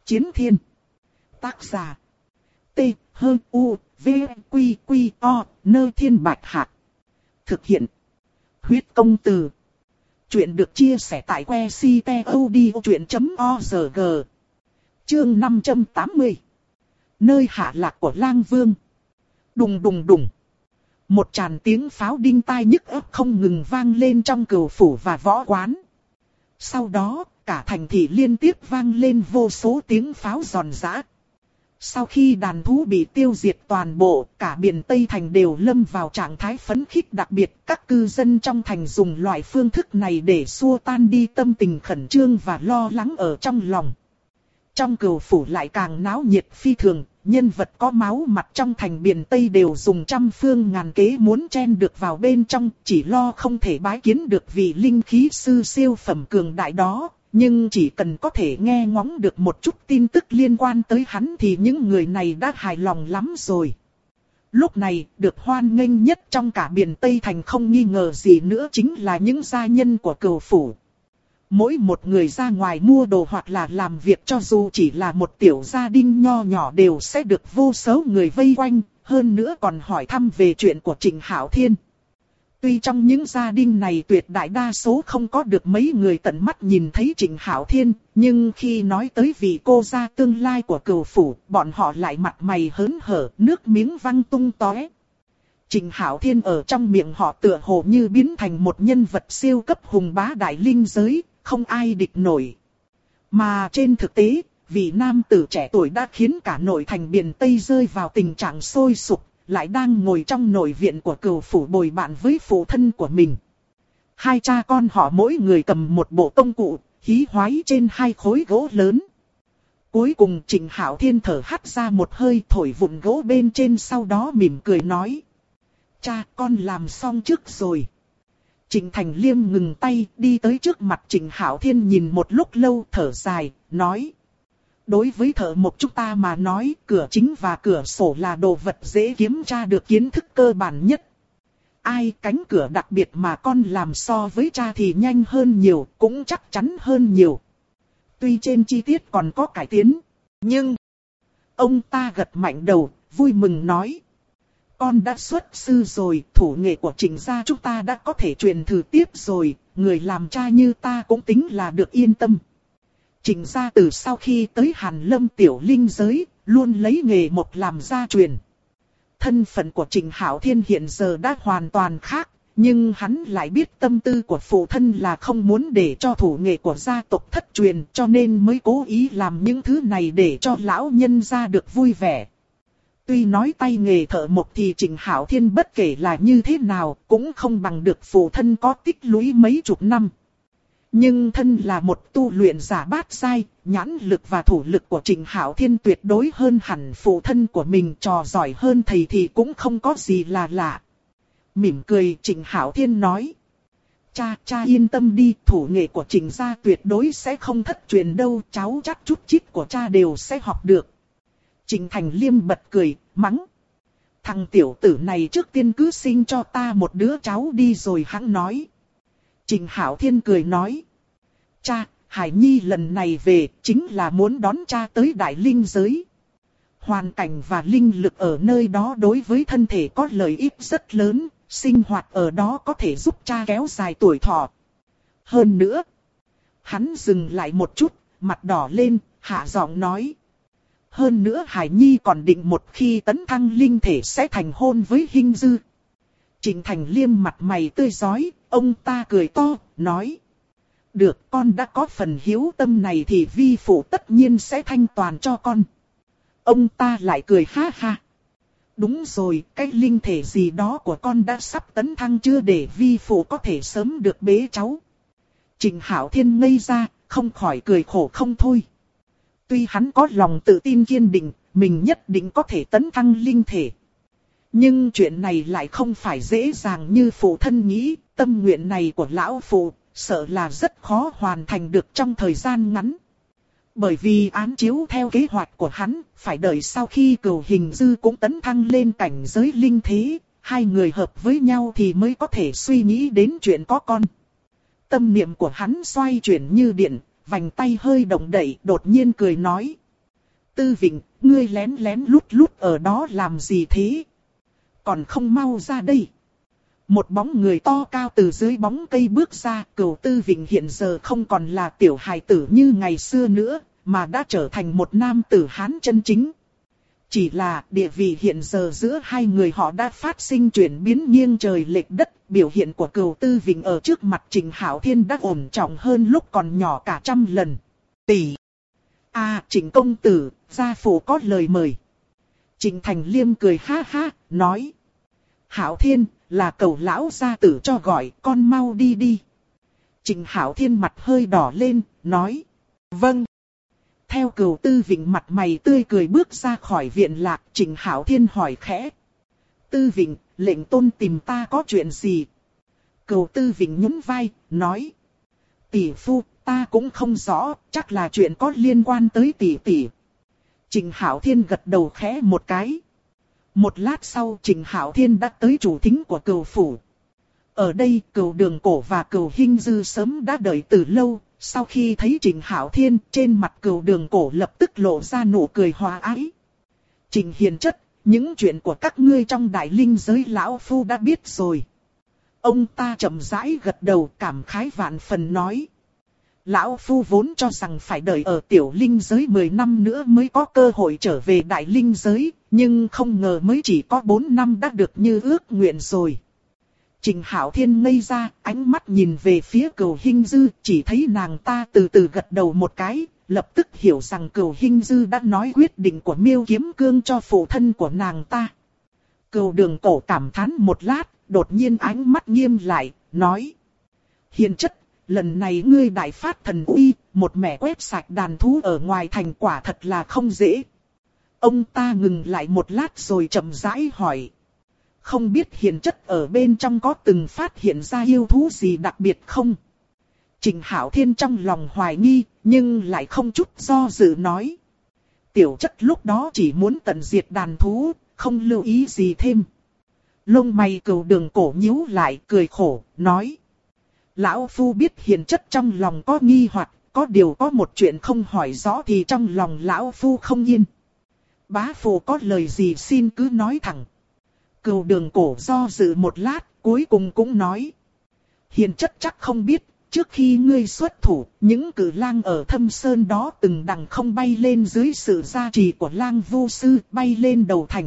Chiến thiên. Tác giả. T-H-U-V-Q-Q-O, Nơ Thiên Bạch Hạc. Thực hiện. Huyết công từ. Chuyện được chia sẻ tại que ctod.org. Chương 580. Nơi hạ lạc của Lang Vương. Đùng đùng đùng. Một tràn tiếng pháo đinh tai nhức óc không ngừng vang lên trong cửu phủ và võ quán. Sau đó, cả thành thị liên tiếp vang lên vô số tiếng pháo giòn giã. Sau khi đàn thú bị tiêu diệt toàn bộ, cả miền Tây Thành đều lâm vào trạng thái phấn khích đặc biệt. Các cư dân trong thành dùng loại phương thức này để xua tan đi tâm tình khẩn trương và lo lắng ở trong lòng. Trong cửu phủ lại càng náo nhiệt phi thường, nhân vật có máu mặt trong thành miền Tây đều dùng trăm phương ngàn kế muốn chen được vào bên trong, chỉ lo không thể bái kiến được vị linh khí sư siêu phẩm cường đại đó. Nhưng chỉ cần có thể nghe ngóng được một chút tin tức liên quan tới hắn thì những người này đã hài lòng lắm rồi. Lúc này, được hoan nghênh nhất trong cả miền Tây Thành không nghi ngờ gì nữa chính là những gia nhân của cửu phủ. Mỗi một người ra ngoài mua đồ hoặc là làm việc cho dù chỉ là một tiểu gia đình nho nhỏ đều sẽ được vô số người vây quanh, hơn nữa còn hỏi thăm về chuyện của Trịnh Hạo Thiên. Tuy trong những gia đình này tuyệt đại đa số không có được mấy người tận mắt nhìn thấy Trịnh Hạo Thiên, nhưng khi nói tới vị cô gia tương lai của cửu phủ, bọn họ lại mặt mày hớn hở, nước miếng văng tung tóe. Trịnh Hạo Thiên ở trong miệng họ tựa hồ như biến thành một nhân vật siêu cấp hùng bá đại linh giới, không ai địch nổi. Mà trên thực tế, vị nam tử trẻ tuổi đã khiến cả nội thành miền Tây rơi vào tình trạng sôi sục, lại đang ngồi trong nội viện của cửu phủ bồi bạn với phụ thân của mình. Hai cha con họ mỗi người cầm một bộ công cụ, hí hoáy trên hai khối gỗ lớn. Cuối cùng Trịnh Hạo Thiên thở hắt ra một hơi thổi vụn gỗ bên trên, sau đó mỉm cười nói: "Cha, con làm xong trước rồi." Trịnh Thành Liêm ngừng tay, đi tới trước mặt Trịnh Hạo Thiên nhìn một lúc lâu, thở dài, nói: "Đối với thợ mộc chúng ta mà nói, cửa chính và cửa sổ là đồ vật dễ kiểm tra được kiến thức cơ bản nhất. Ai cánh cửa đặc biệt mà con làm so với cha thì nhanh hơn nhiều, cũng chắc chắn hơn nhiều. Tuy trên chi tiết còn có cải tiến, nhưng..." Ông ta gật mạnh đầu, vui mừng nói: "Con đã xuất sư rồi, thủ nghệ của Trịnh gia chúng ta đã có thể truyền thử tiếp rồi, người làm cha như ta cũng tính là được yên tâm." Trịnh gia từ sau khi tới Hàn Lâm tiểu linh giới, luôn lấy nghề mộc làm gia truyền. Thân phận của Trịnh Hạo Thiên hiện giờ đã hoàn toàn khác, nhưng hắn lại biết tâm tư của phụ thân là không muốn để cho thủ nghệ của gia tộc thất truyền, cho nên mới cố ý làm những thứ này để cho lão nhân gia được vui vẻ. Tuy nói tay nghề thợ mộc thì Trịnh Hạo Thiên bất kể là như thế nào cũng không bằng được phụ thân có tích lũy mấy chục năm. Nhưng thân là một tu luyện giả bát giai, nhãn lực và thủ lực của Trịnh Hạo Thiên tuyệt đối hơn hẳn phụ thân của mình, trò giỏi hơn thầy thì cũng không có gì là lạ. Mỉm cười Trịnh Hạo Thiên nói: Cha yên tâm đi, thủ nghệ của Trịnh gia tuyệt đối sẽ không thất truyền đâu, cháu chắc chút chít của cha đều sẽ học được." Trịnh Thành Liêm bật cười, mắng: "Thằng tiểu tử này trước tiên cứ sinh cho ta một đứa cháu đi rồi hẵng nói." Trịnh Hạo Thiên cười nói: "Cha, Hải Nhi lần này về chính là muốn đón cha tới Đại Linh giới. Hoàn cảnh và linh lực ở nơi đó đối với thân thể có lợi ích rất lớn, sinh hoạt ở đó có thể giúp cha kéo dài tuổi thọ. Hơn nữa..." Hắn dừng lại một chút, mặt đỏ lên, hạ giọng nói: "Hơn nữa Hải Nhi còn định một khi tấn thăng linh thể sẽ thành hôn với Hinh Dư." Trịnh Thành Liêm mặt mày tươi rói, ông ta cười to, nói: "Được, con đã có phần hiếu tâm này thì vi phụ tất nhiên sẽ thanh toàn cho con." Ông ta lại cười ha ha: "Đúng rồi, cái linh thể gì đó của con đã sắp tấn thăng chưa để vi phụ có thể sớm được bế cháu." Trịnh Hạo Thiên ngây ra, không khỏi cười khổ không thôi. Tuy hắn có lòng tự tin kiên định, mình nhất định có thể tấn thăng linh thể. Nhưng chuyện này lại không phải dễ dàng như phụ thân nghĩ, tâm nguyện này của lão phụ, sợ là rất khó hoàn thành được trong thời gian ngắn. Bởi vì án chiếu theo kế hoạch của hắn, phải đợi sau khi Cửu Hình Dư cũng tấn thăng lên cảnh giới linh thế, hai người hợp với nhau thì mới có thể suy nghĩ đến chuyện có con. Tâm niệm của hắn xoay chuyển như điện, vành tay hơi động đậy, đột nhiên cười nói: Tư Vịnh, ngươi lén lén lút lút ở đó làm gì thế? Còn không mau ra đây. Một bóng người to cao từ dưới bóng cây bước ra. Cửu Tư Vịnh hiện giờ không còn là tiểu hài tử như ngày xưa nữa, mà đã trở thành một nam tử Hán chân chính. Chỉ là địa vị hiện giờ giữa hai người họ đã phát sinh chuyển biến nghiêng trời lệch đất. Biểu hiện của Cửu Tư Vịnh ở trước mặt Trịnh Hạo Thiên đã ổn trọng hơn lúc còn nhỏ cả trăm lần. Tỷ! Trịnh công tử, gia phụ có lời mời. Trịnh Thành Liêm cười ha ha, nói. Hạo Thiên, là Cẩu lão gia tử cho gọi, con mau đi đi. Trịnh Hạo Thiên mặt hơi đỏ lên, nói. Vâng. Theo Cửu Tư Vịnh mặt mày tươi cười bước ra khỏi viện lạc, Trịnh Hạo Thiên hỏi khẽ. Tư Vịnh, lệnh tôn tìm ta có chuyện gì? Cửu Tư Vịnh nhún vai, nói. Tỷ phu, ta cũng không rõ, chắc là chuyện có liên quan tới tỷ tỷ. Trịnh Hạo Thiên gật đầu khẽ một cái. Một lát sau Trịnh Hạo Thiên đã tới chủ thính của Cửu phủ. Ở đây Cửu Đường Cổ và Cửu Hinh Dư sớm đã đợi từ lâu. Sau khi thấy Trịnh Hạo Thiên, trên mặt Cửu Đường Cổ lập tức lộ ra nụ cười hòa ái. Trịnh hiền chất, những chuyện của các ngươi trong đại linh giới lão phu đã biết rồi. Ông ta chậm rãi gật đầu cảm khái vạn phần nói. Lão phu vốn cho rằng phải đợi ở tiểu linh giới 10 năm nữa mới có cơ hội trở về đại linh giới, nhưng không ngờ mới chỉ có 4 năm đã được như ước nguyện rồi. Trịnh Hạo Thiên ngây ra, ánh mắt nhìn về phía Cửu Hinh Dư, chỉ thấy nàng ta từ từ gật đầu một cái, lập tức hiểu rằng Cửu Hinh Dư đã nói quyết định của Miêu Kiếm Cương cho phụ thân của nàng ta. Cửu Đường Cổ cảm thán một lát, đột nhiên ánh mắt nghiêm lại, nói. Hiền chất, lần này ngươi đại phát thần uy, một mẻ quét sạch đàn thú ở ngoài thành quả thật là không dễ. Ông ta ngừng lại một lát rồi chậm rãi hỏi. Không biết hiền chất ở bên trong có từng phát hiện ra yêu thú gì đặc biệt không? Trịnh Hạo Thiên trong lòng hoài nghi, nhưng lại không chút do dự nói. Tiểu chất lúc đó chỉ muốn tận diệt đàn thú, không lưu ý gì thêm. Lông mày Cửu Đường Cổ nhíu lại, cười khổ, nói. Lão phu biết hiền chất trong lòng có nghi hoặc, có điều có một chuyện không hỏi rõ thì trong lòng lão phu không yên. Bá phụ có lời gì xin cứ nói thẳng. Cửu Đường Cổ do dự một lát, cuối cùng cũng nói. Hiền chất chắc không biết, trước khi ngươi xuất thủ, những cử lang ở Thâm Sơn đó từng đằng không bay lên dưới sự gia trì của Lang Vu Sư, bay lên đầu thành.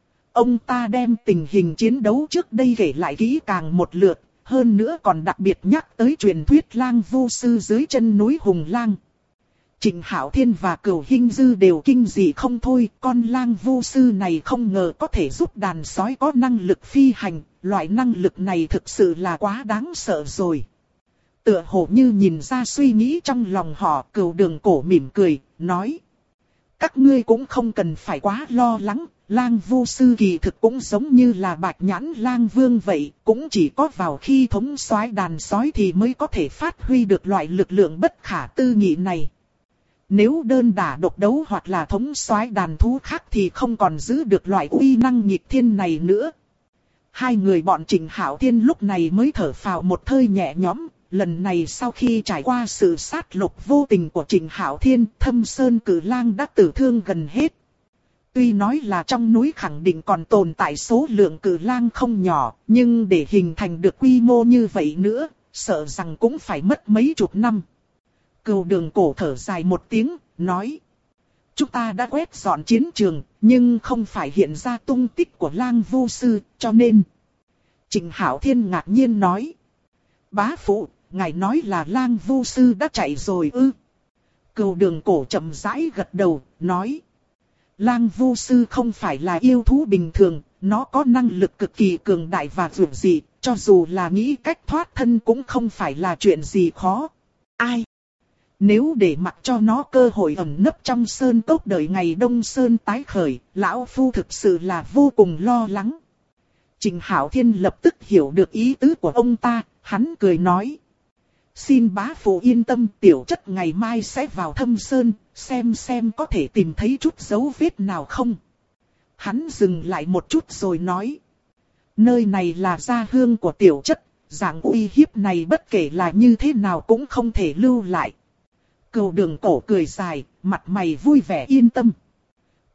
Ông ta đem tình hình chiến đấu trước đây kể lại kỹ càng một lượt, hơn nữa còn đặc biệt nhắc tới truyền thuyết Lang Vu Sư dưới chân núi Hùng Lang. Trịnh Hạo Thiên và Cửu Hinh Dư đều kinh dị không thôi, con Lang Vu Sư này không ngờ có thể giúp đàn sói có năng lực phi hành, loại năng lực này thực sự là quá đáng sợ rồi. Tựa hồ như nhìn ra suy nghĩ trong lòng họ, Cửu Đường Cổ mỉm cười, nói. Các ngươi cũng không cần phải quá lo lắng, Lang Vu Sư kỳ thực cũng giống như là Bạch Nhãn Lang Vương vậy, cũng chỉ có vào khi thống soái đàn sói thì mới có thể phát huy được loại lực lượng bất khả tư nghị này. Nếu đơn đả độc đấu hoặc là thống soái đàn thú khác thì không còn giữ được loại uy năng nghịch thiên này nữa. Hai người bọn Trịnh Hạo Thiên lúc này mới thở phào một hơi nhẹ nhõm. Lần này sau khi trải qua sự sát lục vô tình của Trịnh Hạo Thiên, Thâm Sơn Cử Lang đã tử thương gần hết. Tuy nói là trong núi khẳng định còn tồn tại số lượng cử lang không nhỏ, nhưng để hình thành được quy mô như vậy nữa, sợ rằng cũng phải mất mấy chục năm. Cửu Đường Cổ thở dài một tiếng, nói. Chúng ta đã quét dọn chiến trường, nhưng không phải hiện ra tung tích của Lang Vu Sư, cho nên. Trịnh Hạo Thiên ngạc nhiên nói. Bá phụ, ngài nói là Lang Vu Sư đã chạy rồi ư? Cửu Đường Cổ chậm rãi gật đầu, nói. Lang Vu Sư không phải là yêu thú bình thường, nó có năng lực cực kỳ cường đại và dữ dị, cho dù là nghĩ cách thoát thân cũng không phải là chuyện gì khó. Ai? Nếu để mặc cho nó cơ hội ẩn nấp trong sơn cốc đợi ngày Đông Sơn tái khởi, lão phu thực sự là vô cùng lo lắng. Trịnh Hạo Thiên lập tức hiểu được ý tứ của ông ta, hắn cười nói. Xin bá phụ yên tâm, tiểu chất ngày mai sẽ vào Thâm Sơn, xem có thể tìm thấy chút dấu vết nào không. Hắn dừng lại một chút rồi nói. Nơi này là gia hương của tiểu chất, dạng uy hiếp này bất kể là như thế nào cũng không thể lưu lại. Cửu Đường Cổ cười dài, mặt mày vui vẻ yên tâm.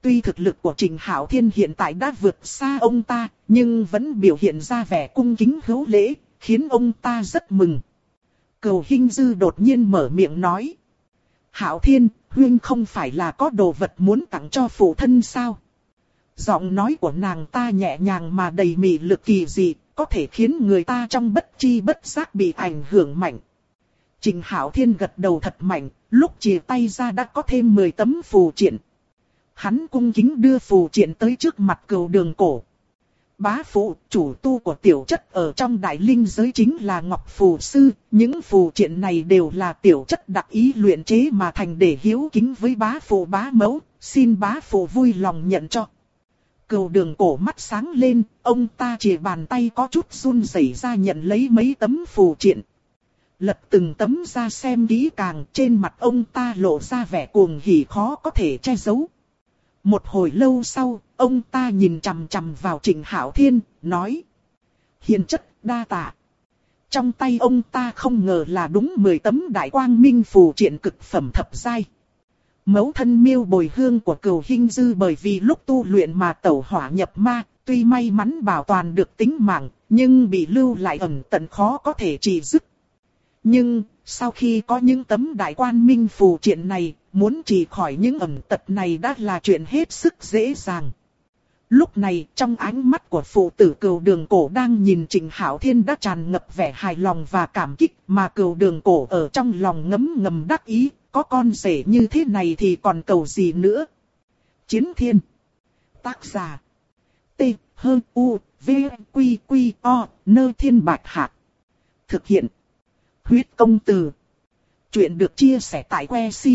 Tuy thực lực của Trịnh Hạo Thiên hiện tại đã vượt xa ông ta, nhưng vẫn biểu hiện ra vẻ cung kính hữu lễ, khiến ông ta rất mừng. Cừu Hinh Dư đột nhiên mở miệng nói. Hạo Thiên, huynh không phải là có đồ vật muốn tặng cho phụ thân sao? Giọng nói của nàng ta nhẹ nhàng mà đầy mị lực kỳ dị, có thể khiến người ta trong bất chi bất giác bị ảnh hưởng mạnh. Trịnh Hạo Thiên gật đầu thật mạnh, lúc chìa tay ra đã có thêm 10 tấm phù triện. Hắn cung kính đưa phù triện tới trước mặt Cừu Đường Cổ. Bá phụ, chủ tu của tiểu chất ở trong đại linh giới chính là Ngọc Phù Sư. Những phù triện này đều là tiểu chất đặc ý luyện chế mà thành để hiếu kính với bá phụ bá mẫu. Xin bá phụ vui lòng nhận cho. Cừu Đường Cổ mắt sáng lên, ông ta chìa bàn tay có chút run rẩy ra nhận lấy mấy tấm phù triện. Lật từng tấm ra xem kỹ càng, trên mặt ông ta lộ ra vẻ cuồng hỉ khó có thể che giấu. Một hồi lâu sau, ông ta nhìn chằm chằm vào Trịnh Hạo Thiên, nói. Hiền chất đa tạ. Trong tay ông ta không ngờ là đúng 10 tấm đại quang minh phù triện cực phẩm thập giai. Mẫu thân Miêu Bồi Hương của Cừu Hinh Dư bởi vì lúc tu luyện mà tẩu hỏa nhập ma, tuy may mắn bảo toàn được tính mạng, nhưng bị lưu lại ẩn tận khó có thể trị dứt. Nhưng, sau khi có những tấm đại quan minh phù triện này, muốn trị khỏi những ẩn tật này đã là chuyện hết sức dễ dàng. Lúc này, trong ánh mắt của phụ tử Cừu Đường Cổ đang nhìn Trịnh Hạo Thiên đã tràn ngập vẻ hài lòng và cảm kích, mà Cừu Đường Cổ ở trong lòng ngấm ngầm đắc ý, có con rể như thế này thì còn cầu gì nữa. Chiến Thiên. Tác giả. T. H. U. V. Q. Q. O. Nơ Thiên Bạch Hạc. Thực hiện. Huyết Công Từ. Chuyện được chia sẻ tại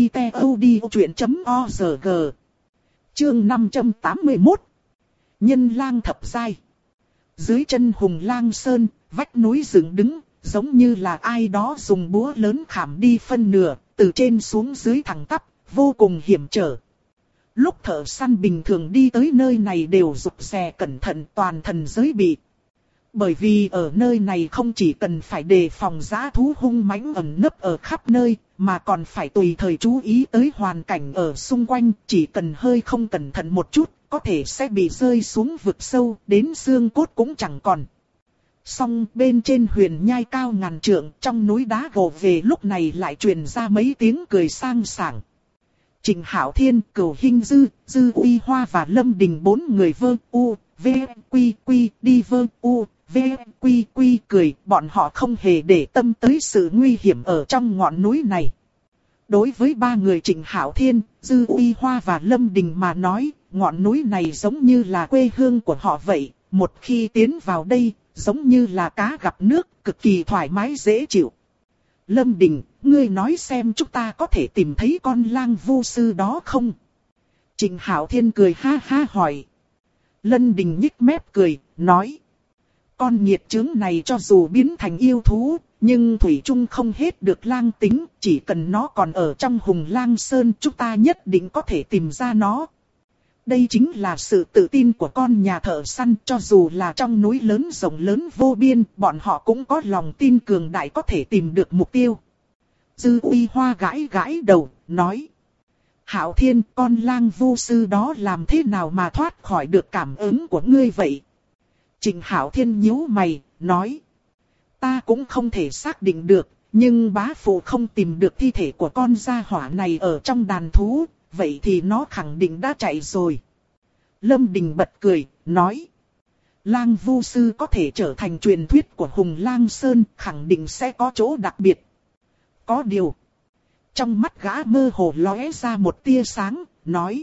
website.odchuyện.org. Chương 581. Nhân lang thập giai. Dưới chân Hùng Lang Sơn, vách núi dựng đứng, giống như là ai đó dùng búa lớn khảm đi phân nửa, từ trên xuống dưới thẳng tắp, vô cùng hiểm trở. Lúc thợ săn bình thường đi tới nơi này đều rụt rè cẩn thận toàn thân giới bị. Bởi vì ở nơi này không chỉ cần phải đề phòng dã thú hung mãnh ẩn nấp ở khắp nơi, mà còn phải tùy thời chú ý tới hoàn cảnh ở xung quanh, chỉ cần hơi không cẩn thận một chút, có thể sẽ bị rơi xuống vực sâu, đến xương cốt cũng chẳng còn. Song bên trên huyền nhai cao ngàn trượng, trong núi đá gồ về lúc này lại truyền ra mấy tiếng cười sang sảng. Trịnh Hạo Thiên, Cừu Hinh Dư, Dư Uy Hoa và Lâm Đình bốn người vơ u, v, quy quy đi vơ u, v, quy quy cười, bọn họ không hề để tâm tới sự nguy hiểm ở trong ngọn núi này. Đối với ba người Trịnh Hạo Thiên, Dư Uy Hoa và Lâm Đình mà nói, ngọn núi này giống như là quê hương của họ vậy, một khi tiến vào đây, giống như là cá gặp nước, cực kỳ thoải mái dễ chịu. Lâm Đình, ngươi nói xem chúng ta có thể tìm thấy con lang vu sư đó không? Trịnh Hạo Thiên cười ha ha hỏi. Lâm Đình nhích mép cười, nói. Con nghiệt chướng này cho dù biến thành yêu thú, nhưng thủy chung không hết được lang tính, chỉ cần nó còn ở trong Hùng Lang Sơn chúng ta nhất định có thể tìm ra nó. Đây chính là sự tự tin của con nhà thợ săn, cho dù là trong núi lớn rộng lớn vô biên, bọn họ cũng có lòng tin cường đại có thể tìm được mục tiêu. Dư Uy Hoa gãi gãi đầu, nói. Hạo Thiên, con lang vu sư đó làm thế nào mà thoát khỏi được cảm ứng của ngươi vậy? Trịnh Hạo Thiên nhíu mày, nói. Ta cũng không thể xác định được, nhưng bá phụ không tìm được thi thể của con gia hỏa này ở trong đàn thú, vậy thì nó khẳng định đã chạy rồi. Lâm Đình bật cười, nói. Lang vu sư có thể trở thành truyền thuyết của Hùng Lang Sơn, khẳng định sẽ có chỗ đặc biệt. Có điều. Trong mắt gã mơ hồ lóe ra một tia sáng, nói.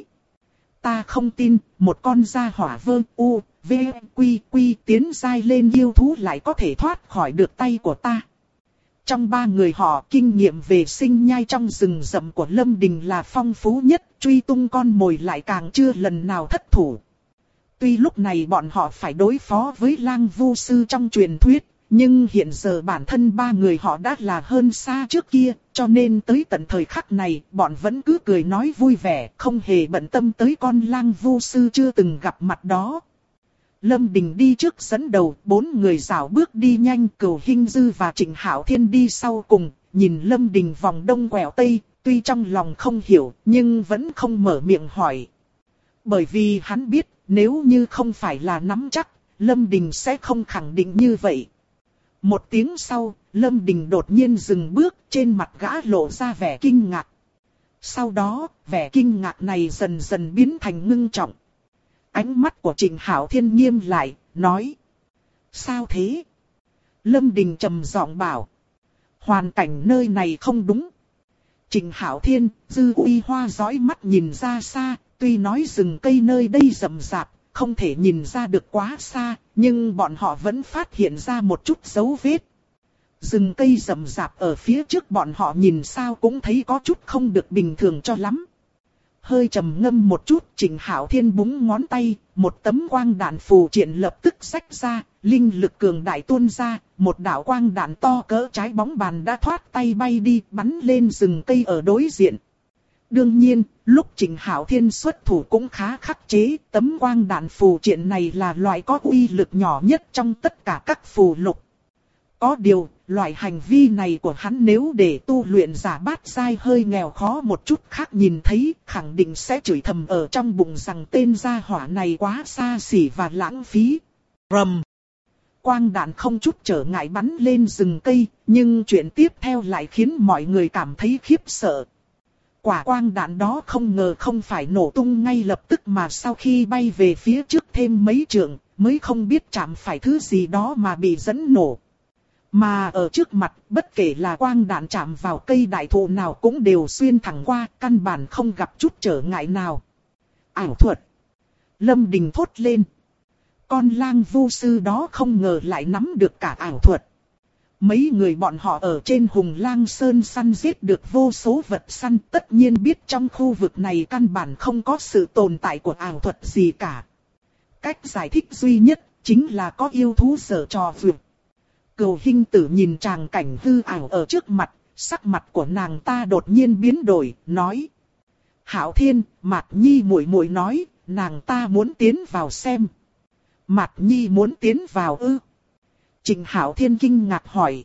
Ta không tin, một con gia hỏa vơ u, v, quy quy tiến giai lên yêu thú lại có thể thoát khỏi được tay của ta. Trong ba người họ, kinh nghiệm về sinh nhai trong rừng rậm của Lâm Đình là phong phú nhất, truy tung con mồi lại càng chưa lần nào thất thủ. Tuy lúc này bọn họ phải đối phó với lang vu sư trong truyền thuyết, nhưng hiện giờ bản thân ba người họ đã là hơn xa trước kia, cho nên tới tận thời khắc này, bọn vẫn cứ cười nói vui vẻ, không hề bận tâm tới con lang vu sư chưa từng gặp mặt đó. Lâm Đình đi trước dẫn đầu, bốn người rảo bước đi nhanh, Cừu Hinh Dư và Trịnh Hạo Thiên đi sau cùng, nhìn Lâm Đình vòng đông quẹo tây, tuy trong lòng không hiểu, nhưng vẫn không mở miệng hỏi. Bởi vì hắn biết, nếu như không phải là nắm chắc, Lâm Đình sẽ không khẳng định như vậy. Một tiếng sau, Lâm Đình đột nhiên dừng bước, trên mặt gã lộ ra vẻ kinh ngạc. Sau đó, vẻ kinh ngạc này dần dần biến thành ngưng trọng. Ánh mắt của Trịnh Hạo Thiên nghiêm lại, nói. Sao thế? Lâm Đình trầm giọng bảo. Hoàn cảnh nơi này không đúng. Trịnh Hạo Thiên, Dư Uy Hoa dõi mắt nhìn ra xa, tuy nói rừng cây nơi đây rậm rạp, không thể nhìn ra được quá xa, nhưng bọn họ vẫn phát hiện ra một chút dấu vết. Rừng cây rậm rạp ở phía trước bọn họ nhìn sao cũng thấy có chút không được bình thường cho lắm. Hơi trầm ngâm một chút, Trịnh Hạo Thiên búng ngón tay, một tấm quang đạn phù triện lập tức xách ra, linh lực cường đại tuôn ra, một đạo quang đạn to cỡ trái bóng bàn đã thoát tay bay đi, bắn lên rừng cây ở đối diện. Đương nhiên, lúc Trịnh Hạo Thiên xuất thủ cũng khá khắc chế, tấm quang đạn phù triện này là loại có uy lực nhỏ nhất trong tất cả các phù lục. Có điều, loại hành vi này của hắn nếu để tu luyện giả bát giai hơi nghèo khó một chút khác nhìn thấy, khẳng định sẽ chửi thầm ở trong bụng rằng tên gia hỏa này quá xa xỉ và lãng phí. Rầm! Quang đạn không chút trở ngại bắn lên rừng cây, nhưng chuyện tiếp theo lại khiến mọi người cảm thấy khiếp sợ. Quả quang đạn đó không ngờ không phải nổ tung ngay lập tức mà sau khi bay về phía trước thêm mấy trượng, mới không biết chạm phải thứ gì đó mà bị dẫn nổ. Mà ở trước mặt, bất kể là quang đạn chạm vào cây đại thụ nào cũng đều xuyên thẳng qua, căn bản không gặp chút trở ngại nào. Ảo thuật! Lâm Đình thốt lên. Con lang vu sư đó không ngờ lại nắm được cả ảo thuật. Mấy người bọn họ ở trên Hùng Lang Sơn săn giết được vô số vật săn, tất nhiên biết trong khu vực này căn bản không có sự tồn tại của ảo thuật gì cả. Cách giải thích duy nhất chính là có yêu thú giở trò vượt. Cừu Hinh Tử nhìn tràng cảnh hư ảo ở trước mặt, sắc mặt của nàng ta đột nhiên biến đổi, nói: Hạo Thiên, Mạt Nhi muội muội nói, nàng ta muốn tiến vào xem. Mạt Nhi muốn tiến vào ư? Trịnh Hạo Thiên kinh ngạc hỏi.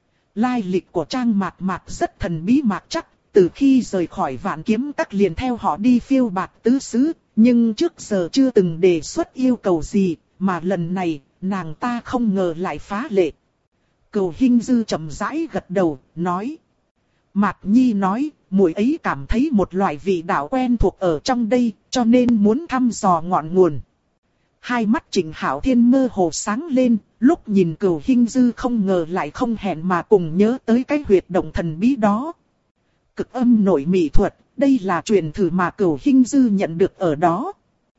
Lai lịch của Trang Mạt Mạt rất thần bí mạc chắc, từ khi rời khỏi Vạn Kiếm Các liền theo họ đi phiêu bạt tứ xứ, nhưng trước giờ chưa từng đề xuất yêu cầu gì, mà lần này, nàng ta không ngờ lại phá lệ. Cừu Hinh Dư chậm rãi gật đầu, nói. Mạt Nhi nói, muội ấy cảm thấy một loại vị đạo quen thuộc ở trong đây, cho nên muốn thăm dò ngọn nguồn. Hai mắt Trịnh Hạo Thiên mơ hồ sáng lên, lúc nhìn Cừu Hinh Dư không ngờ lại không hẹn mà cùng nhớ tới cái huyệt động thần bí đó. Cực âm nội mị thuật, đây là truyền thử mà Cừu Hinh Dư nhận được ở đó.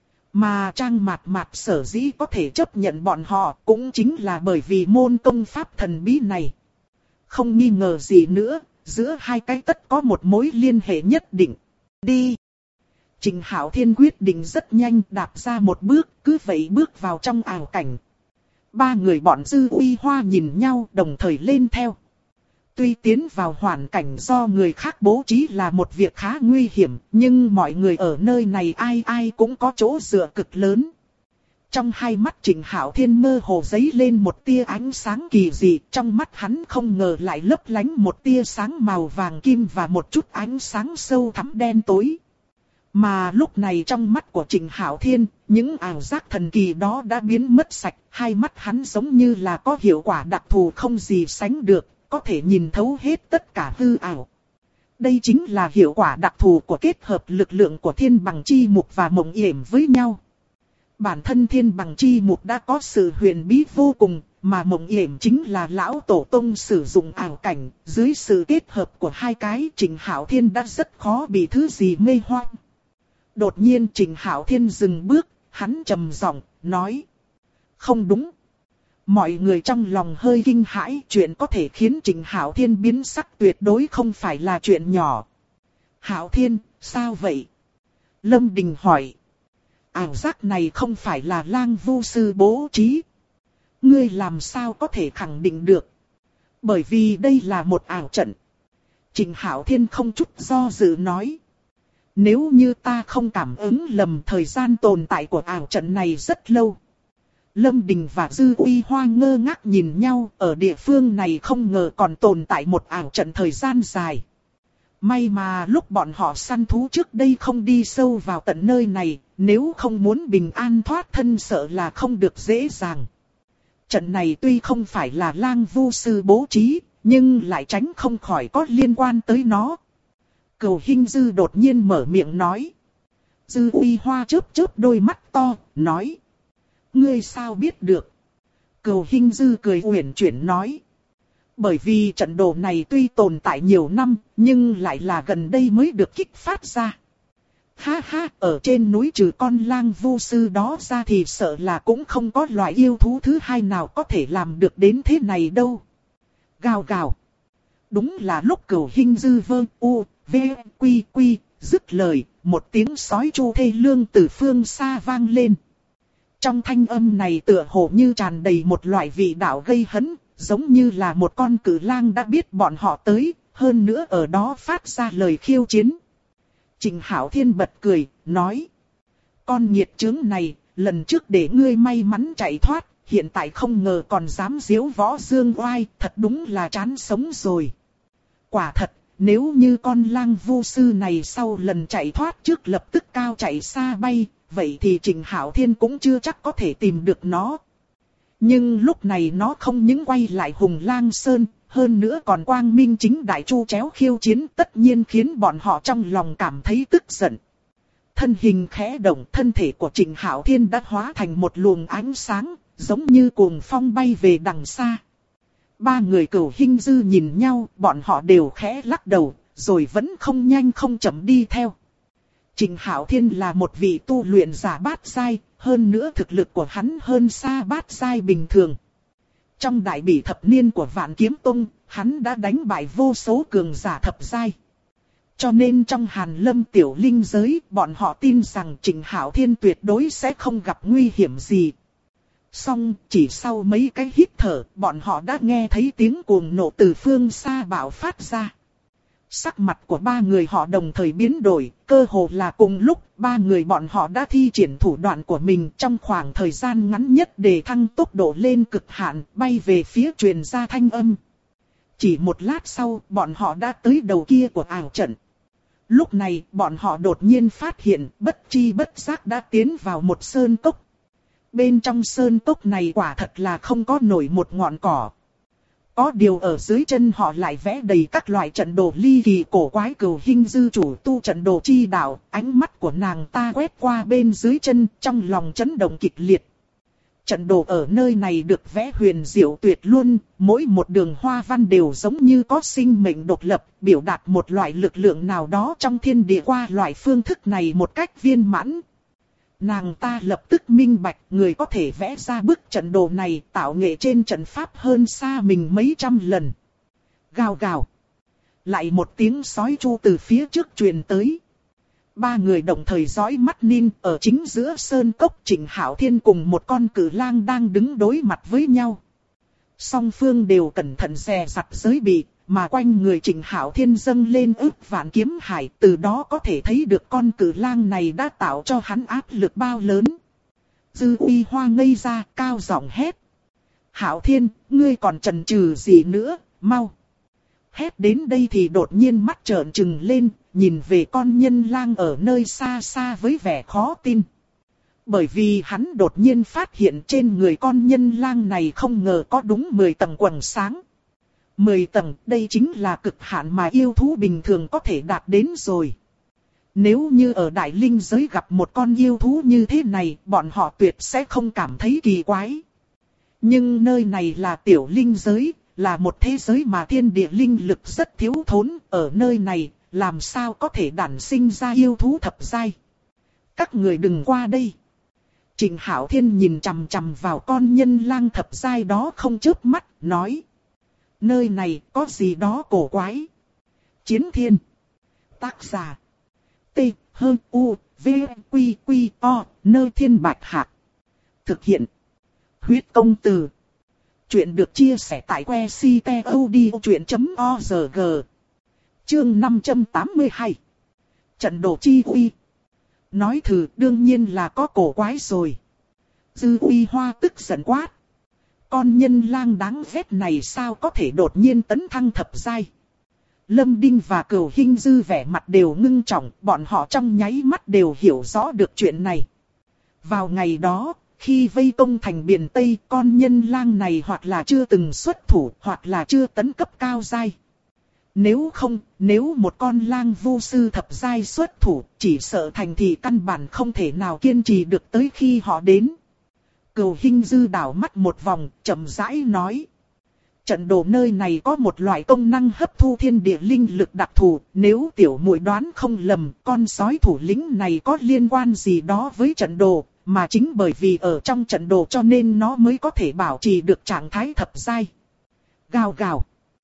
Mà Trang Mạt Mạt sở dĩ có thể chấp nhận bọn họ cũng chính là bởi vì môn công pháp thần bí này. Không nghi ngờ gì nữa, giữa hai cái tất có một mối liên hệ nhất định. Đi! Trịnh Hạo Thiên quyết định rất nhanh đạp ra một bước, cứ vậy bước vào trong ảo cảnh. Ba người bọn Dư Uy Hoa nhìn nhau đồng thời lên theo. Tuy tiến vào hoàn cảnh do người khác bố trí là một việc khá nguy hiểm, nhưng mọi người ở nơi này ai ai cũng có chỗ dựa cực lớn. Trong hai mắt Trịnh Hạo Thiên mơ hồ giấy lên một tia ánh sáng kỳ dị, trong mắt hắn không ngờ lại lấp lánh một tia sáng màu vàng kim và một chút ánh sáng sâu thẳm đen tối. Mà lúc này trong mắt của Trịnh Hạo Thiên, những ảo giác thần kỳ đó đã biến mất sạch, hai mắt hắn giống như là có hiệu quả đặc thù không gì sánh được, có thể nhìn thấu hết tất cả hư ảo. Đây chính là hiệu quả đặc thù của kết hợp lực lượng của thiên bằng chi mục và mộng yểm với nhau. Bản thân thiên bằng chi mục đã có sự huyền bí vô cùng, mà mộng yểm chính là lão tổ tông sử dụng ảo cảnh, dưới sự kết hợp của hai cái Trịnh Hạo Thiên đã rất khó bị thứ gì mê hoặc. Đột nhiên Trịnh Hạo Thiên dừng bước, hắn trầm giọng, nói. Không đúng. Mọi người trong lòng hơi kinh hãi, chuyện có thể khiến Trịnh Hạo Thiên biến sắc tuyệt đối không phải là chuyện nhỏ. Hạo Thiên, sao vậy? Lâm Đình hỏi. Ảo giác này không phải là lang vu sư bố trí. Ngươi làm sao có thể khẳng định được? Bởi vì đây là một ảo trận. Trịnh Hạo Thiên không chút do dự nói. Nếu như ta không cảm ứng lầm thời gian tồn tại của ảo trận này rất lâu. Lâm Đình và Dư Uy Hoa ngơ ngác nhìn nhau, ở địa phương này không ngờ còn tồn tại một ảo trận thời gian dài. May mà lúc bọn họ săn thú trước đây không đi sâu vào tận nơi này, nếu không muốn bình an thoát thân sợ là không được dễ dàng. Trận này tuy không phải là Lang Vu Sư bố trí, nhưng lại tránh không khỏi có liên quan tới nó. Cửu Hinh Dư đột nhiên mở miệng nói. Dư Uy Hoa chớp chớp đôi mắt to, nói. Ngươi sao biết được? Cửu Hinh Dư cười uyển chuyển nói. Bởi vì trận đồ này tuy tồn tại nhiều năm, nhưng lại là gần đây mới được kích phát ra. Ha ha, ở trên núi trừ con Lang Vu Sư đó ra thì sợ là cũng không có loại yêu thú thứ hai nào có thể làm được đến thế này đâu. Gào gào. Đúng là lúc Cửu Hinh Dư vơ u, v, quy quy, dứt lời, một tiếng sói chu thê lương từ phương xa vang lên. Trong thanh âm này tựa hồ như tràn đầy một loại vị đạo gây hấn, giống như là một con cự lang đã biết bọn họ tới, hơn nữa ở đó phát ra lời khiêu chiến. Trịnh Hạo Thiên bật cười, nói. Con nhiệt chướng này, lần trước để ngươi may mắn chạy thoát, hiện tại không ngờ còn dám giễu võ dương oai, thật đúng là chán sống rồi. Quả thật, nếu như con Lang Vu Sư này sau lần chạy thoát trước lập tức cao chạy xa bay, vậy thì Trịnh Hạo Thiên cũng chưa chắc có thể tìm được nó. Nhưng lúc này nó không những quay lại Hùng Lang Sơn, hơn nữa còn quang minh chính đại chu chéo khiêu chiến, tất nhiên khiến bọn họ trong lòng cảm thấy tức giận. Thân hình khẽ động, thân thể của Trịnh Hạo Thiên đã hóa thành một luồng ánh sáng, giống như cuồng phong bay về đằng xa. Ba người Cửu Hinh Dư nhìn nhau, bọn họ đều khẽ lắc đầu, rồi vẫn không nhanh không chậm đi theo. Trịnh Hạo Thiên là một vị tu luyện giả bát giai, hơn nữa thực lực của hắn hơn xa bát giai bình thường. Trong đại bỉ thập niên của Vạn Kiếm Tông, hắn đã đánh bại vô số cường giả thập giai. Cho nên trong Hàn Lâm tiểu linh giới, bọn họ tin rằng Trịnh Hạo Thiên tuyệt đối sẽ không gặp nguy hiểm gì. Song chỉ sau mấy cái hít thở, bọn họ đã nghe thấy tiếng cuồng nộ từ phương xa bạo phát ra. Sắc mặt của ba người họ đồng thời biến đổi, cơ hồ là cùng lúc ba người bọn họ đã thi triển thủ đoạn của mình trong khoảng thời gian ngắn nhất để thăng tốc độ lên cực hạn, bay về phía truyền ra thanh âm. Chỉ một lát sau, bọn họ đã tới đầu kia của ảo trận. Lúc này, bọn họ đột nhiên phát hiện, bất chi bất giác đã tiến vào một sơn cốc. Bên trong sơn cốc này quả thật là không có nổi một ngọn cỏ. Có điều ở dưới chân họ lại vẽ đầy các loại trận đồ ly kỳ cổ quái. Cửu Hinh Dư chủ tu trận đồ chi đạo, ánh mắt của nàng ta quét qua bên dưới chân, trong lòng chấn động kịch liệt. Trận đồ ở nơi này được vẽ huyền diệu tuyệt luôn, mỗi một đường hoa văn đều giống như có sinh mệnh độc lập, biểu đạt một loại lực lượng nào đó trong thiên địa qua loại phương thức này một cách viên mãn. Nàng ta lập tức minh bạch, người có thể vẽ ra bức trận đồ này tạo nghệ trên trận pháp hơn xa mình mấy trăm lần. Gào gào. Lại một tiếng sói chu từ phía trước truyền tới. Ba người đồng thời dõi mắt nhìn, ở chính giữa sơn cốc Trịnh Hạo Thiên cùng một con cự lang đang đứng đối mặt với nhau. Song phương đều cẩn thận dè dặt giới bị, mà quanh người Trịnh Hạo Thiên dâng lên ức vạn kiếm hải, từ đó có thể thấy được con cự lang này đã tạo cho hắn áp lực bao lớn. Dư Uy Hoa ngây ra, cao giọng hét. Hạo Thiên, ngươi còn chần chừ gì nữa, mau. Hét đến đây thì đột nhiên mắt trợn trừng lên, nhìn về con nhân lang ở nơi xa xa với vẻ khó tin. Bởi vì hắn đột nhiên phát hiện trên người con nhân lang này không ngờ có đúng 10 tầng quầng sáng. 10 tầng, đây chính là cực hạn mà yêu thú bình thường có thể đạt đến rồi. Nếu như ở Đại Linh giới gặp một con yêu thú như thế này, bọn họ tuyệt sẽ không cảm thấy kỳ quái. Nhưng nơi này là tiểu linh giới, là một thế giới mà thiên địa linh lực rất thiếu thốn, ở nơi này, làm sao có thể đản sinh ra yêu thú thập giai. Các người đừng qua đây. Trịnh Hạo Thiên nhìn chằm chằm vào con nhân lang thập giai đó không chớp mắt, nói. Nơi này có gì đó cổ quái. Chiến Thiên. Tác giả. T, H, U, V, Quy, Quy, O, Nơi Thiên Bạch Hạc. Thực hiện. Huyết Công Từ. Chuyện được chia sẻ tại que ctod.org. Chương 582. Trận đồ chi uy. Nói thử đương nhiên là có cổ quái rồi. Dư Uy Hoa tức giận quát. Con nhân lang đáng ghét này sao có thể đột nhiên tấn thăng thập giai. Lâm Đinh và Cửu Hinh Dư vẻ mặt đều ngưng trọng, bọn họ trong nháy mắt đều hiểu rõ được chuyện này. Vào ngày đó, khi vây công thành Biển Tây, con nhân lang này hoặc là chưa từng xuất thủ, hoặc là chưa tấn cấp cao giai. Nếu một con lang vô sư thập giai xuất thủ, chỉ sợ thành thị căn bản không thể nào kiên trì được tới khi họ đến. Cửu Hinh Dư đảo mắt một vòng, chậm rãi nói. Trận đồ nơi này có một loại công năng hấp thu thiên địa linh lực đặc thù, nếu tiểu muội đoán không lầm, con sói thủ lĩnh này có liên quan gì đó với trận đồ, mà chính bởi vì ở trong trận đồ cho nên nó mới có thể bảo trì được trạng thái thập giai. Gào gào.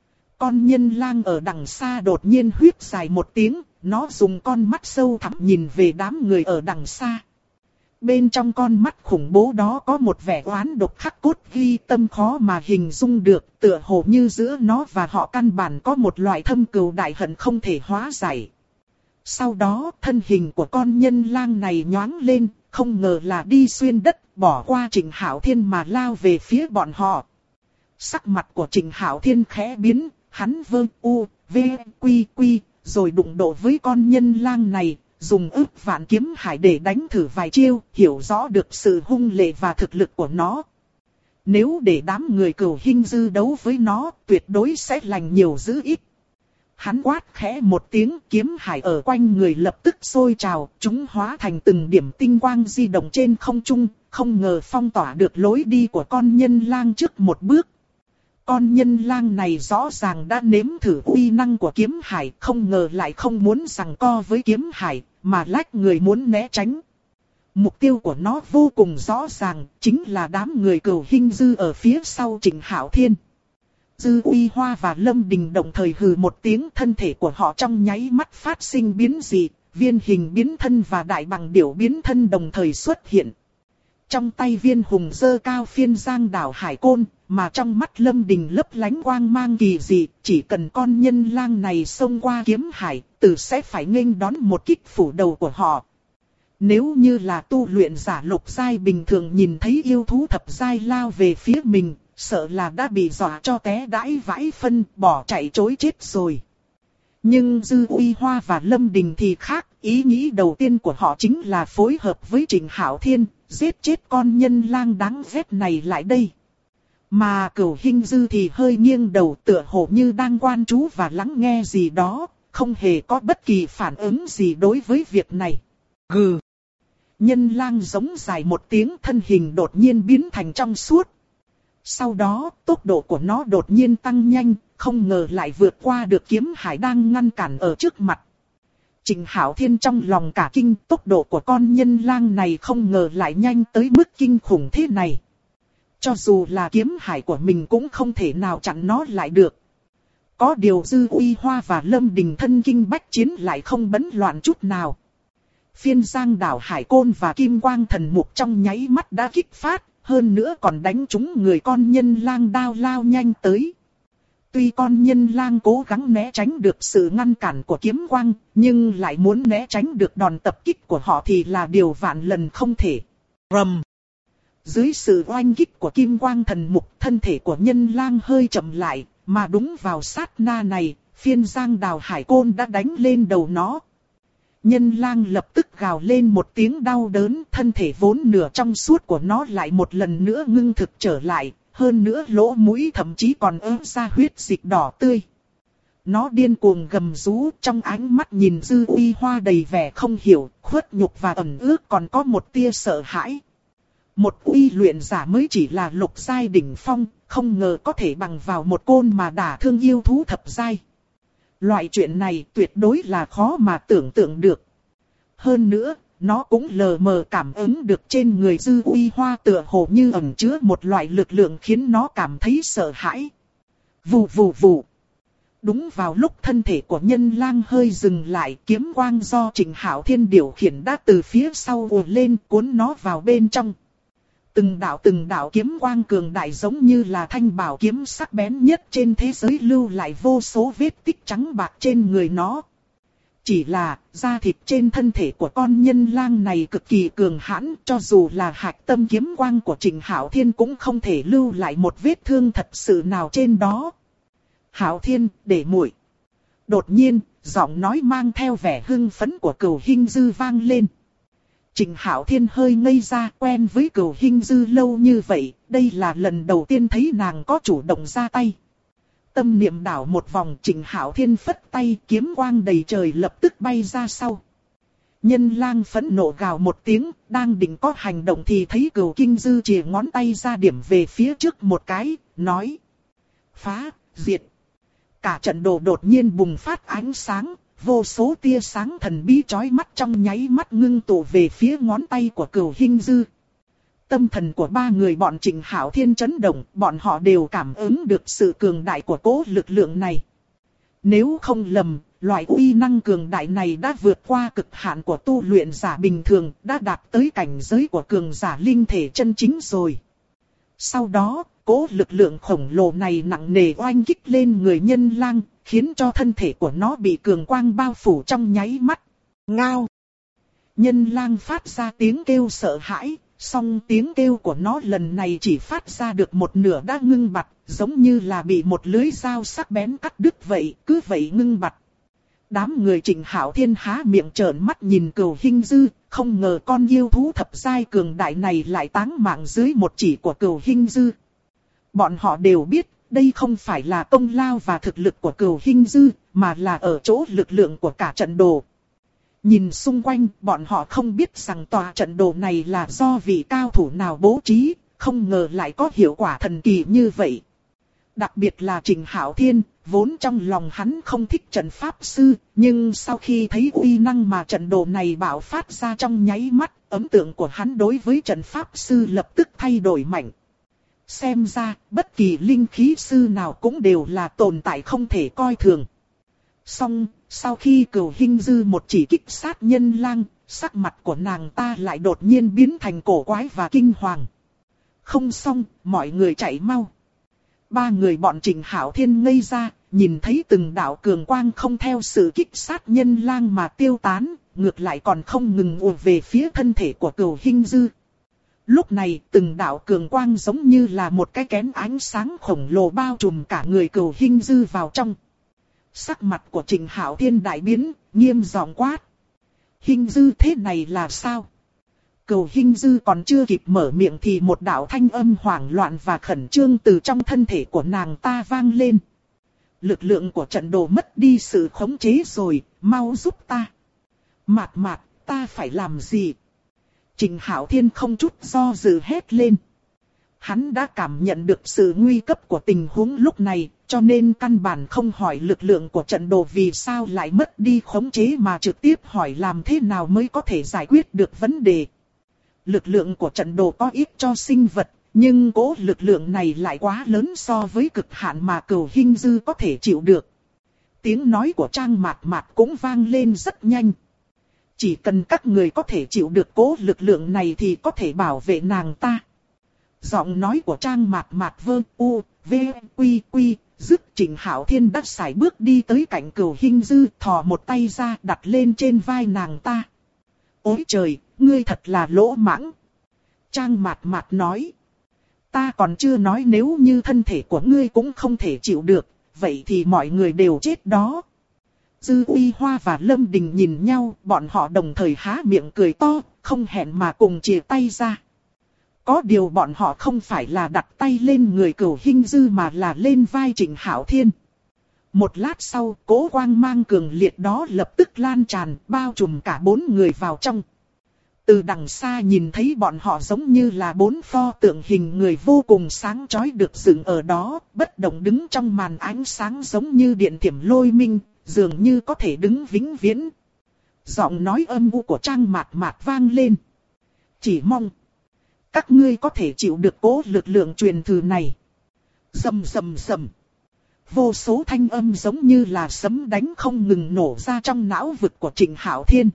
Con nhân lang ở đằng xa đột nhiên huýt dài một tiếng, nó dùng con mắt sâu thẳm nhìn về đám người ở đằng xa. Bên trong con mắt khủng bố đó có một vẻ oán độc khắc cốt ghi tâm khó mà hình dung được, tựa hồ như giữa nó và họ căn bản có một loại thâm cừu đại hận không thể hóa giải. Sau đó, thân hình của con nhân lang này nhoáng lên, không ngờ là đi xuyên đất, bỏ qua Trịnh Hạo Thiên mà lao về phía bọn họ. Sắc mặt của Trịnh Hạo Thiên khẽ biến, hắn vơ u, v, quy quy, rồi đụng độ với con nhân lang này. Dùng ức vạn kiếm hải để đánh thử vài chiêu, hiểu rõ được sự hung lệ và thực lực của nó. Nếu để đám người Cửu Hinh Dư đấu với nó, tuyệt đối sẽ lành nhiều dữ ít. Hắn quát khẽ một tiếng, kiếm hải ở quanh người lập tức sôi trào, chúng hóa thành từng điểm tinh quang di động trên không trung, không ngờ phong tỏa được lối đi của con nhân lang trước một bước. Con nhân lang này rõ ràng đã nếm thử uy năng của kiếm hải, không ngờ lại không muốn giằng co với kiếm hải, mà lách người muốn né tránh. Mục tiêu của nó vô cùng rõ ràng, chính là đám người Cửu Hinh Dư ở phía sau Trịnh Hạo Thiên. Dư Uy Hoa và Lâm Đình đồng thời hừ một tiếng, thân thể của họ trong nháy mắt phát sinh biến dị, viên hình biến thân và đại bằng điểu biến thân đồng thời xuất hiện. Trong tay Viên Hùng giơ cao phiên giang đảo hải côn, mà trong mắt Lâm Đình lấp lánh quang mang kỳ dị, chỉ cần con nhân lang này xông qua kiếm hải, tự sẽ phải nghênh đón một kích phủ đầu của họ. Nếu như là tu luyện giả lục giai bình thường nhìn thấy yêu thú thập giai lao về phía mình, sợ là đã bị dọa cho té đãi vãi phân, bỏ chạy trối chết rồi. Nhưng Dư Uy Hoa và Lâm Đình thì khác, ý nghĩ đầu tiên của họ chính là phối hợp với Trịnh Hạo Thiên, giết chết con nhân lang đáng ghét này lại đây. Mà Cửu Hinh Dư thì hơi nghiêng đầu, tựa hồ như đang quan chú và lắng nghe gì đó, không hề có bất kỳ phản ứng gì đối với việc này. Gừ. Nhân lang giống dài một tiếng, thân hình đột nhiên biến thành trong suốt. Sau đó, tốc độ của nó đột nhiên tăng nhanh, không ngờ lại vượt qua được kiếm hải đang ngăn cản ở trước mặt. Trịnh Hạo Thiên trong lòng cả kinh, tốc độ của con nhân lang này không ngờ lại nhanh tới mức kinh khủng thế này. Cho dù là kiếm hải của mình cũng không thể nào chặn nó lại được. Có điều Dư Uy Hoa và Lâm Đình thân kinh bách chiến lại không bấn loạn chút nào. Phiên giang đảo hải côn và kim quang thần mục trong nháy mắt đã kích phát, hơn nữa còn đánh trúng người con nhân lang đao lao nhanh tới. Tuy con nhân lang cố gắng né tránh được sự ngăn cản của kiếm quang, nhưng lại muốn né tránh được đòn tập kích của họ thì là điều vạn lần không thể. Rầm. Dưới sự oanh kích của kim quang thần mục, thân thể của nhân lang hơi chậm lại, mà đúng vào sát na này, phiên giang đào hải côn đã đánh lên đầu nó. Nhân lang lập tức gào lên một tiếng đau đớn, thân thể vốn nửa trong suốt của nó lại một lần nữa ngưng thực trở lại, hơn nữa lỗ mũi thậm chí còn ứa ra huyết dịch đỏ tươi. Nó điên cuồng gầm rú, trong ánh mắt nhìn Dư Uy Hoa đầy vẻ không hiểu, khuất nhục và ẩn ước, còn có một tia sợ hãi. Một uy luyện giả mới chỉ là lục giai đỉnh phong, không ngờ có thể bằng vào một côn mà đả thương yêu thú thập giai. Loại chuyện này tuyệt đối là khó mà tưởng tượng được. Hơn nữa, nó cũng lờ mờ cảm ứng được trên người Dư Uy Hoa tựa hồ như ẩn chứa một loại lực lượng khiến nó cảm thấy sợ hãi. Vù vù vù. Đúng vào lúc thân thể của nhân lang hơi dừng lại, kiếm quang do Trịnh Hạo Thiên điều khiển đã từ phía sau ùa lên cuốn nó vào bên trong. Từng đạo kiếm quang cường đại giống như là thanh bảo kiếm sắc bén nhất trên thế giới lưu lại vô số vết tích trắng bạc trên người nó. Chỉ là, da thịt trên thân thể của con nhân lang này cực kỳ cường hãn, cho dù là hạch tâm kiếm quang của Trịnh Hạo Thiên cũng không thể lưu lại một vết thương thật sự nào trên đó. Hạo Thiên, để muội. Đột nhiên, giọng nói mang theo vẻ hưng phấn của Cửu Hinh Dư vang lên. Trịnh Hạo Thiên hơi ngây ra, quen với Cửu Hinh Dư lâu như vậy, đây là lần đầu tiên thấy nàng có chủ động ra tay. Tâm niệm đảo một vòng, Trịnh Hạo Thiên phất tay, kiếm quang đầy trời lập tức bay ra sau. Nhân Lang phẫn nộ gào một tiếng, đang định có hành động thì thấy Cửu Hinh Dư chìa ngón tay ra điểm về phía trước một cái, nói: phá, diệt. Cả trận đồ đột nhiên bùng phát ánh sáng, vô số tia sáng thần bí chói mắt trong nháy mắt ngưng tụ về phía ngón tay của Cửu Hinh Dư. Tâm thần của ba người bọn Trịnh Hạo Thiên chấn động, bọn họ đều cảm ứng được sự cường đại của cỗ lực lượng này. Nếu không lầm, loại uy năng cường đại này đã vượt qua cực hạn của tu luyện giả bình thường, đã đạt tới cảnh giới của cường giả linh thể chân chính rồi. Sau đó, cỗ lực lượng khổng lồ này nặng nề oanh kích lên người Nhân Lang, khiến cho thân thể của nó bị cường quang bao phủ trong nháy mắt. Ngao! Nhân Lang phát ra tiếng kêu sợ hãi, song tiếng kêu của nó lần này chỉ phát ra được một nửa đã ngưng bặt, giống như là bị một lưỡi dao sắc bén cắt đứt vậy, cứ vậy ngưng bặt. Đám người Trịnh Hạo Thiên há miệng trợn mắt nhìn Cửu Hinh Dư, không ngờ con yêu thú thập giai cường đại này lại táng mạng dưới một chỉ của Cửu Hinh Dư. Bọn họ đều biết, đây không phải là công lao và thực lực của Cửu Hinh Dư, mà là ở chỗ lực lượng của cả trận đồ. Nhìn xung quanh, bọn họ không biết rằng tòa trận đồ này là do vị cao thủ nào bố trí, không ngờ lại có hiệu quả thần kỳ như vậy. Đặc biệt là Trịnh Hạo Thiên, vốn trong lòng hắn không thích trận pháp sư, nhưng sau khi thấy uy năng mà trận đồ này bạo phát ra trong nháy mắt, ấn tượng của hắn đối với trận pháp sư lập tức thay đổi mạnh. Xem ra, bất kỳ linh khí sư nào cũng đều là tồn tại không thể coi thường. Song, sau khi Cửu Hinh Dư một chỉ kích sát Nhân Lang, sắc mặt của nàng ta lại đột nhiên biến thành cổ quái và kinh hoàng. Không xong, mọi người chạy mau. Ba người bọn Trịnh Hạo Thiên ngây ra, nhìn thấy từng đạo cường quang không theo sự kích sát Nhân Lang mà tiêu tán, ngược lại còn không ngừng ùa về phía thân thể của Cửu Hinh Dư. Lúc này, từng đạo cường quang giống như là một cái kén ánh sáng khổng lồ bao trùm cả người Cửu Hinh Dư vào trong. Sắc mặt của Trịnh Hạo Thiên đại biến, nghiêm giọng quát: Hinh Dư thế này là sao? Cửu Hinh Dư còn chưa kịp mở miệng thì một đạo thanh âm hoảng loạn và khẩn trương từ trong thân thể của nàng ta vang lên. Lực lượng của trận đồ mất đi sự khống chế rồi, mau giúp ta. Mạt mạt, ta phải làm gì? Trịnh Hạo Thiên không chút do dự hét lên. Hắn đã cảm nhận được sự nguy cấp của tình huống lúc này, cho nên căn bản không hỏi lực lượng của trận đồ vì sao lại mất đi khống chế mà trực tiếp hỏi làm thế nào mới có thể giải quyết được vấn đề. Lực lượng của trận đồ có ích cho sinh vật, nhưng cố lực lượng này lại quá lớn so với cực hạn mà Cửu Hinh Dư có thể chịu được. Tiếng nói của Trang Mạt Mạt cũng vang lên rất nhanh. Chỉ cần các người có thể chịu được cố lực lượng này thì có thể bảo vệ nàng ta. Giọng nói của Trang Mạt Mạt vơ u, v, quy quy, dứt. Trịnh Hạo Thiên đắt sải bước đi tới cạnh Cửu Hinh Dư, thò một tay ra đặt lên trên vai nàng ta. Ôi trời, ngươi thật là lỗ mãng. Trang Mạt Mạt nói. Ta còn chưa nói nếu như thân thể của ngươi cũng không thể chịu được, vậy thì mọi người đều chết đó. Dư Uy Hoa và Lâm Đình nhìn nhau, bọn họ đồng thời há miệng cười to, không hẹn mà cùng chìa tay ra. Có điều bọn họ không phải là đặt tay lên người Cửu Hinh Dư mà là lên vai Trịnh Hạo Thiên. Một lát sau, cỗ quang mang cường liệt đó lập tức lan tràn, bao trùm cả bốn người vào trong. Từ đằng xa nhìn thấy bọn họ giống như là bốn pho tượng hình người vô cùng sáng chói được dựng ở đó, bất động đứng trong màn ánh sáng giống như điện thiểm lôi minh, dường như có thể đứng vĩnh viễn. Giọng nói âm u của Trang Mạt Mạt vang lên. Chỉ mong các ngươi có thể chịu được cố lực lượng truyền thừa này. Rầm rầm rầm. Vô số thanh âm giống như là sấm đánh không ngừng nổ ra trong não vực của Trịnh Hạo Thiên.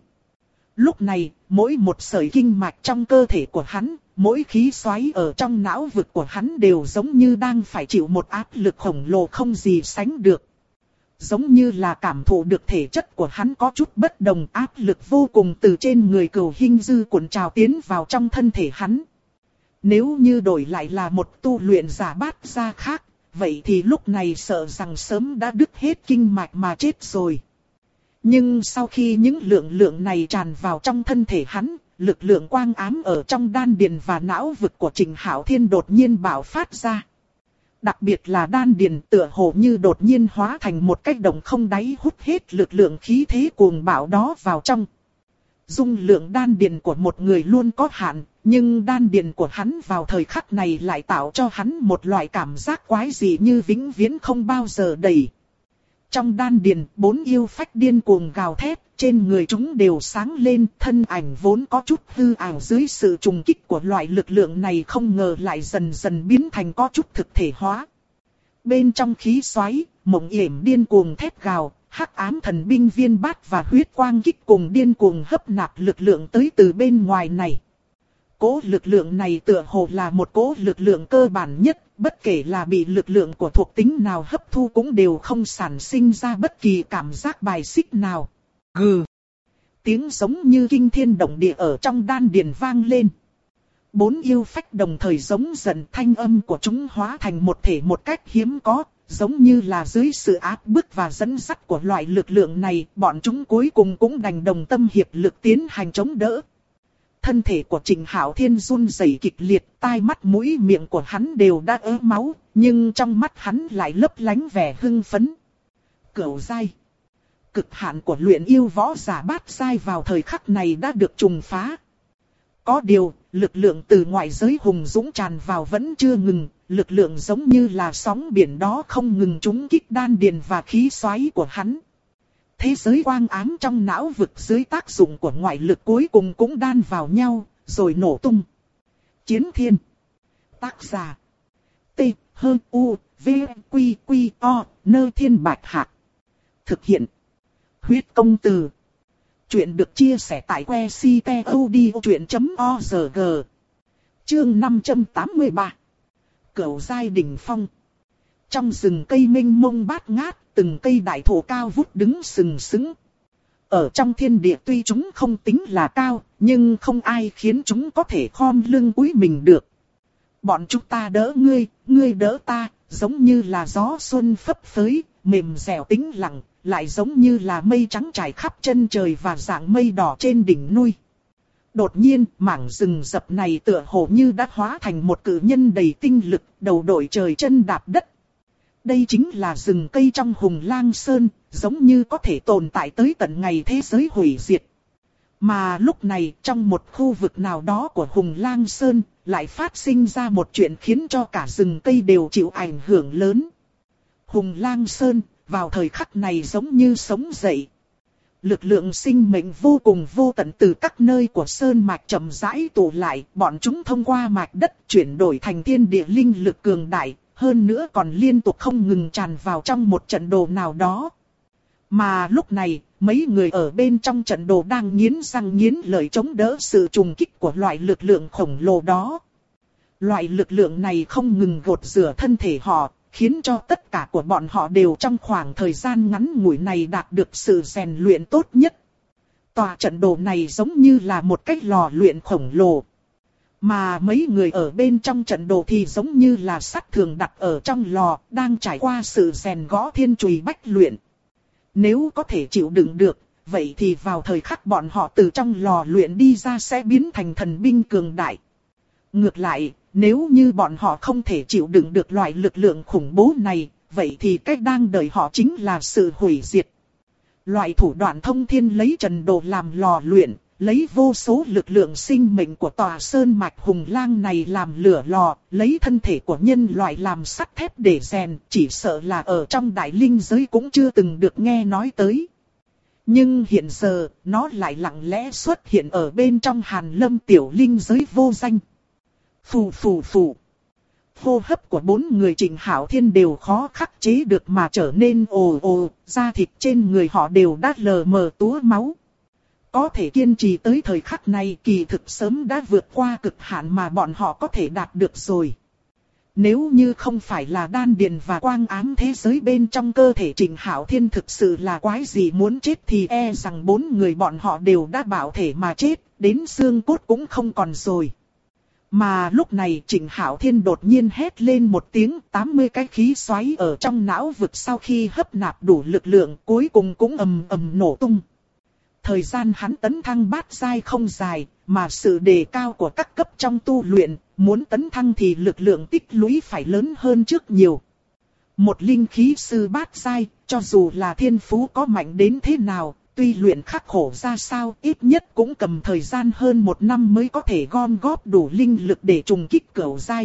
Lúc này, mỗi một sợi kinh mạch trong cơ thể của hắn, mỗi khí xoáy ở trong não vực của hắn đều giống như đang phải chịu một áp lực khổng lồ không gì sánh được. Giống như là cảm thụ được thể chất của hắn có chút bất đồng, áp lực vô cùng từ trên người Cửu Hinh Dư cuộn trào tiến vào trong thân thể hắn. Nếu như đổi lại là một tu luyện giả bát gia khác, vậy thì lúc này sợ rằng sớm đã đứt hết kinh mạch mà chết rồi. Nhưng sau khi những lượng này tràn vào trong thân thể hắn, lực lượng quang ám ở trong đan điền và não vực của Trịnh Hạo Thiên đột nhiên bạo phát ra. Đặc biệt là đan điền tựa hồ như đột nhiên hóa thành một cái động không đáy, hút hết lực lượng khí thế cuồng bạo đó vào trong. Dung lượng đan điền của một người luôn có hạn, nhưng đan điền của hắn vào thời khắc này lại tạo cho hắn một loại cảm giác quái dị như vĩnh viễn không bao giờ đầy. Trong đan điền, 4 yêu phách điên cuồng gào thét, trên người chúng đều sáng lên, thân ảnh vốn có chút hư ảo dưới sự trùng kích của loại lực lượng này không ngờ lại dần dần biến thành có chút thực thể hóa. Bên trong khí xoáy, Mộng Yểm điên cuồng thét gào, hắc ám thần binh viên bát và huyết quang kích cùng điên cuồng hấp nạp lực lượng tới từ bên ngoài này. Cỗ lực lượng này tựa hồ là một cỗ lực lượng cơ bản nhất, bất kể là bị lực lượng của thuộc tính nào hấp thu cũng đều không sản sinh ra bất kỳ cảm giác bài xích nào. Gừ! Tiếng giống như kinh thiên động địa ở trong đan điền vang lên. 4 yêu phách đồng thời giống giận, thanh âm của chúng hóa thành một thể một cách hiếm có, giống như là dưới sự áp bức và dẫn dắt của loại lực lượng này, bọn chúng cuối cùng cũng đành đồng tâm hiệp lực tiến hành chống đỡ. Thân thể của Trịnh Hạo Thiên run rẩy kịch liệt, tai mắt mũi miệng của hắn đều đã ớ máu, nhưng trong mắt hắn lại lấp lánh vẻ hưng phấn. Cửu giai, cực hạn của luyện yêu võ giả bát giai vào thời khắc này đã được trùng phá. Có điều, lực lượng từ ngoại giới hùng dũng tràn vào vẫn chưa ngừng, lực lượng giống như là sóng biển đó không ngừng trúng kích đan điền và khí xoáy của hắn. Thế giới quang ám trong não vực dưới tác dụng của ngoại lực cuối cùng cũng đan vào nhau, rồi nổ tung. Chiến Thiên. Tác giả. T, H, U, V, Q, Q, O, Nơ Thiên Bạch Hạc. Thực hiện. Huyết công từ. Chuyện được chia sẻ tại que ctod.org. Chương 583. Cửu giai đỉnh phong. Trong rừng cây mênh mông bát ngát, từng cây đại thụ cao vút đứng sừng sững. Ở trong thiên địa tuy chúng không tính là cao, nhưng không ai khiến chúng có thể khom lưng cúi mình được. Bọn chúng ta đỡ ngươi, ngươi đỡ ta, giống như là gió xuân phấp phới, mềm dẻo tĩnh lặng, lại giống như là mây trắng trải khắp chân trời và dạng mây đỏ trên đỉnh núi. Đột nhiên, mảng rừng rậm này tựa hồ như đã hóa thành một cự nhân đầy tinh lực, đầu đội trời chân đạp đất. Đây chính là rừng cây trong Hùng Lang Sơn, giống như có thể tồn tại tới tận ngày thế giới hủy diệt. Mà lúc này, trong một khu vực nào đó của Hùng Lang Sơn, lại phát sinh ra một chuyện khiến cho cả rừng cây đều chịu ảnh hưởng lớn. Hùng Lang Sơn, vào thời khắc này giống như sống dậy. Lực lượng sinh mệnh vô cùng vô tận từ các nơi của Sơn Mạch chậm rãi tụ lại, bọn chúng thông qua mạch đất chuyển đổi thành thiên địa linh lực cường đại. Hơn nữa còn liên tục không ngừng tràn vào trong một trận đồ nào đó. Mà lúc này, mấy người ở bên trong trận đồ đang nghiến răng nghiến lợi chống đỡ sự trùng kích của loại lực lượng khổng lồ đó. Loại lực lượng này không ngừng gột rửa thân thể họ, khiến cho tất cả của bọn họ đều trong khoảng thời gian ngắn ngủi này đạt được sự rèn luyện tốt nhất. Tòa trận đồ này giống như là một cái lò luyện khổng lồ. Mà mấy người ở bên trong trận đồ thì giống như là sắt thường đặt ở trong lò, đang trải qua sự rèn gõ thiên chùy bách luyện. Nếu có thể chịu đựng được, vậy thì vào thời khắc bọn họ từ trong lò luyện đi ra sẽ biến thành thần binh cường đại. Ngược lại, nếu như bọn họ không thể chịu đựng được loại lực lượng khủng bố này, vậy thì cách đang đợi họ chính là sự hủy diệt. Loại thủ đoạn thông thiên lấy trận đồ làm lò luyện. Lấy vô số lực lượng sinh mệnh của tòa sơn mạch Hùng Lang này làm lửa lò, lấy thân thể của nhân loại làm sắt thép để rèn, chỉ sợ là ở trong đại linh giới cũng chưa từng được nghe nói tới. Nhưng hiện giờ, nó lại lặng lẽ xuất hiện ở bên trong Hàn Lâm tiểu linh giới vô danh. Phù phù phù. Hô hấp của 4 người Trịnh Hạo Thiên đều khó khắc chế được mà trở nên ồ ồ, da thịt trên người họ đều đã lờ mờ túa máu. Có thể kiên trì tới thời khắc này kỳ thực sớm đã vượt qua cực hạn mà bọn họ có thể đạt được rồi. Nếu như không phải là đan điền và quang ám thế giới bên trong cơ thể Trịnh Hạo Thiên thực sự là quái gì muốn chết thì e rằng 4 người bọn họ đều đã bạo thể mà chết, đến xương cốt cũng không còn rồi. Mà lúc này Trịnh Hạo Thiên đột nhiên hét lên một tiếng, 80 cái khí xoáy ở trong não vực sau khi hấp nạp đủ lực lượng cuối cùng cũng ầm ầm nổ tung. Thời gian hắn tấn thăng bát giai không dài, mà sự đề cao của các cấp trong tu luyện, muốn tấn thăng thì lực lượng tích lũy phải lớn hơn trước nhiều. Một linh khí sư bát giai, cho dù là thiên phú có mạnh đến thế nào, tuy luyện khắc khổ ra sao, ít nhất cũng cầm thời gian hơn 1 năm mới có thể gom góp đủ linh lực để trùng kích cửu giai.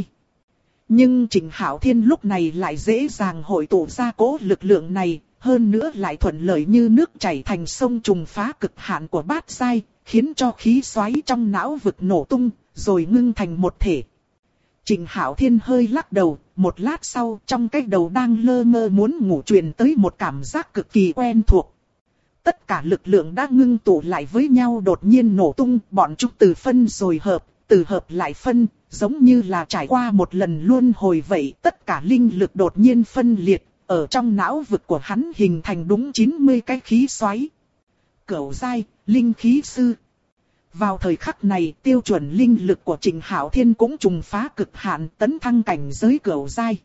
Nhưng Trịnh Hạo Thiên lúc này lại dễ dàng hội tụ ra cỗ lực lượng này, hơn nữa lại thuận lợi như nước chảy thành sông trùng phá cực hạn của bát giai, khiến cho khí xoáy trong não vực nổ tung, rồi ngưng thành một thể. Trịnh Hạo Thiên hơi lắc đầu, một lát sau trong cái đầu đang lơ mơ muốn ngủ truyền tới một cảm giác cực kỳ quen thuộc. Tất cả lực lượng đã ngưng tụ lại với nhau đột nhiên nổ tung, bọn chúng từ phân rồi hợp, từ hợp lại phân, giống như là trải qua một lần luân hồi vậy. Tất cả linh lực đột nhiên phân liệt, ở trong não vực của hắn hình thành đúng 90 cái khí xoáy. Cửu giai, linh khí sư. Vào thời khắc này, tiêu chuẩn linh lực của Trịnh Hạo Thiên cũng trùng phá cực hạn, tấn thăng cảnh giới cửu giai.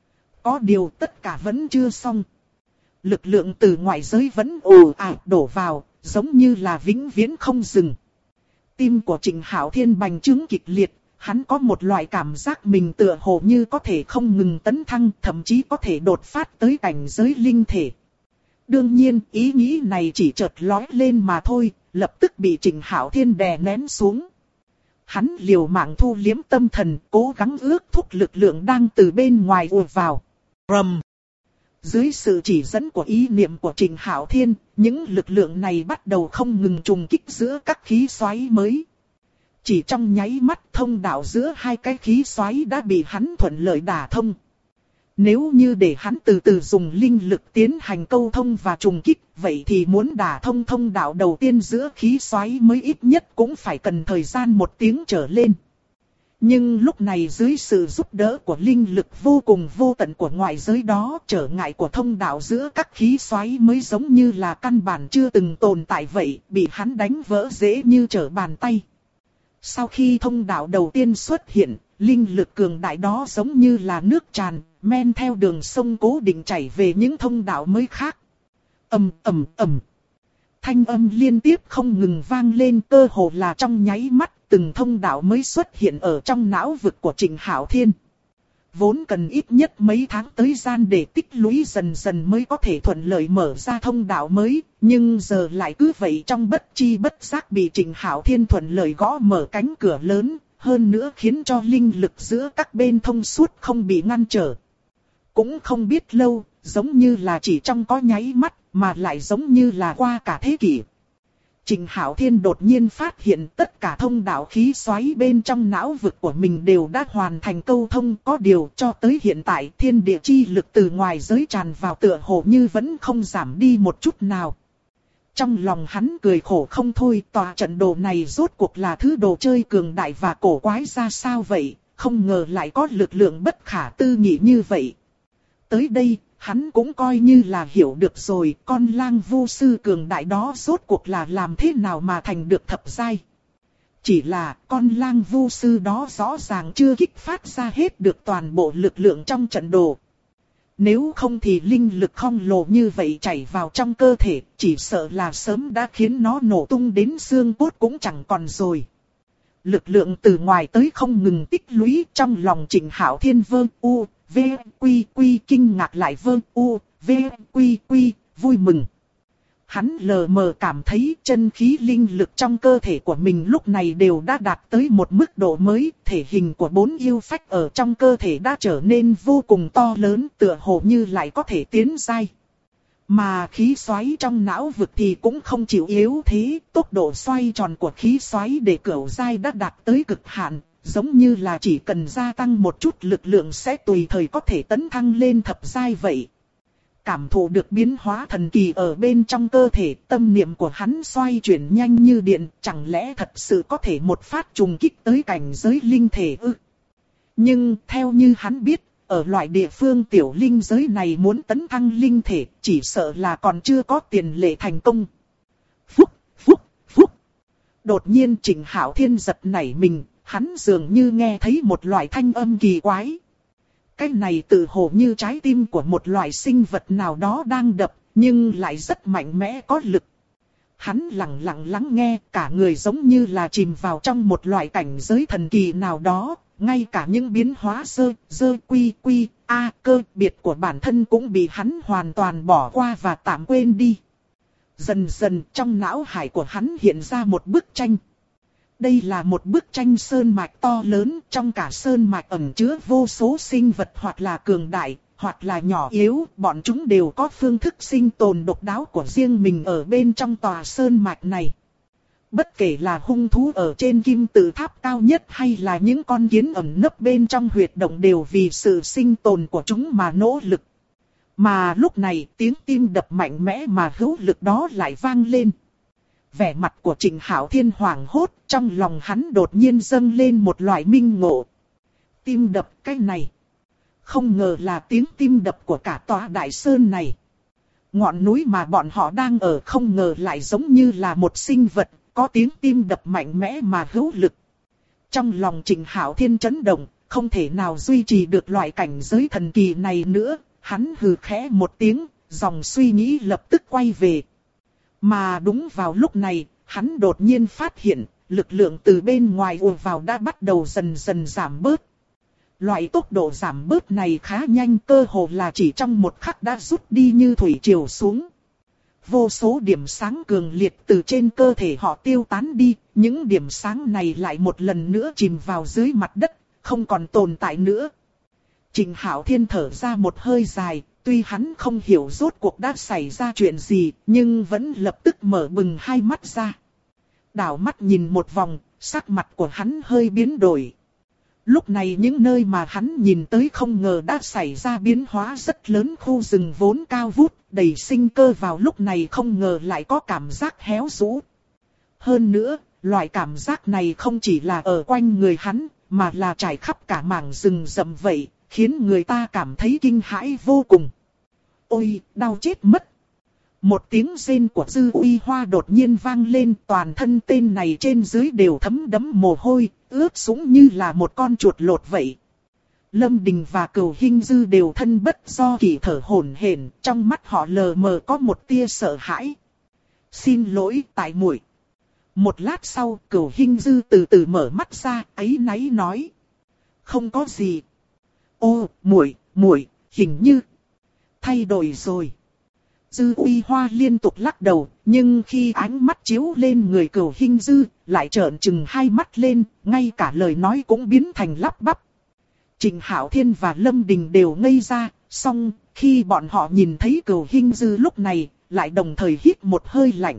Có điều tất cả vẫn chưa xong. Lực lượng từ ngoại giới vẫn ồ ạt đổ vào, giống như là vĩnh viễn không dừng. Tim của Trịnh Hạo Thiên bành trướng kịch liệt, hắn có một loại cảm giác mình tựa hồ như có thể không ngừng tấn thăng, thậm chí có thể đột phát tới cảnh giới linh thể. Đương nhiên, ý nghĩ này chỉ chợt lóe lên mà thôi, lập tức bị Trịnh Hạo Thiên đè nén xuống. Hắn liều mạng thu liếm tâm thần, cố gắng ước thúc lực lượng đang từ bên ngoài ùa vào. Rầm. Dưới sự chỉ dẫn của ý niệm của Trịnh Hạo Thiên, những lực lượng này bắt đầu không ngừng trùng kích giữa các khí xoáy mới. Chỉ trong nháy mắt, thông đạo giữa hai cái khí xoáy đã bị hắn thuận lợi đả thông. Nếu như để hắn từ từ dùng linh lực tiến hành câu thông và trùng kích, vậy thì muốn đả thông thông đạo đầu tiên giữa khí xoáy mới ít nhất cũng phải cần thời gian 1 tiếng trở lên. Nhưng lúc này dưới sự giúp đỡ của linh lực vô cùng vô tận của ngoại giới đó, trở ngại của thông đạo giữa các khí xoáy mới giống như là căn bản chưa từng tồn tại vậy, bị hắn đánh vỡ dễ như trở bàn tay. Sau khi thông đạo đầu tiên xuất hiện, linh lực cường đại đó giống như là nước tràn, men theo đường sông cố định chảy về những thông đạo mới khác. Ầm ầm ầm. Thanh âm liên tiếp không ngừng vang lên, cơ hồ là trong nháy mắt, từng thông đạo mới xuất hiện ở trong não vực của Trịnh Hạo Thiên. Vốn cần ít nhất mấy tháng tới gian để tích lũy dần dần mới có thể thuận lợi mở ra thông đạo mới, nhưng giờ lại cứ vậy trong bất chi bất giác bị Trịnh Hạo Thiên thuận lợi gõ mở cánh cửa lớn, hơn nữa khiến cho linh lực giữa các bên thông suốt không bị ngăn trở. Cũng không biết lâu, giống như là chỉ trong có nháy mắt, mà lại giống như là qua cả thế kỷ. Trịnh Hạo Thiên đột nhiên phát hiện tất cả thông đạo khí xoáy bên trong não vực của mình đều đã hoàn thành câu thông, có điều cho tới hiện tại thiên địa chi lực từ ngoài giới tràn vào tựa hồ như vẫn không giảm đi một chút nào. Trong lòng hắn cười khổ không thôi, tòa trận đồ này rốt cuộc là thứ đồ chơi cường đại và cổ quái ra sao vậy, không ngờ lại có lực lượng bất khả tư nghị như vậy. Tới đây, hắn cũng coi như là hiểu được rồi, con lang vu sư cường đại đó rốt cuộc là làm thế nào mà thành được thập giai. Chỉ là con lang vu sư đó rõ ràng chưa kích phát ra hết được toàn bộ lực lượng trong trận đồ. Nếu không thì linh lực khổng lồ như vậy chảy vào trong cơ thể, chỉ sợ là sớm đã khiến nó nổ tung đến xương cốt cũng chẳng còn rồi. Lực lượng từ ngoài tới không ngừng tích lũy, trong lòng Trịnh Hạo Thiên vương u, v, quy quy kinh ngạc lại vương u, v, quy quy, vui mừng. Hắn lờ mờ cảm thấy chân khí linh lực trong cơ thể của mình lúc này đều đã đạt tới một mức độ mới, thể hình của 4 yêu phách ở trong cơ thể đã trở nên vô cùng to lớn, tựa hồ như lại có thể tiến giai. Mà khí xoáy trong não vực thì cũng không chịu yếu thế, tốc độ xoay tròn của khí xoáy để cửu giai đã đạt tới cực hạn, giống như là chỉ cần gia tăng một chút lực lượng sẽ tùy thời có thể tấn thăng lên thập giai vậy. Cảm thụ được biến hóa thần kỳ ở bên trong cơ thể, tâm niệm của hắn xoay chuyển nhanh như điện, chẳng lẽ thật sự có thể một phát trùng kích tới cảnh giới linh thể ư? Nhưng theo như hắn biết, ở loại địa phương tiểu linh giới này muốn tấn thăng linh thể, chỉ sợ là còn chưa có tiền lệ thành công. Phúc, phúc, phúc. Đột nhiên Trịnh Hạo Thiên giật nảy mình, hắn dường như nghe thấy một loại thanh âm kỳ quái. Cái này tự hồ như trái tim của một loại sinh vật nào đó đang đập, nhưng lại rất mạnh mẽ có lực. Hắn lặng lặng lắng nghe, cả người giống như là chìm vào trong một loại cảnh giới thần kỳ nào đó, ngay cả những biến hóa cơ biệt của bản thân cũng bị hắn hoàn toàn bỏ qua và tạm quên đi. Dần dần trong não hải của hắn hiện ra một bức tranh. Đây là một bức tranh sơn mạch to lớn, trong cả sơn mạch ẩn chứa vô số sinh vật hoặc là cường đại, hoặc là nhỏ yếu, bọn chúng đều có phương thức sinh tồn độc đáo của riêng mình ở bên trong tòa sơn mạch này. Bất kể là hung thú ở trên kim tự tháp cao nhất hay là những con kiến ẩn nấp bên trong huyệt động đều vì sự sinh tồn của chúng mà nỗ lực. Mà lúc này tiếng tim đập mạnh mẽ mà hữu lực đó lại vang lên. Vẻ mặt của Trịnh Hạo Thiên hoảng hốt, trong lòng hắn đột nhiên dâng lên một loại minh ngộ. Tim đập cái này. Không ngờ là tiếng tim đập của cả tòa đại sơn này. Ngọn núi mà bọn họ đang ở không ngờ lại giống như là một sinh vật, có tiếng tim đập mạnh mẽ mà hữu lực. Trong lòng Trịnh Hạo Thiên chấn động, không thể nào duy trì được loại cảnh giới thần kỳ này nữa. Hắn hừ khẽ một tiếng, dòng suy nghĩ lập tức quay về. Mà đúng vào lúc này, hắn đột nhiên phát hiện, lực lượng từ bên ngoài ùa vào đã bắt đầu dần dần giảm bớt. Loại tốc độ giảm bớt này khá nhanh, cơ hồ là chỉ trong một khắc đã rút đi như thủy triều xuống. Vô số điểm sáng cường liệt từ trên cơ thể họ tiêu tán đi, những điểm sáng này lại một lần nữa chìm vào dưới mặt đất, không còn tồn tại nữa. Trịnh Hạo Thiên thở ra một hơi dài, tuy hắn không hiểu rốt cuộc đã xảy ra chuyện gì, nhưng vẫn lập tức mở bừng hai mắt ra. Đảo mắt nhìn một vòng, sắc mặt của hắn hơi biến đổi. Lúc này những nơi mà hắn nhìn tới không ngờ đã xảy ra biến hóa rất lớn, khu rừng vốn cao vút, đầy sinh cơ vào lúc này không ngờ lại có cảm giác héo rũ. Hơn nữa, loại cảm giác này không chỉ là ở quanh người hắn, mà là trải khắp cả mảng rừng rậm vậy, khiến người ta cảm thấy kinh hãi vô cùng. Ôi, đau chết mất! Một tiếng rên của Dư Uy Hoa đột nhiên vang lên, toàn thân tên này trên dưới đều thấm đẫm mồ hôi, ướt sũng như là một con chuột lột vậy. Lâm Đình và Cửu Hinh Dư đều thân bất do kỷ thở hổn hển, trong mắt họ lờ mờ có một tia sợ hãi. Xin lỗi tại muội. Một lát sau, Cửu Hinh Dư từ từ mở mắt ra, áy náy nói: không có gì. Ô, muội, hình như thay đổi rồi. Dư Uy Hoa liên tục lắc đầu, nhưng khi ánh mắt chiếu lên người Cửu Hinh Dư, lại trợn trừng hai mắt lên, ngay cả lời nói cũng biến thành lắp bắp. Trịnh Hạo Thiên và Lâm Đình đều ngây ra, song khi bọn họ nhìn thấy Cửu Hinh Dư lúc này, lại đồng thời hít một hơi lạnh.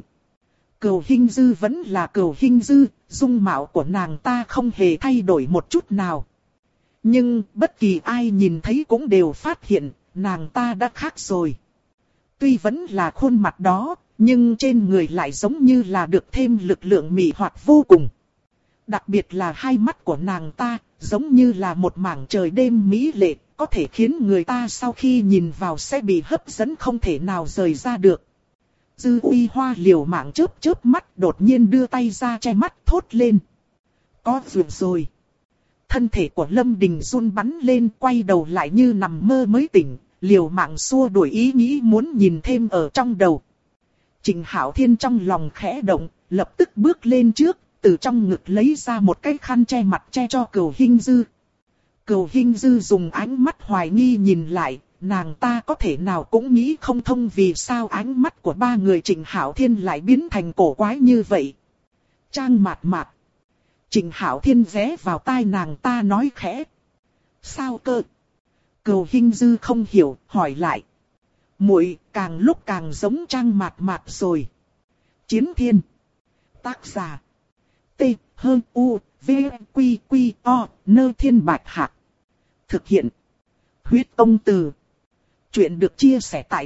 Cửu Hinh Dư vẫn là Cửu Hinh Dư, dung mạo của nàng ta không hề thay đổi một chút nào. Nhưng bất kỳ ai nhìn thấy cũng đều phát hiện, nàng ta đã khác rồi. Tuy vẫn là khuôn mặt đó, nhưng trên người lại giống như là được thêm lực lượng mị hoặc vô cùng. Đặc biệt là hai mắt của nàng ta, giống như là một mảng trời đêm mỹ lệ, có thể khiến người ta sau khi nhìn vào sẽ bị hấp dẫn không thể nào rời ra được. Dư Uy Hoa liều mạng chớp chớp mắt, đột nhiên đưa tay ra che mắt thốt lên: có việc rồi. Thân thể của Lâm Đình run bắn lên, quay đầu lại như nằm mơ mới tỉnh, liều mạng xua đuổi ý nghĩ muốn nhìn thêm ở trong đầu. Trịnh Hạo Thiên trong lòng khẽ động, lập tức bước lên trước, từ trong ngực lấy ra một cái khăn che mặt che cho Cửu Hinh Dư. Cửu Hinh Dư dùng ánh mắt hoài nghi nhìn lại, nàng ta có thể nào cũng nghĩ không thông vì sao ánh mắt của ba người Trịnh Hạo Thiên lại biến thành cổ quái như vậy. Trang mạt mạt. Trịnh Hạo Thiên ghé vào tai nàng ta nói khẽ: sao cơ? Cửu Hinh Dư không hiểu, hỏi lại: muội càng lúc càng giống Trang mạt mạt rồi. Chiến Thiên. Tác giả: T H U V Q Q O Nơ Thiên Bạch Hạc. Thực hiện: Huyết Tông Từ. Chuyện được chia sẻ tại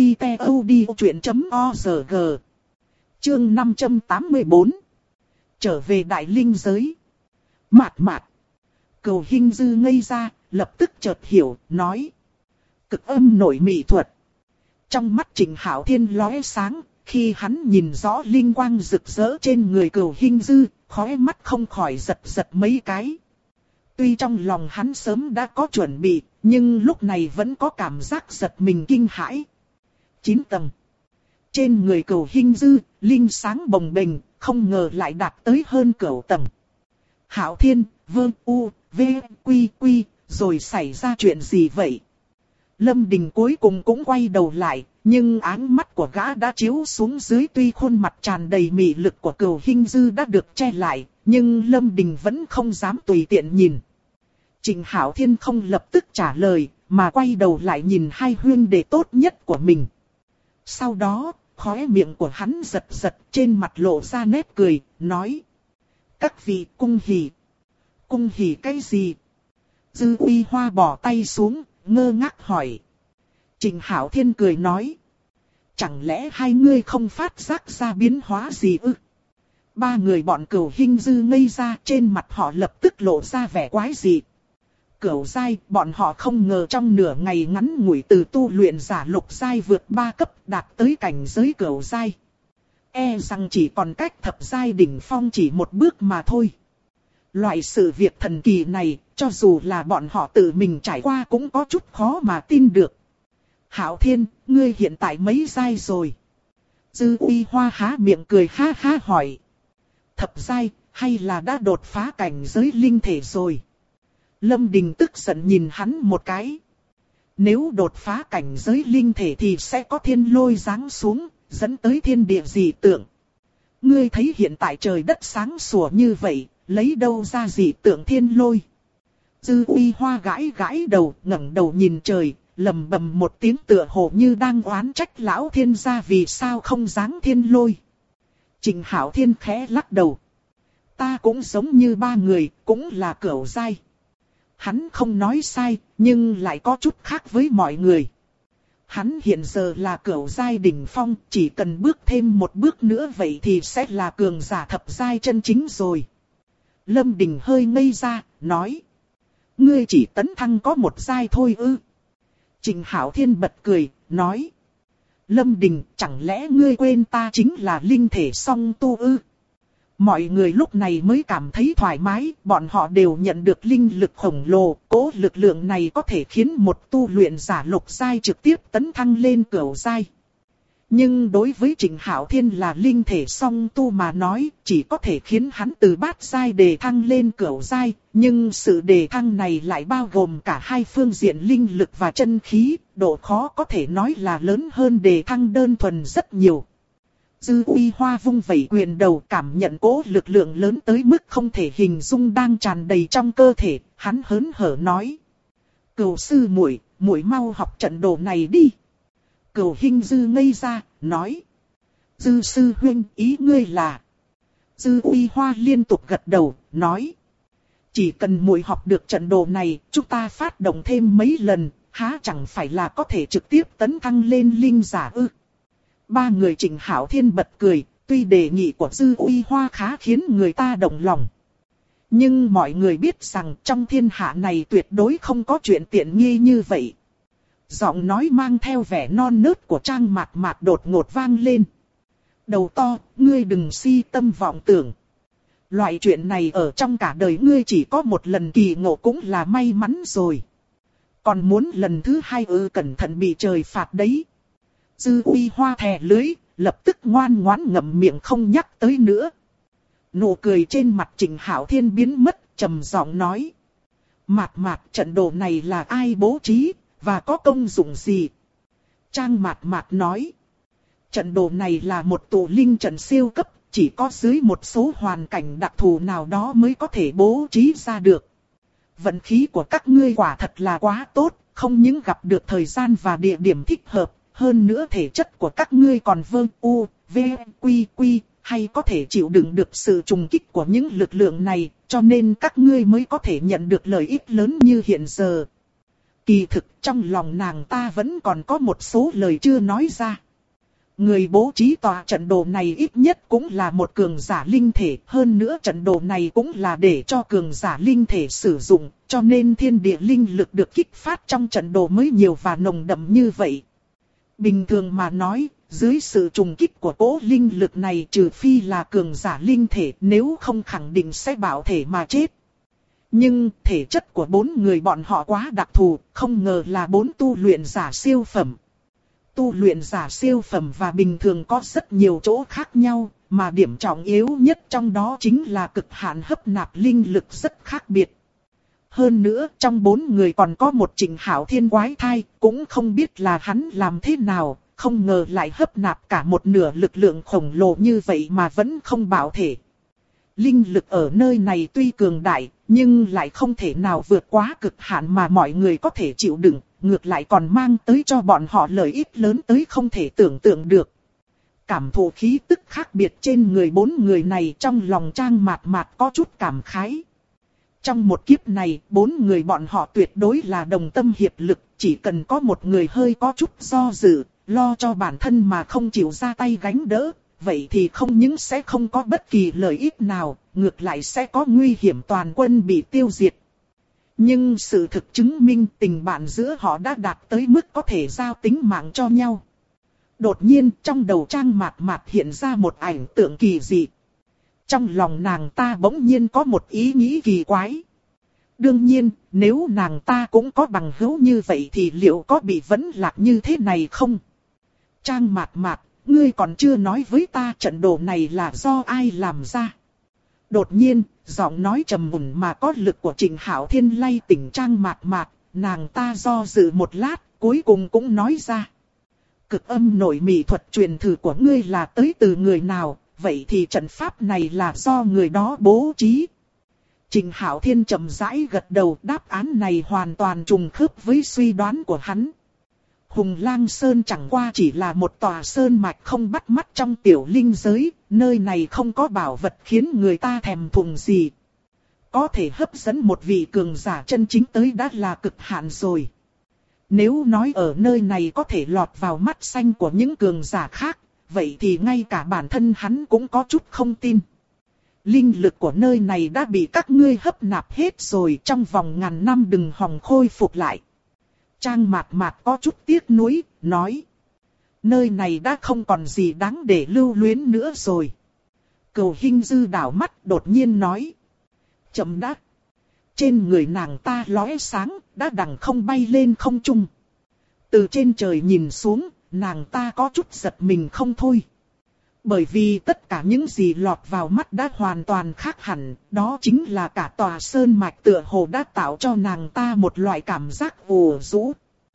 website.odchuyện.org. Chương 584. Trở về Đại Linh Giới. Mạt mạt. Cửu Hinh Dư ngây ra, lập tức chợt hiểu, nói: cực âm nội mị thuật. Trong mắt Trịnh Hạo Thiên lóe sáng, khi hắn nhìn rõ linh quang rực rỡ trên người Cửu Hinh Dư, khóe mắt không khỏi giật giật mấy cái. Tuy trong lòng hắn sớm đã có chuẩn bị, nhưng lúc này vẫn có cảm giác giật mình kinh hãi. 9 tầng. Trên người Cửu Hinh Dư, linh sáng bồng bềnh, không ngờ lại đạt tới hơn 9 tầng. Hạo Thiên, Vương U, V, Quy Quy, rồi xảy ra chuyện gì vậy? Lâm Đình cuối cùng cũng quay đầu lại, nhưng áng mắt của gã đã chiếu xuống dưới, tuy khuôn mặt tràn đầy mị lực của Cửu Hinh Dư đã được che lại, nhưng Lâm Đình vẫn không dám tùy tiện nhìn. Trịnh Hạo Thiên không lập tức trả lời, mà quay đầu lại nhìn hai huynh đệ tốt nhất của mình. Sau đó, khóe miệng của hắn giật giật, trên mặt lộ ra nét cười, nói: các vị cung hỉ. Cung hỉ cái gì? Dư Uy Hoa bỏ tay xuống, ngơ ngác hỏi. Trịnh Hạo Thiên cười nói: chẳng lẽ hai ngươi không phát giác ra biến hóa gì ư? Ba người bọn Cửu Hinh Dư ngây ra, trên mặt họ lập tức lộ ra vẻ quái dị. Cửu giai, bọn họ không ngờ trong nửa ngày ngắn ngủi từ tu luyện giả lục giai vượt 3 cấp đạt tới cảnh giới cửu giai. E rằng chỉ còn cách thập giai đỉnh phong chỉ một bước mà thôi. Loại sự việc thần kỳ này, cho dù là bọn họ tự mình trải qua cũng có chút khó mà tin được. Hạo Thiên, ngươi hiện tại mấy giai rồi? Dư Uy Hoa há miệng cười ha ha hỏi. Thập giai, hay là đã đột phá cảnh giới linh thể rồi? Lâm Đình tức giận nhìn hắn một cái. Nếu đột phá cảnh giới linh thể thì sẽ có thiên lôi giáng xuống, dẫn tới thiên địa dị tượng. Ngươi thấy hiện tại trời đất sáng sủa như vậy, lấy đâu ra dị tượng thiên lôi? Dư Uy Hoa gãi gãi đầu, ngẩng đầu nhìn trời, lầm bầm một tiếng tựa hồ như đang oán trách lão thiên gia vì sao không giáng thiên lôi. Trịnh Hạo Thiên khẽ lắc đầu. Ta cũng giống như ba người, cũng là cửu giai. Hắn không nói sai, nhưng lại có chút khác với mọi người. Hắn hiện giờ là cửu giai đỉnh phong, chỉ cần bước thêm một bước nữa vậy thì sẽ là cường giả thập giai chân chính rồi. Lâm Đình hơi ngây ra, nói. Ngươi chỉ tấn thăng có một giai thôi ư? Trịnh Hạo Thiên bật cười, nói. Lâm Đình, chẳng lẽ ngươi quên ta chính là linh thể song tu ư? Mọi người lúc này mới cảm thấy thoải mái, bọn họ đều nhận được linh lực khổng lồ, cố lực lượng này có thể khiến một tu luyện giả lục giai trực tiếp tấn thăng lên cửu giai. Nhưng đối với Trịnh Hạo Thiên là linh thể song tu mà nói, chỉ có thể khiến hắn từ bát giai đề thăng lên cửu giai, nhưng sự đề thăng này lại bao gồm cả hai phương diện linh lực và chân khí, độ khó có thể nói là lớn hơn đề thăng đơn thuần rất nhiều. Dư Uy Hoa vung vẩy quyền đầu, cảm nhận cố lực lượng lớn tới mức không thể hình dung đang tràn đầy trong cơ thể, hắn hớn hở nói. Cửu sư muội, muội mau học trận đồ này đi. Cửu Hinh Dư ngây ra, nói. Dư sư huynh, ý ngươi là? Dư Uy Hoa liên tục gật đầu, nói. Chỉ cần muội học được trận đồ này, chúng ta phát động thêm mấy lần, há chẳng phải là có thể trực tiếp tấn thăng lên linh giả ư? Ba người Trịnh Hạo Thiên bật cười, tuy đề nghị của Dư Uy Hoa khá khiến người ta động lòng. Nhưng mọi người biết rằng trong thiên hạ này tuyệt đối không có chuyện tiện nghi như vậy. Giọng nói mang theo vẻ non nớt của Trang Mạt Mạt đột ngột vang lên. Đầu to, ngươi đừng si tâm vọng tưởng. Loại chuyện này ở trong cả đời ngươi chỉ có một lần kỳ ngộ cũng là may mắn rồi. Còn muốn lần thứ hai cẩn thận bị trời phạt đấy. Dư Uy Hoa thè lưới, lập tức ngoan ngoãn ngậm miệng không nhắc tới nữa. Nụ cười trên mặt Trịnh Hạo Thiên biến mất, trầm giọng nói. Mạt Mạt, trận đồ này là ai bố trí, và có công dụng gì? Trang Mạt Mạt nói. Trận đồ này là một tụ linh trận siêu cấp, chỉ có dưới một số hoàn cảnh đặc thù nào đó mới có thể bố trí ra được. Vận khí của các ngươi quả thật là quá tốt, không những gặp được thời gian và địa điểm thích hợp, hơn nữa thể chất của các ngươi còn vơ u, v, quy quy, hay có thể chịu đựng được sự trùng kích của những lực lượng này, cho nên các ngươi mới có thể nhận được lợi ích lớn như hiện giờ. Kỳ thực trong lòng nàng ta vẫn còn có một số lời chưa nói ra. Người bố trí tòa trận đồ này ít nhất cũng là một cường giả linh thể, hơn nữa trận đồ này cũng là để cho cường giả linh thể sử dụng, cho nên thiên địa linh lực được kích phát trong trận đồ mới nhiều và nồng đậm như vậy. Bình thường mà nói, dưới sự trùng kích của cỗ linh lực này trừ phi là cường giả linh thể, nếu không khẳng định sẽ bạo thể mà chết. Nhưng thể chất của 4 người bọn họ quá đặc thù, không ngờ là 4 tu luyện giả siêu phẩm. Tu luyện giả siêu phẩm và bình thường có rất nhiều chỗ khác nhau, mà điểm trọng yếu nhất trong đó chính là cực hạn hấp nạp linh lực rất khác biệt. Hơn nữa, trong 4 người còn có một Trịnh Hạo Thiên quái thai, cũng không biết là hắn làm thế nào, không ngờ lại hấp nạp cả một nửa lực lượng khổng lồ như vậy mà vẫn không bạo thể. Linh lực ở nơi này tuy cường đại, nhưng lại không thể nào vượt quá cực hạn mà mọi người có thể chịu đựng, ngược lại còn mang tới cho bọn họ lợi ích lớn tới không thể tưởng tượng được. Cảm thụ khí tức khác biệt trên người 4 người này, trong lòng Trang Mạt Mạt có chút cảm khái. Trong một kiếp này, 4 người bọn họ tuyệt đối là đồng tâm hiệp lực, chỉ cần có một người hơi có chút do dự, lo cho bản thân mà không chịu ra tay gánh đỡ, vậy thì không những sẽ không có bất kỳ lợi ích nào, ngược lại sẽ có nguy hiểm toàn quân bị tiêu diệt. Nhưng sự thực chứng minh tình bạn giữa họ đã đạt tới mức có thể giao tính mạng cho nhau. Đột nhiên trong đầu Trang Mạt Mạt hiện ra một ảnh tượng kỳ dị. Trong lòng nàng ta bỗng nhiên có một ý nghĩ kỳ quái. Đương nhiên, nếu nàng ta cũng có bằng hữu như vậy thì liệu có bị vấn lạc như thế này không? Trang Mạt Mạt, ngươi còn chưa nói với ta trận đồ này là do ai làm ra. Đột nhiên, giọng nói trầm mùn mà có lực của Trịnh Hạo Thiên lay tỉnh Trang Mạt Mạt, nàng ta do dự một lát, cuối cùng cũng nói ra. Cực âm nội mị thuật truyền thụ của ngươi là tới từ người nào, vậy thì trận pháp này là do người đó bố trí. Trịnh Hạo Thiên chậm rãi gật đầu, đáp án này hoàn toàn trùng khớp với suy đoán của hắn. Hùng Lang Sơn chẳng qua chỉ là một tòa sơn mạch không bắt mắt trong tiểu linh giới, nơi này không có bảo vật khiến người ta thèm thuồng gì. Có thể hấp dẫn một vị cường giả chân chính tới đã là cực hạn rồi. Nếu nói ở nơi này có thể lọt vào mắt xanh của những cường giả khác, vậy thì ngay cả bản thân hắn cũng có chút không tin. Linh lực của nơi này đã bị các ngươi hấp nạp hết rồi, trong vòng ngàn năm đừng hòng khôi phục lại. Trang Mạt Mạt có chút tiếc nuối, nói. Nơi này đã không còn gì đáng để lưu luyến nữa rồi. Cửu Hinh Dư đảo mắt đột nhiên nói. Chậm đã. Trên người nàng ta lóe sáng, đã đằng không bay lên không trung. Từ trên trời nhìn xuống, nàng ta có chút giật mình không thôi. Bởi vì tất cả những gì lọt vào mắt đã hoàn toàn khác hẳn, đó chính là cả tòa sơn mạch tựa hồ đã tạo cho nàng ta một loại cảm giác ù rũ.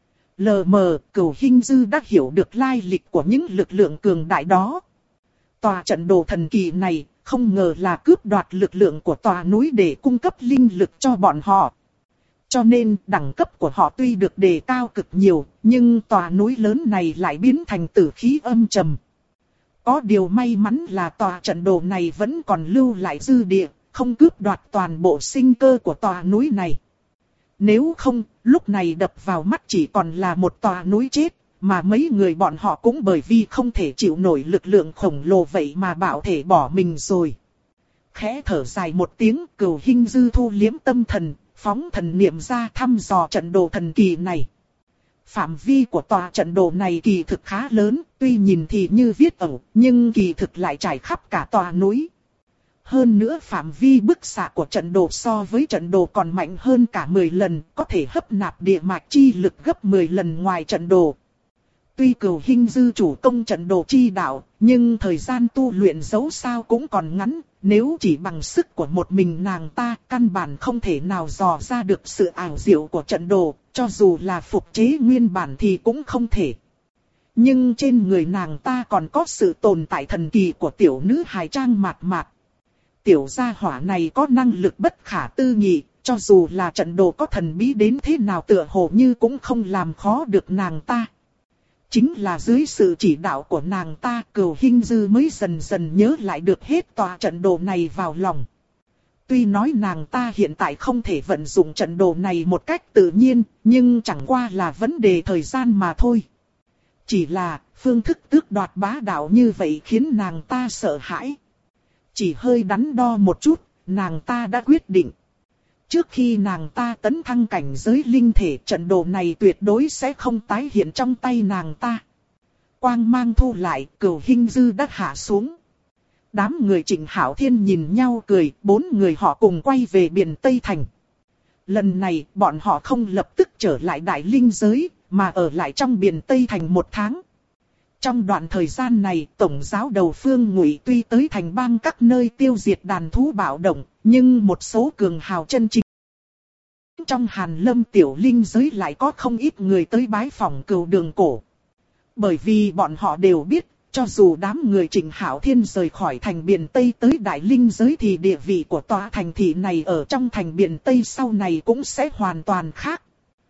Lờ mờ, Cửu Hinh Dư đã hiểu được lai lịch của những lực lượng cường đại đó. Tòa trận đồ thần kỳ này, không ngờ là cướp đoạt lực lượng của tòa núi để cung cấp linh lực cho bọn họ. Cho nên, đẳng cấp của họ tuy được đề cao cực nhiều, nhưng tòa núi lớn này lại biến thành tử khí âm trầm. Có điều may mắn là tòa trận đồ này vẫn còn lưu lại dư địa, không cướp đoạt toàn bộ sinh cơ của tòa núi này. Nếu không, lúc này đập vào mắt chỉ còn là một tòa núi chết, mà mấy người bọn họ cũng bởi vì không thể chịu nổi lực lượng khổng lồ vậy mà bạo thể bỏ mình rồi. Khẽ thở dài một tiếng, Cửu Hinh Dư thu liếm tâm thần, phóng thần niệm ra thăm dò trận đồ thần kỳ này. Phạm vi của tòa trận đồ này kỳ thực khá lớn, tuy nhìn thì như viết ẩu, nhưng kỳ thực lại trải khắp cả tòa núi. Hơn nữa phạm vi bức xạ của trận đồ so với trận đồ còn mạnh hơn cả 10 lần, có thể hấp nạp địa mạch chi lực gấp 10 lần ngoài trận đồ. Tuy Cửu Hinh Dư chủ công trận đồ chi đạo, nhưng thời gian tu luyện dẫu sao cũng còn ngắn, nếu chỉ bằng sức của một mình nàng ta, căn bản không thể nào dò ra được sự ảo diệu của trận đồ, cho dù là phục chế nguyên bản thì cũng không thể. Nhưng trên người nàng ta còn có sự tồn tại thần kỳ của tiểu nữ hài Trang Mạt Mạt. Tiểu gia hỏa này có năng lực bất khả tư nghị, cho dù là trận đồ có thần bí đến thế nào tựa hồ như cũng không làm khó được nàng ta. Chính là dưới sự chỉ đạo của nàng ta, Cửu Hinh Dư mới dần dần nhớ lại được hết tòa trận đồ này vào lòng. Tuy nói nàng ta hiện tại không thể vận dụng trận đồ này một cách tự nhiên, nhưng chẳng qua là vấn đề thời gian mà thôi. Chỉ là, phương thức tước đoạt bá đạo như vậy khiến nàng ta sợ hãi. Chỉ hơi đắn đo một chút, nàng ta đã quyết định. Trước khi nàng ta tấn thăng cảnh giới linh thể, trận đồ này tuyệt đối sẽ không tái hiện trong tay nàng ta. Quang mang thu lại, Cửu Hinh Dư đã hạ xuống. Đám người Trịnh Hạo Thiên nhìn nhau cười, 4 người họ cùng quay về biển Tây Thành. Lần này, bọn họ không lập tức trở lại Đại Linh giới, mà ở lại trong biển Tây Thành 1 tháng. Trong đoạn thời gian này, Tổng giáo đầu Phương Ngụy tuy tới thành bang các nơi tiêu diệt đàn thú bạo động, nhưng một số cường hào chân chính trong Hàn Lâm tiểu linh giới lại có không ít người tới bái phỏng Cửu Đường Cổ. Bởi vì bọn họ đều biết, cho dù đám người Trịnh Hạo Thiên rời khỏi thành biển Tây tới Đại Linh giới thì địa vị của tòa thành thị này ở trong thành biển Tây sau này cũng sẽ hoàn toàn khác.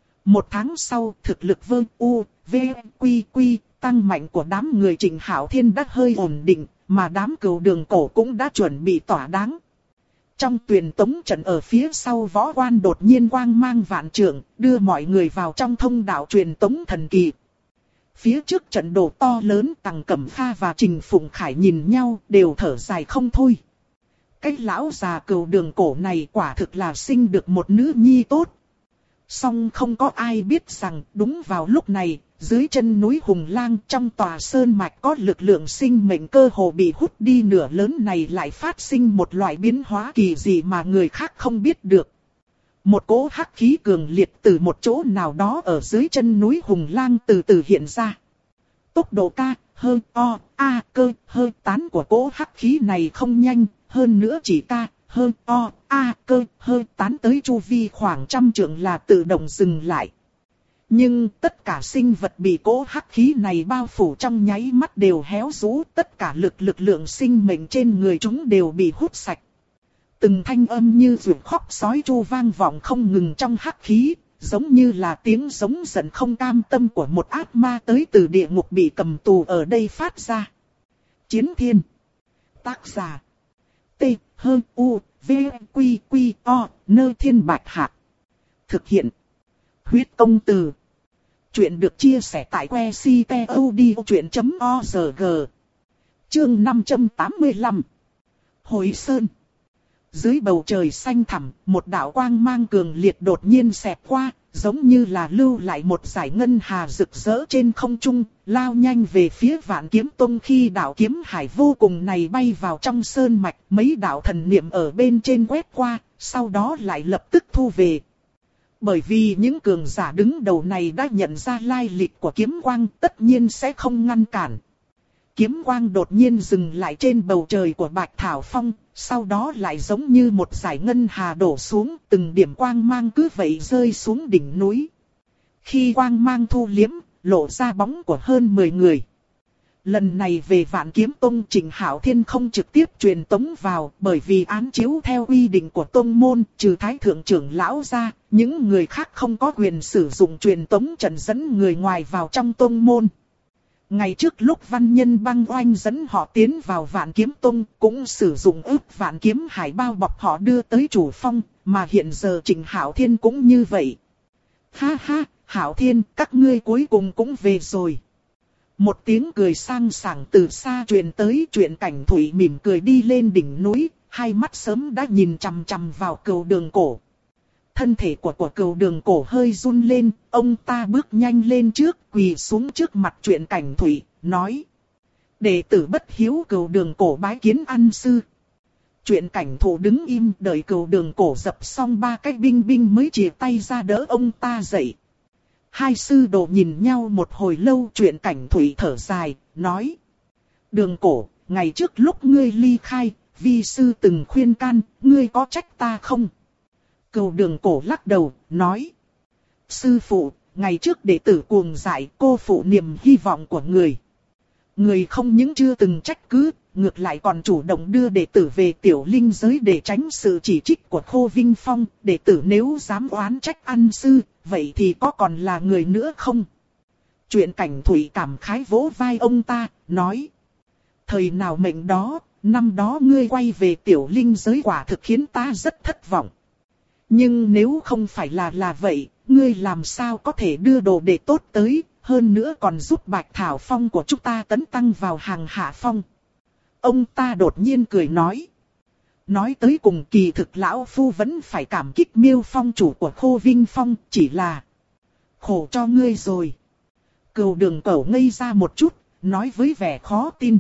1 tháng sau, thực lực Vương U, V, Quy Quy, tăng mạnh của đám người Trịnh Hạo Thiên đã hơi ổn định, mà đám Cửu Đường Cổ cũng đã chuẩn bị thỏa đáng. Trong truyền tống trận ở phía sau võ quan đột nhiên quang mang vạn trượng, đưa mọi người vào trong thông đạo truyền tống thần kỳ. Phía trước trận đồ to lớn, Tằng Cẩm Pha và Trình Phụng Khải nhìn nhau đều thở dài không thôi. Cái lão già Cửu Đường Cổ này quả thực là sinh được một nữ nhi tốt. Song không có ai biết rằng đúng vào lúc này, dưới chân núi Hùng Lang trong tòa sơn mạch có lực lượng sinh mệnh cơ hồ bị hút đi nửa lớn này lại phát sinh một loại biến hóa kỳ dị mà người khác không biết được. Một cỗ hắc khí cường liệt từ một chỗ nào đó ở dưới chân núi Hùng Lang từ từ hiện ra. Tốc độ ca, hơi, o, a, cơ, hơi tán của cỗ hắc khí này không nhanh, hơn nữa chỉ ca, hơi, o, a, cơ, hơi tán tới chu vi khoảng 100 trượng là tự động dừng lại. Nhưng tất cả sinh vật bị cỗ hắc khí này bao phủ trong nháy mắt đều héo rũ, tất cả lực lượng sinh mệnh trên người chúng đều bị hút sạch. Từng thanh âm như ruột khóc sói tru vang vọng không ngừng trong hắc khí, giống như là tiếng giống giận không cam tâm của một ác ma tới từ địa ngục bị cầm tù ở đây phát ra. Chiến Thiên. Tác giả. T, H, U, V, Quy, Quy, O, Nơ Thiên Bạch Hạc. Thực hiện. Huyết Công Từ. Chuyện được chia sẻ tại que ctod.org. Chương 585. Hồi Sơn. Dưới bầu trời xanh thẳm, một đạo quang mang cường liệt đột nhiên xẹt qua, giống như là lưu lại một dải ngân hà rực rỡ trên không trung, lao nhanh về phía Vạn Kiếm Tông. Khi đạo kiếm hải vô cùng này bay vào trong sơn mạch, mấy đạo thần niệm ở bên trên quét qua, sau đó lại lập tức thu về. Bởi vì những cường giả đứng đầu này đã nhận ra lai lịch của kiếm quang, tất nhiên sẽ không ngăn cản. Kiếm quang đột nhiên dừng lại trên bầu trời của Bạch Thảo Phong, sau đó lại giống như một dải ngân hà đổ xuống, từng điểm quang mang cứ vậy rơi xuống đỉnh núi. Khi quang mang thu liếm, lộ ra bóng của hơn 10 người. Lần này về Vạn Kiếm Tông, Trịnh Hạo Thiên không trực tiếp truyền tống vào, bởi vì án chiếu theo quy định của tông môn, trừ Thái Thượng trưởng lão ra, những người khác không có quyền sử dụng truyền tống trận dẫn người ngoài vào trong tông môn. Ngày trước lúc Văn Nhân Băng Oanh dẫn họ tiến vào Vạn Kiếm Tông, cũng sử dụng ức Vạn Kiếm Hải bao bọc họ đưa tới chủ phong, mà hiện giờ Trịnh Hạo Thiên cũng như vậy. Ha ha, Hạo Thiên, các ngươi cuối cùng cũng về rồi. Một tiếng cười sang sảng từ xa truyền tới. Chuyện Cảnh Thủy mỉm cười đi lên đỉnh núi, hai mắt sớm đã nhìn chằm chằm vào Cửu Đường Cổ. Thân thể của Cửu Đường Cổ hơi run lên, ông ta bước nhanh lên trước, quỳ xuống trước mặt Chuyện Cảnh Thủy, nói: đệ tử bất hiếu Cửu Đường Cổ bái kiến ăn sư. Chuyện Cảnh Thụ đứng im đợi Cửu Đường Cổ dập xong 3 cái binh binh mới chìa tay ra đỡ ông ta dậy. Hai sư đồ nhìn nhau một hồi lâu. Chuyện Cảnh Thủy thở dài, nói: Đường Cổ, ngày trước lúc ngươi ly khai, vi sư từng khuyên can, ngươi có trách ta không? Cửu Đường Cổ lắc đầu, nói: sư phụ, ngày trước đệ tử cuồng dại, cô phụ niềm hy vọng của người. Người không những chưa từng trách cứ, ngược lại còn chủ động đưa đệ tử về tiểu linh giới để tránh sự chỉ trích của Khô Vinh Phong. Đệ tử nếu dám oán trách ăn sư, vậy thì có còn là người nữa không? Chuyện Cảnh Thủy cảm khái vỗ vai ông ta, nói: thời nào mệnh đó, năm đó ngươi quay về tiểu linh giới quả thực khiến ta rất thất vọng. Nhưng nếu không phải là vậy, ngươi làm sao có thể đưa đồ đệ tốt tới, hơn nữa còn giúp Bạch Thảo Phong của chúng ta tấn tăng vào hàng hạ phong. Ông ta đột nhiên cười nói: nói tới cùng kỳ thực lão phu vẫn phải cảm kích Miêu Phong chủ của Khô Vinh Phong, chỉ là khổ cho ngươi rồi. Cửu Đường Cổ ngây ra một chút, nói với vẻ khó tin.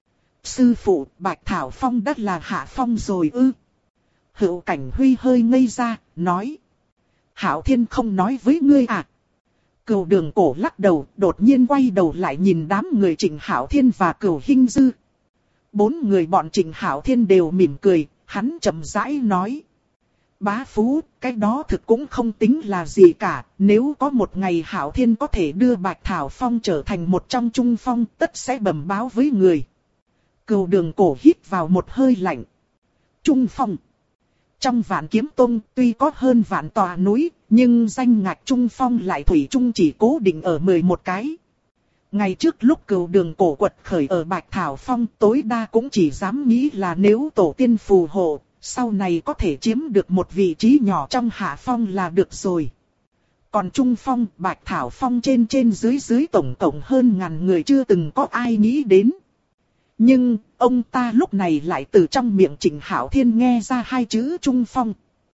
Sư phụ, Bạch Thảo Phong đã là hạ phong rồi ư? Hữu Cảnh Huy hơi ngây ra, nói. Hạo Thiên không nói với ngươi à? Cửu Đường Cổ lắc đầu, đột nhiên quay đầu lại nhìn đám người Trịnh Hạo Thiên và Cửu Hinh Dư. 4 người bọn Trịnh Hạo Thiên đều mỉm cười, hắn chậm rãi nói. Bá Phú, cái đó thực cũng không tính là gì cả, nếu có một ngày Hạo Thiên có thể đưa Bạch Thảo Phong trở thành một trong trung phong, tất sẽ bẩm báo với người. Cửu Đường Cổ hít vào một hơi lạnh. Trung phong. Trong Vạn Kiếm Tông tuy có hơn vạn tòa núi, nhưng danh ngạch trung phong lại thủy chung chỉ cố định ở 11 cái. Ngày trước lúc Cửu Đường Cổ quật khởi ở Bạch Thảo Phong, tối đa cũng chỉ dám nghĩ là nếu tổ tiên phù hộ, sau này có thể chiếm được một vị trí nhỏ trong hạ phong là được rồi. Còn trung phong, Bạch Thảo Phong trên dưới tổng cộng hơn ngàn người chưa từng có ai nghĩ đến. Nhưng, ông ta lúc này lại từ trong miệng Trịnh Hạo Thiên nghe ra 2 chữ trung phong.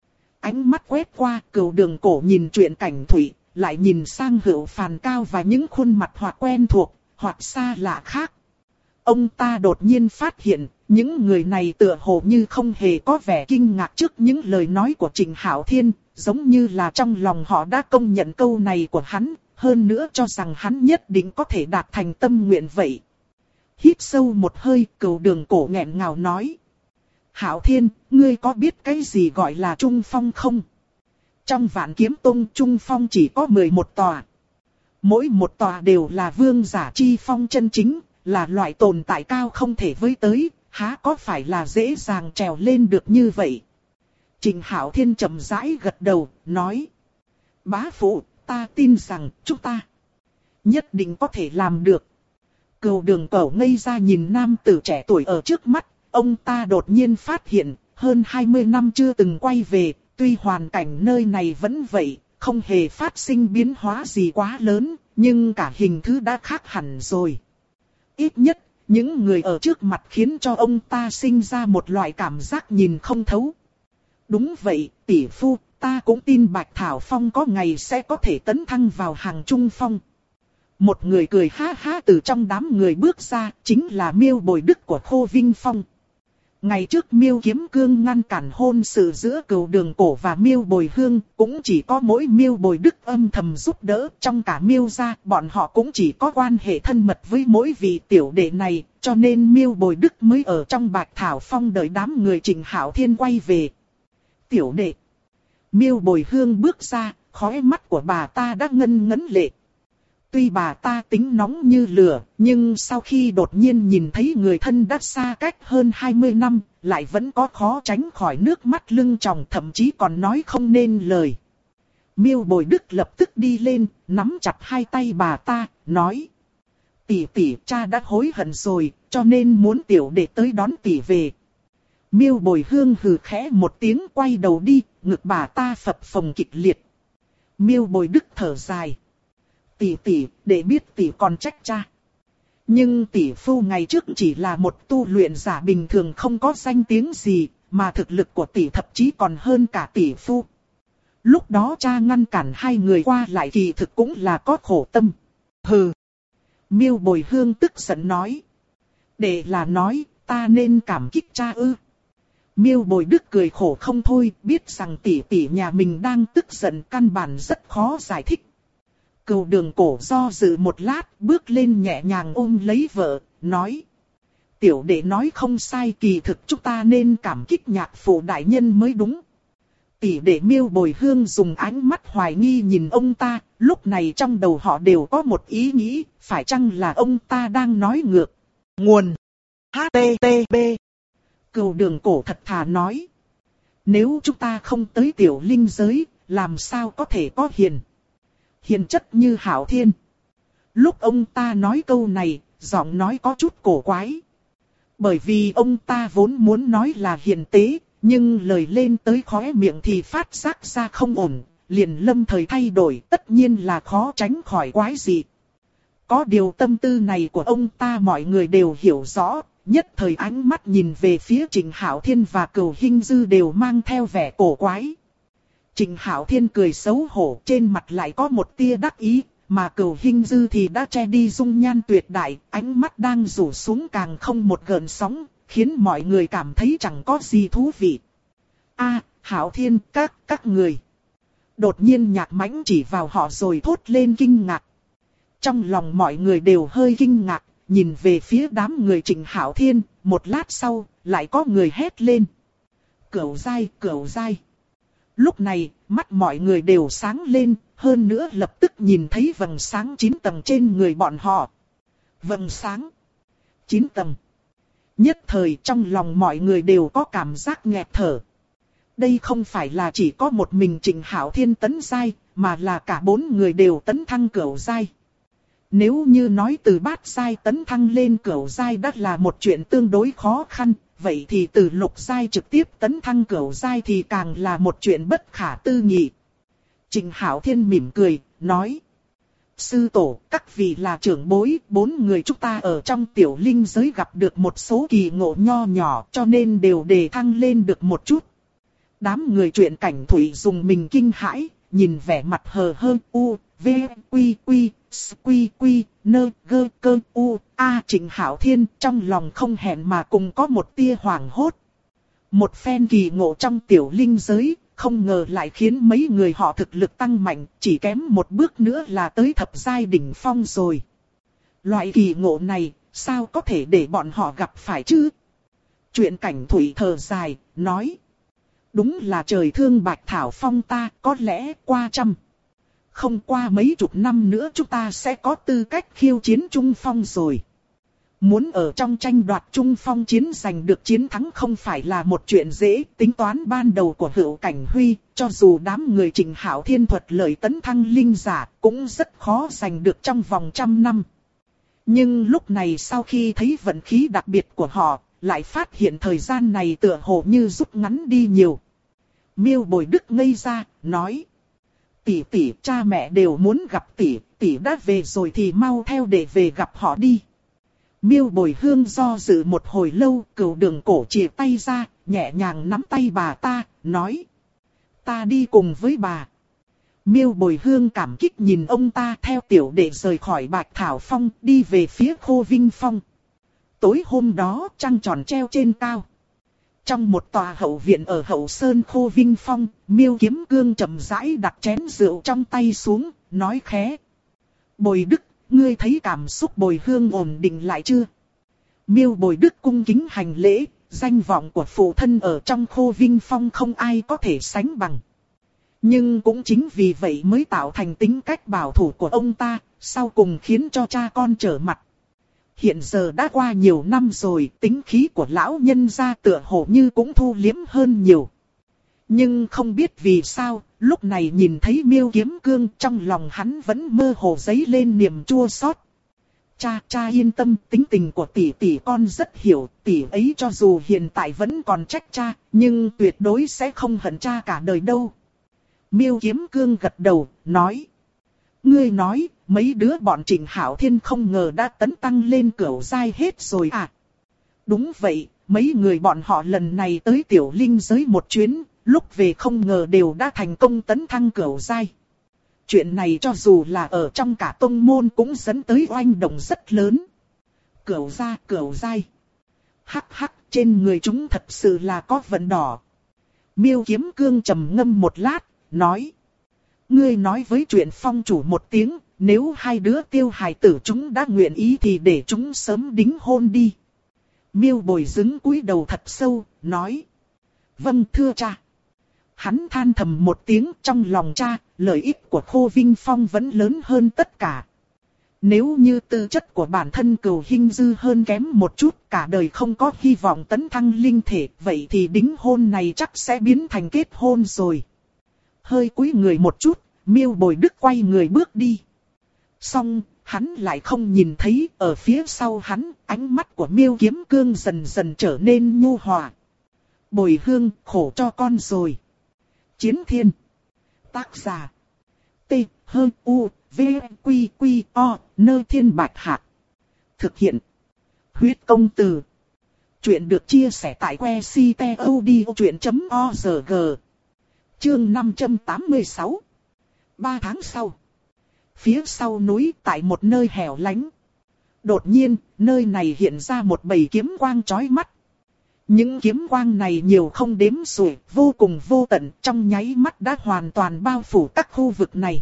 Ánh mắt quét qua, Cửu Đường Cổ nhìn Truyện Cảnh Thủy, lại nhìn sang Hữu Phàn Cao và những khuôn mặt hoặc quen thuộc, hoặc xa lạ khác. Ông ta đột nhiên phát hiện, những người này tựa hồ như không hề có vẻ kinh ngạc trước những lời nói của Trịnh Hạo Thiên, giống như là trong lòng họ đã công nhận câu này của hắn, hơn nữa cho rằng hắn nhất định có thể đạt thành tâm nguyện vậy. Hít sâu một hơi, Cửu Đường Cổ nghẹn ngào nói. Hạo Thiên, ngươi có biết cái gì gọi là trung phong không? Trong Vạn Kiếm Tông trung phong chỉ có 11 tòa. Mỗi một tòa đều là vương giả chi phong chân chính, là loại tồn tại cao không thể với tới, há có phải là dễ dàng trèo lên được như vậy? Trịnh Hạo Thiên chậm rãi gật đầu, nói. Bá phụ, ta tin rằng chúng ta nhất định có thể làm được. Cửu Đường Cổ ngây ra nhìn nam tử trẻ tuổi ở trước mắt, ông ta đột nhiên phát hiện, hơn 20 năm chưa từng quay về, tuy hoàn cảnh nơi này vẫn vậy, không hề phát sinh biến hóa gì quá lớn, nhưng cả hình thứ đã khác hẳn rồi. Ít nhất, những người ở trước mặt khiến cho ông ta sinh ra một loại cảm giác nhìn không thấu. Đúng vậy, tỷ phu, ta cũng tin Bạch Thảo Phong có ngày sẽ có thể tấn thăng vào hàng trung phong. Một người cười ha ha từ trong đám người bước ra, chính là Miêu Bồi Đức của Khô Vinh Phong. Ngày trước Miêu Kiếm Cương ngăn cản hôn sự giữa Cửu Đường Cổ và Miêu Bồi Hương, cũng chỉ có mỗi Miêu Bồi Đức âm thầm giúp đỡ, trong cả Miêu gia, bọn họ cũng chỉ có quan hệ thân mật với mỗi vị tiểu đệ này, cho nên Miêu Bồi Đức mới ở trong Bạch Thảo Phong đợi đám người Trịnh Hạo Thiên quay về. Tiểu đệ. Miêu Bồi Hương bước ra, khóe mắt của bà ta đã ngân ngấn lệ. Tuy bà ta tính nóng như lửa, nhưng sau khi đột nhiên nhìn thấy người thân đã xa cách hơn 20 năm, lại vẫn có khó tránh khỏi nước mắt lưng tròng, thậm chí còn nói không nên lời. Miêu Bồi Đức lập tức đi lên, nắm chặt 2 tay bà ta, nói. Tỷ tỷ, cha đã hối hận rồi, cho nên muốn tiểu đệ tới đón tỷ về. Miêu Bồi Hương hừ khẽ một tiếng quay đầu đi, ngực bà ta phập phồng kịch liệt. Miêu Bồi Đức thở dài. Tỷ, để biết tỷ còn trách cha. Nhưng tỷ phu ngày trước chỉ là một tu luyện giả bình thường không có danh tiếng gì, mà thực lực của tỷ thậm chí còn hơn cả tỷ phu. Lúc đó cha ngăn cản 2 người qua lại kỳ thực cũng là có khổ tâm. Hừ. Miêu Bồi Hương tức giận nói. Để là nói, ta nên cảm kích cha ư. Miêu Bồi Đức cười khổ không thôi, biết rằng tỷ nhà mình đang tức giận, căn bản rất khó giải thích. Cửu Đường Cổ do dự một lát, bước lên nhẹ nhàng ôm lấy vợ, nói. Tiểu đệ nói không sai, kỳ thực chúng ta nên cảm kích nhạc phụ đại nhân mới đúng. Tỷ đệ Miêu Bồi Hương dùng ánh mắt hoài nghi nhìn ông ta, lúc này trong đầu họ đều có một ý nghĩ, phải chăng là ông ta đang nói ngược. Nguồn HTTP. Cửu Đường Cổ thật thà nói. Nếu chúng ta không tới tiểu linh giới, làm sao có thể có hiền chất như Hạo Thiên. Lúc ông ta nói câu này, giọng nói có chút cổ quái. Bởi vì ông ta vốn muốn nói là hiền tế, nhưng lời lên tới khóe miệng thì phát giác ra không ổn, liền lâm thời thay đổi, tất nhiên là khó tránh khỏi quái dị. Có điều tâm tư này của ông ta mọi người đều hiểu rõ, nhất thời ánh mắt nhìn về phía Trịnh Hạo Thiên và Cửu Hinh Dư đều mang theo vẻ cổ quái. Trịnh Hạo Thiên cười xấu hổ, trên mặt lại có một tia đắc ý, mà Cửu Hinh Dư thì đã che đi dung nhan tuyệt đại, ánh mắt đang rủ xuống càng không một gợn sóng, khiến mọi người cảm thấy chẳng có gì thú vị. Hạo Thiên, các người. Đột nhiên Nhạc Mãnh chỉ vào họ rồi thốt lên kinh ngạc. Trong lòng mọi người đều hơi kinh ngạc, nhìn về phía đám người Trịnh Hạo Thiên, một lát sau, lại có người hét lên. Cửu giai, cửu giai. Lúc này, mắt mọi người đều sáng lên, hơn nữa lập tức nhìn thấy vầng sáng 9 tầng trên người bọn họ. Vầng sáng 9 tầng. Nhất thời trong lòng mọi người đều có cảm giác nghẹt thở. Đây không phải là chỉ có một mình Trịnh Hạo Thiên tấn giai, mà là cả 4 người đều tấn thăng cửu giai. Nếu như nói từ bát giai tấn thăng lên cửu giai đã là một chuyện tương đối khó khăn, vậy thì từ lục giai trực tiếp tấn thăng cửu giai thì càng là một chuyện bất khả tư nghị. Trịnh Hạo Thiên mỉm cười, nói. Sư tổ, các vị là trưởng bối, 4 người chúng ta ở trong tiểu linh giới gặp được một số kỳ ngộ nho nhỏ cho nên đều đề thăng lên được một chút. Đám người truyện cảnh thủy dùng mình kinh hãi, nhìn vẻ mặt hờ hơ v quy nơ gơ cơ Trịnh Hạo Thiên trong lòng không hẹn mà cùng có một tia hoảng hốt. Một phen kỳ ngộ trong tiểu linh giới, không ngờ lại khiến mấy người họ thực lực tăng mạnh, chỉ kém một bước nữa là tới thập giai đỉnh phong rồi. Loại kỳ ngộ này, sao có thể để bọn họ gặp phải chứ? Truyện cảnh thủy thở dài, nói. Đúng là trời thương Bạch Thảo Phong ta, có lẽ qua không qua mấy chục năm nữa chúng ta sẽ có tư cách khiêu chiến Trung Phong rồi. Muốn ở trong tranh đoạt Trung Phong chiến giành được chiến thắng không phải là một chuyện dễ. Tính toán ban đầu của Hữu Cảnh Huy, cho dù đám người Trịnh Hạo Thiên thuật lợi tấn thăng linh giả, cũng rất khó giành được trong vòng 100 năm. Nhưng lúc này sau khi thấy vận khí đặc biệt của họ, lại phát hiện thời gian này tựa hồ như rút ngắn đi nhiều. Miêu Bồi Đức ngây ra, nói. Tỷ, cha mẹ đều muốn gặp tỷ đã về rồi thì mau theo để về gặp họ đi. Miêu Bồi Hương do dự một hồi lâu, Cửu Đường Cổ chìa tay ra, nhẹ nhàng nắm tay bà ta, nói. Ta đi cùng với bà. Miêu Bồi Hương cảm kích nhìn ông ta theo tiểu đệ rời khỏi Bạch Thảo Phong, đi về phía Khô Vinh Phong. Tối hôm đó, trăng tròn treo trên cao. Trong một tòa hậu viện ở hậu sơn Khô Vinh Phong, Miêu Kiếm Cương chậm rãi đặt chén rượu trong tay xuống, nói khẽ. Bồi Đức, ngươi thấy cảm xúc Bồi Hương ổn định lại chưa? Miêu Bồi Đức cung kính hành lễ, danh vọng của phụ thân ở trong Khô Vinh Phong không ai có thể sánh bằng. Nhưng cũng chính vì vậy mới tạo thành tính cách bảo thủ của ông ta, sau cùng khiến cho cha con trở mặt. Hiện giờ đã qua nhiều năm rồi, tính khí của lão nhân gia tựa hồ như cũng thu liếm hơn nhiều. Nhưng không biết vì sao, lúc này nhìn thấy Miêu Kiếm Cương trong lòng hắn vẫn mơ hồ dấy lên niềm chua xót. Cha yên tâm, tính tình của tỷ con rất hiểu, tỷ ấy cho dù hiện tại vẫn còn trách cha, nhưng tuyệt đối sẽ không hận cha cả đời đâu. Miêu Kiếm Cương gật đầu, nói. Ngươi nói, mấy đứa bọn Trịnh Hạo Thiên không ngờ đã tấn tăng lên cửu giai hết rồi à? Đúng vậy, mấy người bọn họ lần này tới tiểu linh giới một chuyến, lúc về không ngờ đều đã thành công tấn thăng cửu giai. Chuyện này cho dù là ở trong cả tông môn cũng dẫn tới oanh động rất lớn. Cửu giai. Hắc, trên người chúng thật sự là có vận đỏ. Miêu Kiếm Cương trầm ngâm một lát, nói. Ngươi nói với chuyện phong chủ một tiếng, nếu hai đứa tiêu hài tử chúng đã nguyện ý thì để chúng sớm đính hôn đi. Miêu Bồi dứng cúi đầu thật sâu, nói. Vâng thưa cha. Hắn than thầm một tiếng trong lòng cha, lợi ích của Khô Vinh Phong vẫn lớn hơn tất cả. Nếu như tư chất của bản thân Cửu Hinh Dư hơn kém một chút, cả đời không có hy vọng tấn thăng linh thể, vậy thì đính hôn này chắc sẽ biến thành kết hôn rồi. Hơi cúi người một chút, Miêu Bồi Đức quay người bước đi. Xong, hắn lại không nhìn thấy, ở phía sau hắn, ánh mắt của Miêu Kiếm Cương dần dần trở nên nhu hòa. Bồi Hương, khổ cho con rồi. Chiến Thiên. Tác giả. T-H-U-V-Q-Q-O, Nơ Thiên Bạch Hạc. Thực hiện. Huyết Công Từ. Chuyện được chia sẻ tại que ctod.org. Chương 586. 3 tháng sau. Phía sau núi tại một nơi hẻo lánh. Đột nhiên, nơi này hiện ra một bầy kiếm quang chói mắt. Những kiếm quang này nhiều không đếm xuể, vô cùng vô tận, trong nháy mắt đã hoàn toàn bao phủ các khu vực này.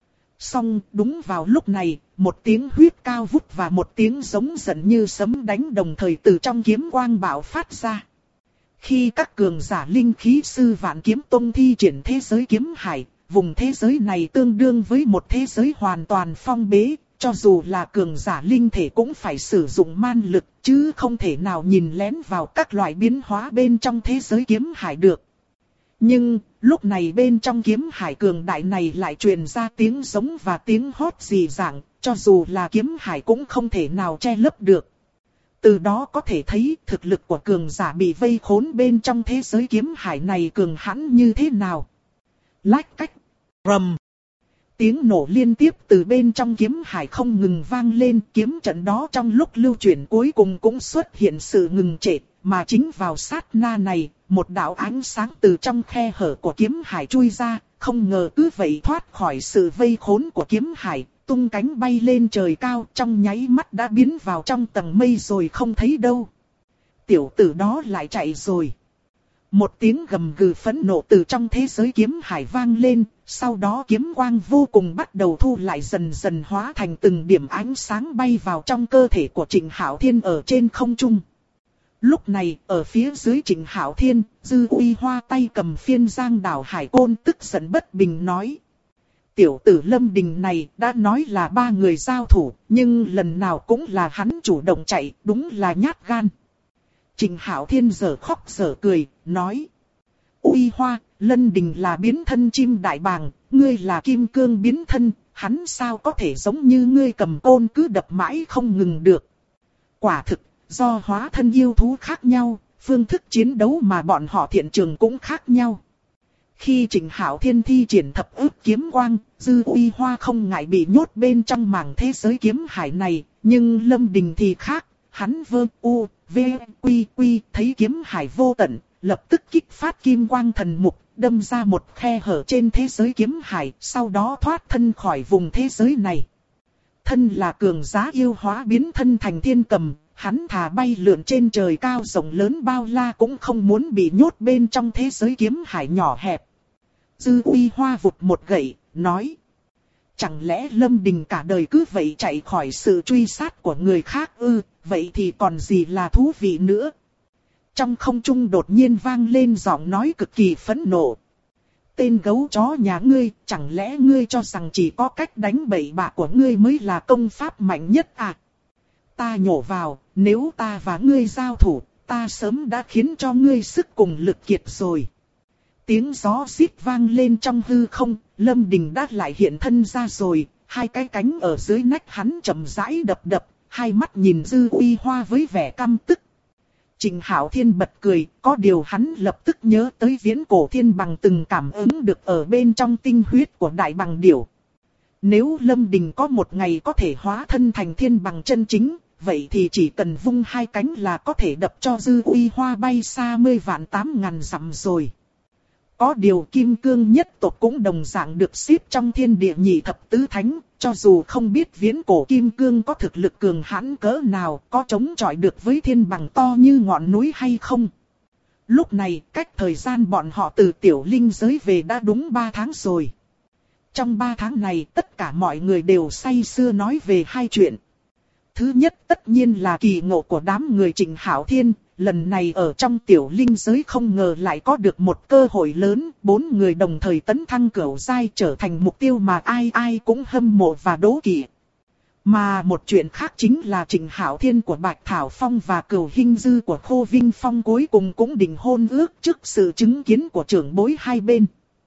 Song đúng vào lúc này, một tiếng huýt cao vút và một tiếng giống giận như sấm đánh đồng thời từ trong kiếm quang bạo phát ra. Khi các cường giả linh khí sư Vạn Kiếm Tông thi triển thế giới kiếm hải, vùng thế giới này tương đương với một thế giới hoàn toàn phong bế, cho dù là cường giả linh thể cũng phải sử dụng man lực, chứ không thể nào nhìn lén vào các loại biến hóa bên trong thế giới kiếm hải được. Nhưng, lúc này bên trong kiếm hải cường đại này lại truyền ra tiếng giống và tiếng hót rì ràng, cho dù là kiếm hải cũng không thể nào che lấp được. Từ đó có thể thấy thực lực của cường giả bị vây khốn bên trong thế giới kiếm hải này cường hãn như thế nào. Lách cách, rầm. Tiếng nổ liên tiếp từ bên trong kiếm hải không ngừng vang lên, kiếm trận đó trong lúc lưu chuyển cuối cùng cũng xuất hiện sự ngừng trệ, mà chính vào sát na này, một đạo ánh sáng từ trong khe hở của kiếm hải chui ra, không ngờ cứ vậy thoát khỏi sự vây khốn của kiếm hải, tung cánh bay lên trời cao, trong nháy mắt đã biến vào trong tầng mây rồi không thấy đâu. Tiểu tử đó lại chạy rồi. Một tiếng gầm gừ phẫn nộ từ trong thế giới kiếm hải vang lên, sau đó kiếm quang vô cùng bắt đầu thu lại dần dần hóa thành từng điểm ánh sáng bay vào trong cơ thể của Trịnh Hạo Thiên ở trên không trung. Lúc này, ở phía dưới Trịnh Hạo Thiên, Dư Uy Hoa tay cầm phiên giang đảo hải côn tức giận bất bình nói. Tiểu tử Lâm Đình này đã nói là 3 người giao thủ, nhưng lần nào cũng là hắn chủ động chạy, đúng là nhát gan. Trịnh Hạo Thiên giờ khóc giờ cười, nói. Uy Hoa, Lân Đình là biến thân chim đại bàng, ngươi là kim cương biến thân, hắn sao có thể giống như ngươi cầm côn cứ đập mãi không ngừng được. Quả thực, do hóa thân yêu thú khác nhau, phương thức chiến đấu mà bọn họ thiện trường cũng khác nhau. Khi Trịnh Hạo Thiên thi triển thập ức kiếm quang, Dư Uy Hoa không ngại bị nhốt bên trong mảng thế giới kiếm hải này, nhưng Lâm Đình thì khác, hắn vơ u, v, quy quy, thấy kiếm hải vô tận, lập tức kích phát kim quang thần mục, đâm ra một khe hở trên thế giới kiếm hải, sau đó thoát thân khỏi vùng thế giới này. Thân là cường giá yêu hóa biến thân thành thiên cầm, hắn thà bay lượn trên trời cao rộng lớn bao la cũng không muốn bị nhốt bên trong thế giới kiếm hải nhỏ hẹp. Dư Uy Hoa vụt một gậy, nói. Chẳng lẽ Lâm Đình cả đời cứ vậy chạy khỏi sự truy sát của người khác ư, vậy thì còn gì là thú vị nữa. Trong không trung đột nhiên vang lên giọng nói cực kỳ phẫn nộ. Tên gấu chó nhà ngươi, chẳng lẽ ngươi cho rằng chỉ có cách đánh bậy bạ của ngươi mới là công pháp mạnh nhất à? Ta nhổ vào, nếu ta và ngươi giao thủ, ta sớm đã khiến cho ngươi sức cùng lực kiệt rồi. Tiếng gió xít vang lên trong hư không, Lâm Đình đã lại hiện thân ra rồi, hai cái cánh ở dưới nách hắn chậm rãi đập đập, hai mắt nhìn Dư Uy Hoa với vẻ căm tức. Trịnh Hạo Thiên bật cười, có điều hắn lập tức nhớ tới viễn cổ thiên bằng từng cảm ứng được ở bên trong tinh huyết của đại bằng điểu. Nếu Lâm Đình có một ngày có thể hóa thân thành thiên bằng chân chính, vậy thì chỉ cần vung hai cánh là có thể đập cho Dư Uy Hoa bay xa 10 vạn 8.000 dặm rồi. Có điều kim cương nhất tộc cũng đồng dạng được xếp trong thiên địa nhị thập tứ thánh, cho dù không biết viễn cổ kim cương có thực lực cường hãn cỡ nào, có chống chọi được với thiên bằng to như ngọn núi hay không. Lúc này, cách thời gian bọn họ từ tiểu linh giới về đã đúng 3 tháng rồi. Trong 3 tháng này, tất cả mọi người đều say sưa nói về hai chuyện. Thứ nhất tất nhiên là kỳ ngộ của đám người Trịnh Hạo Thiên. Lần này ở trong tiểu linh giới không ngờ lại có được một cơ hội lớn, 4 người đồng thời tấn thăng cửu giai trở thành mục tiêu mà ai ai cũng hâm mộ và đố kỵ. Mà một chuyện khác chính là Trịnh Hạo Thiên của Bạch Thảo Phong và Cửu Hinh Dư của Khô Vinh Phong cuối cùng cũng định hôn ước trước sự chứng kiến của trưởng bối hai bên.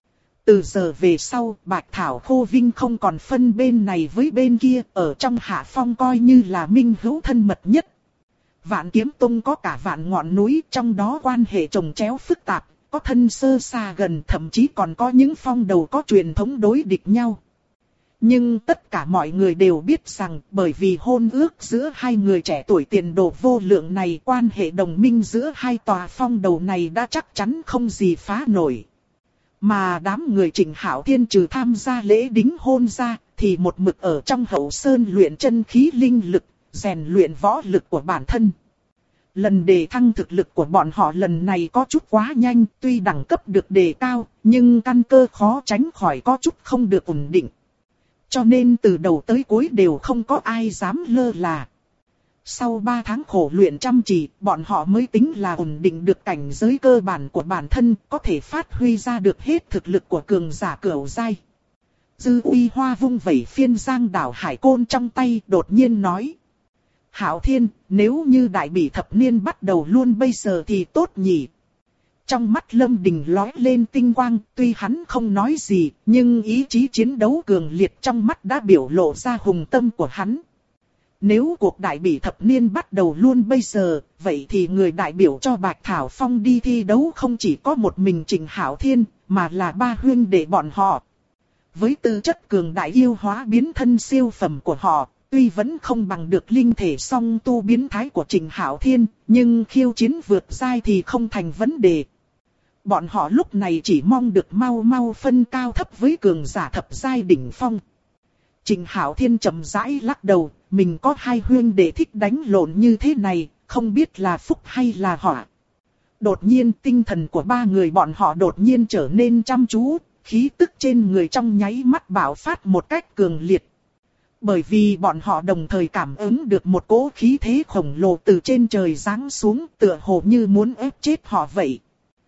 Từ giờ về sau, Bạch Thảo Khô Vinh không còn phân bên này với bên kia, ở trong Hạ Phong coi như là minh hữu thân mật nhất. Vạn Kiếm Tông có cả vạn ngọn núi, trong đó quan hệ chồng chéo phức tạp, có thân sơ xa gần, thậm chí còn có những phong đầu có truyền thống đối địch nhau. Nhưng tất cả mọi người đều biết rằng, bởi vì hôn ước giữa hai người trẻ tuổi tiền đồ vô lượng này, quan hệ đồng minh giữa hai tòa phong đầu này đã chắc chắn không gì phá nổi. Mà đám người Trịnh Hạo Thiên trừ tham gia lễ đính hôn ra, thì một mực ở trong hậu sơn luyện chân khí linh lực, rèn luyện võ lực của bản thân. Lần đề thăng thực lực của bọn họ lần này có chút quá nhanh, tuy đẳng cấp được đề cao, nhưng căn cơ khó tránh khỏi có chút không được ổn định. Cho nên từ đầu tới cuối đều không có ai dám lơ là. Sau 3 tháng khổ luyện chăm chỉ, bọn họ mới tính là ổn định được cảnh giới cơ bản của bản thân, có thể phát huy ra được hết thực lực của cường giả cửu giai. Dư Uy Hoa vung vẩy phiên giang đảo hải côn trong tay, đột nhiên nói: Hạo Thiên, nếu như đại bỉ thập niên bắt đầu luôn bây giờ thì tốt nhỉ. Trong mắt Lâm Đình lóe lên tinh quang, tuy hắn không nói gì, nhưng ý chí chiến đấu cường liệt trong mắt đã biểu lộ ra hùng tâm của hắn. Nếu cuộc đại bỉ thập niên bắt đầu luôn bây giờ, vậy thì người đại biểu cho Bạch Thảo Phong đi thi đấu không chỉ có một mình Trịnh Hạo Thiên, mà là 3 huynh đệ bọn họ. Với tư chất cường đại yêu hóa biến thân siêu phẩm của họ, tuy vẫn không bằng được linh thể song tu biến thái của Trịnh Hạo Thiên, nhưng khiêu chiến vượt giai thì không thành vấn đề. Bọn họ lúc này chỉ mong được mau mau phân cao thấp với cường giả thập giai đỉnh phong. Trịnh Hạo Thiên chậm rãi lắc đầu, mình có 2 huynh đệ thích đánh lộn như thế này, không biết là phúc hay là họa. Đột nhiên tinh thần của 3 người bọn họ đột nhiên trở nên chăm chú, khí tức trên người trong nháy mắt bạo phát một cách cường liệt. Bởi vì bọn họ đồng thời cảm ứng được một cỗ khí thế khổng lồ từ trên trời giáng xuống, tựa hồ như muốn ép chết họ vậy.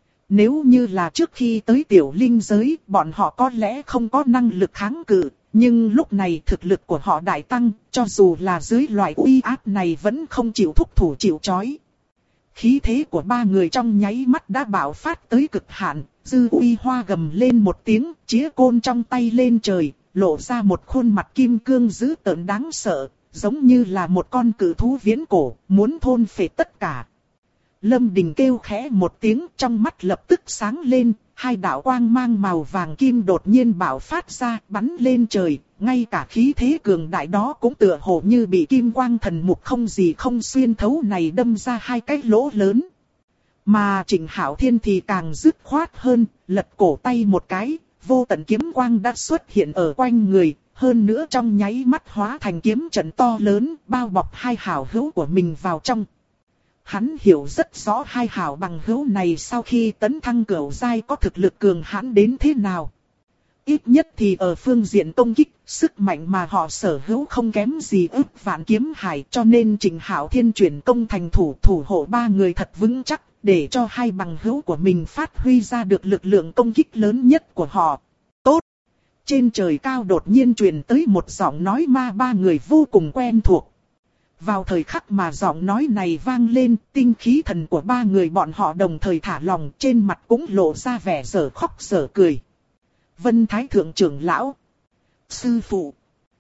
Nếu như là trước khi tới tiểu linh giới, bọn họ có lẽ không có năng lực kháng cự, nhưng lúc này thực lực của họ đại tăng, cho dù là dưới loại uy áp này vẫn không chịu thúc thủ chịu chói. Khí thế của 3 người trong nháy mắt đã bạo phát tới cực hạn, Dư Uy Hoa gầm lên một tiếng, chĩa côn trong tay lên trời, lộ ra một khuôn mặt kim cương dữ tợn đáng sợ, giống như là một con cự thú viễn cổ, muốn thôn phệ tất cả. Lâm Đình kêu khẽ một tiếng, trong mắt lập tức sáng lên, 2 đạo quang mang màu vàng kim đột nhiên bạo phát ra, bắn lên trời, ngay cả khí thế cường đại đó cũng tựa hồ như bị kim quang thần mục không gì không xuyên thấu này đâm ra 2 cái lỗ lớn. Mà Trịnh Hạo Thiên thì càng dứt khoát hơn, lật cổ tay một cái, vô tận kiếm quang đã xuất hiện ở quanh người, hơn nữa trong nháy mắt hóa thành kiếm trận to lớn, bao bọc 2 hảo hữu của mình vào trong. Hắn hiểu rất rõ 2 hảo bằng hữu này sau khi tấn thăng cửu giai có thực lực cường hãn đến thế nào. Ít nhất thì ở phương diện công kích, sức mạnh mà họ sở hữu không kém gì ức vạn kiếm hải, cho nên Trịnh Hạo Thiên chuyển công thành thủ hộ 3 người thật vững chắc, để cho 2 bằng hữu của mình phát huy ra được lực lượng công kích lớn nhất của họ. Tốt! Trên trời cao đột nhiên truyền tới một giọng nói ma 3 người vô cùng quen thuộc. Vào thời khắc mà giọng nói này vang lên, tinh khí thần của 3 người bọn họ đồng thời thả lòng, trên mặt cũng lộ ra vẻ dở khóc dở cười. Vân Thái Thượng trưởng lão, sư phụ.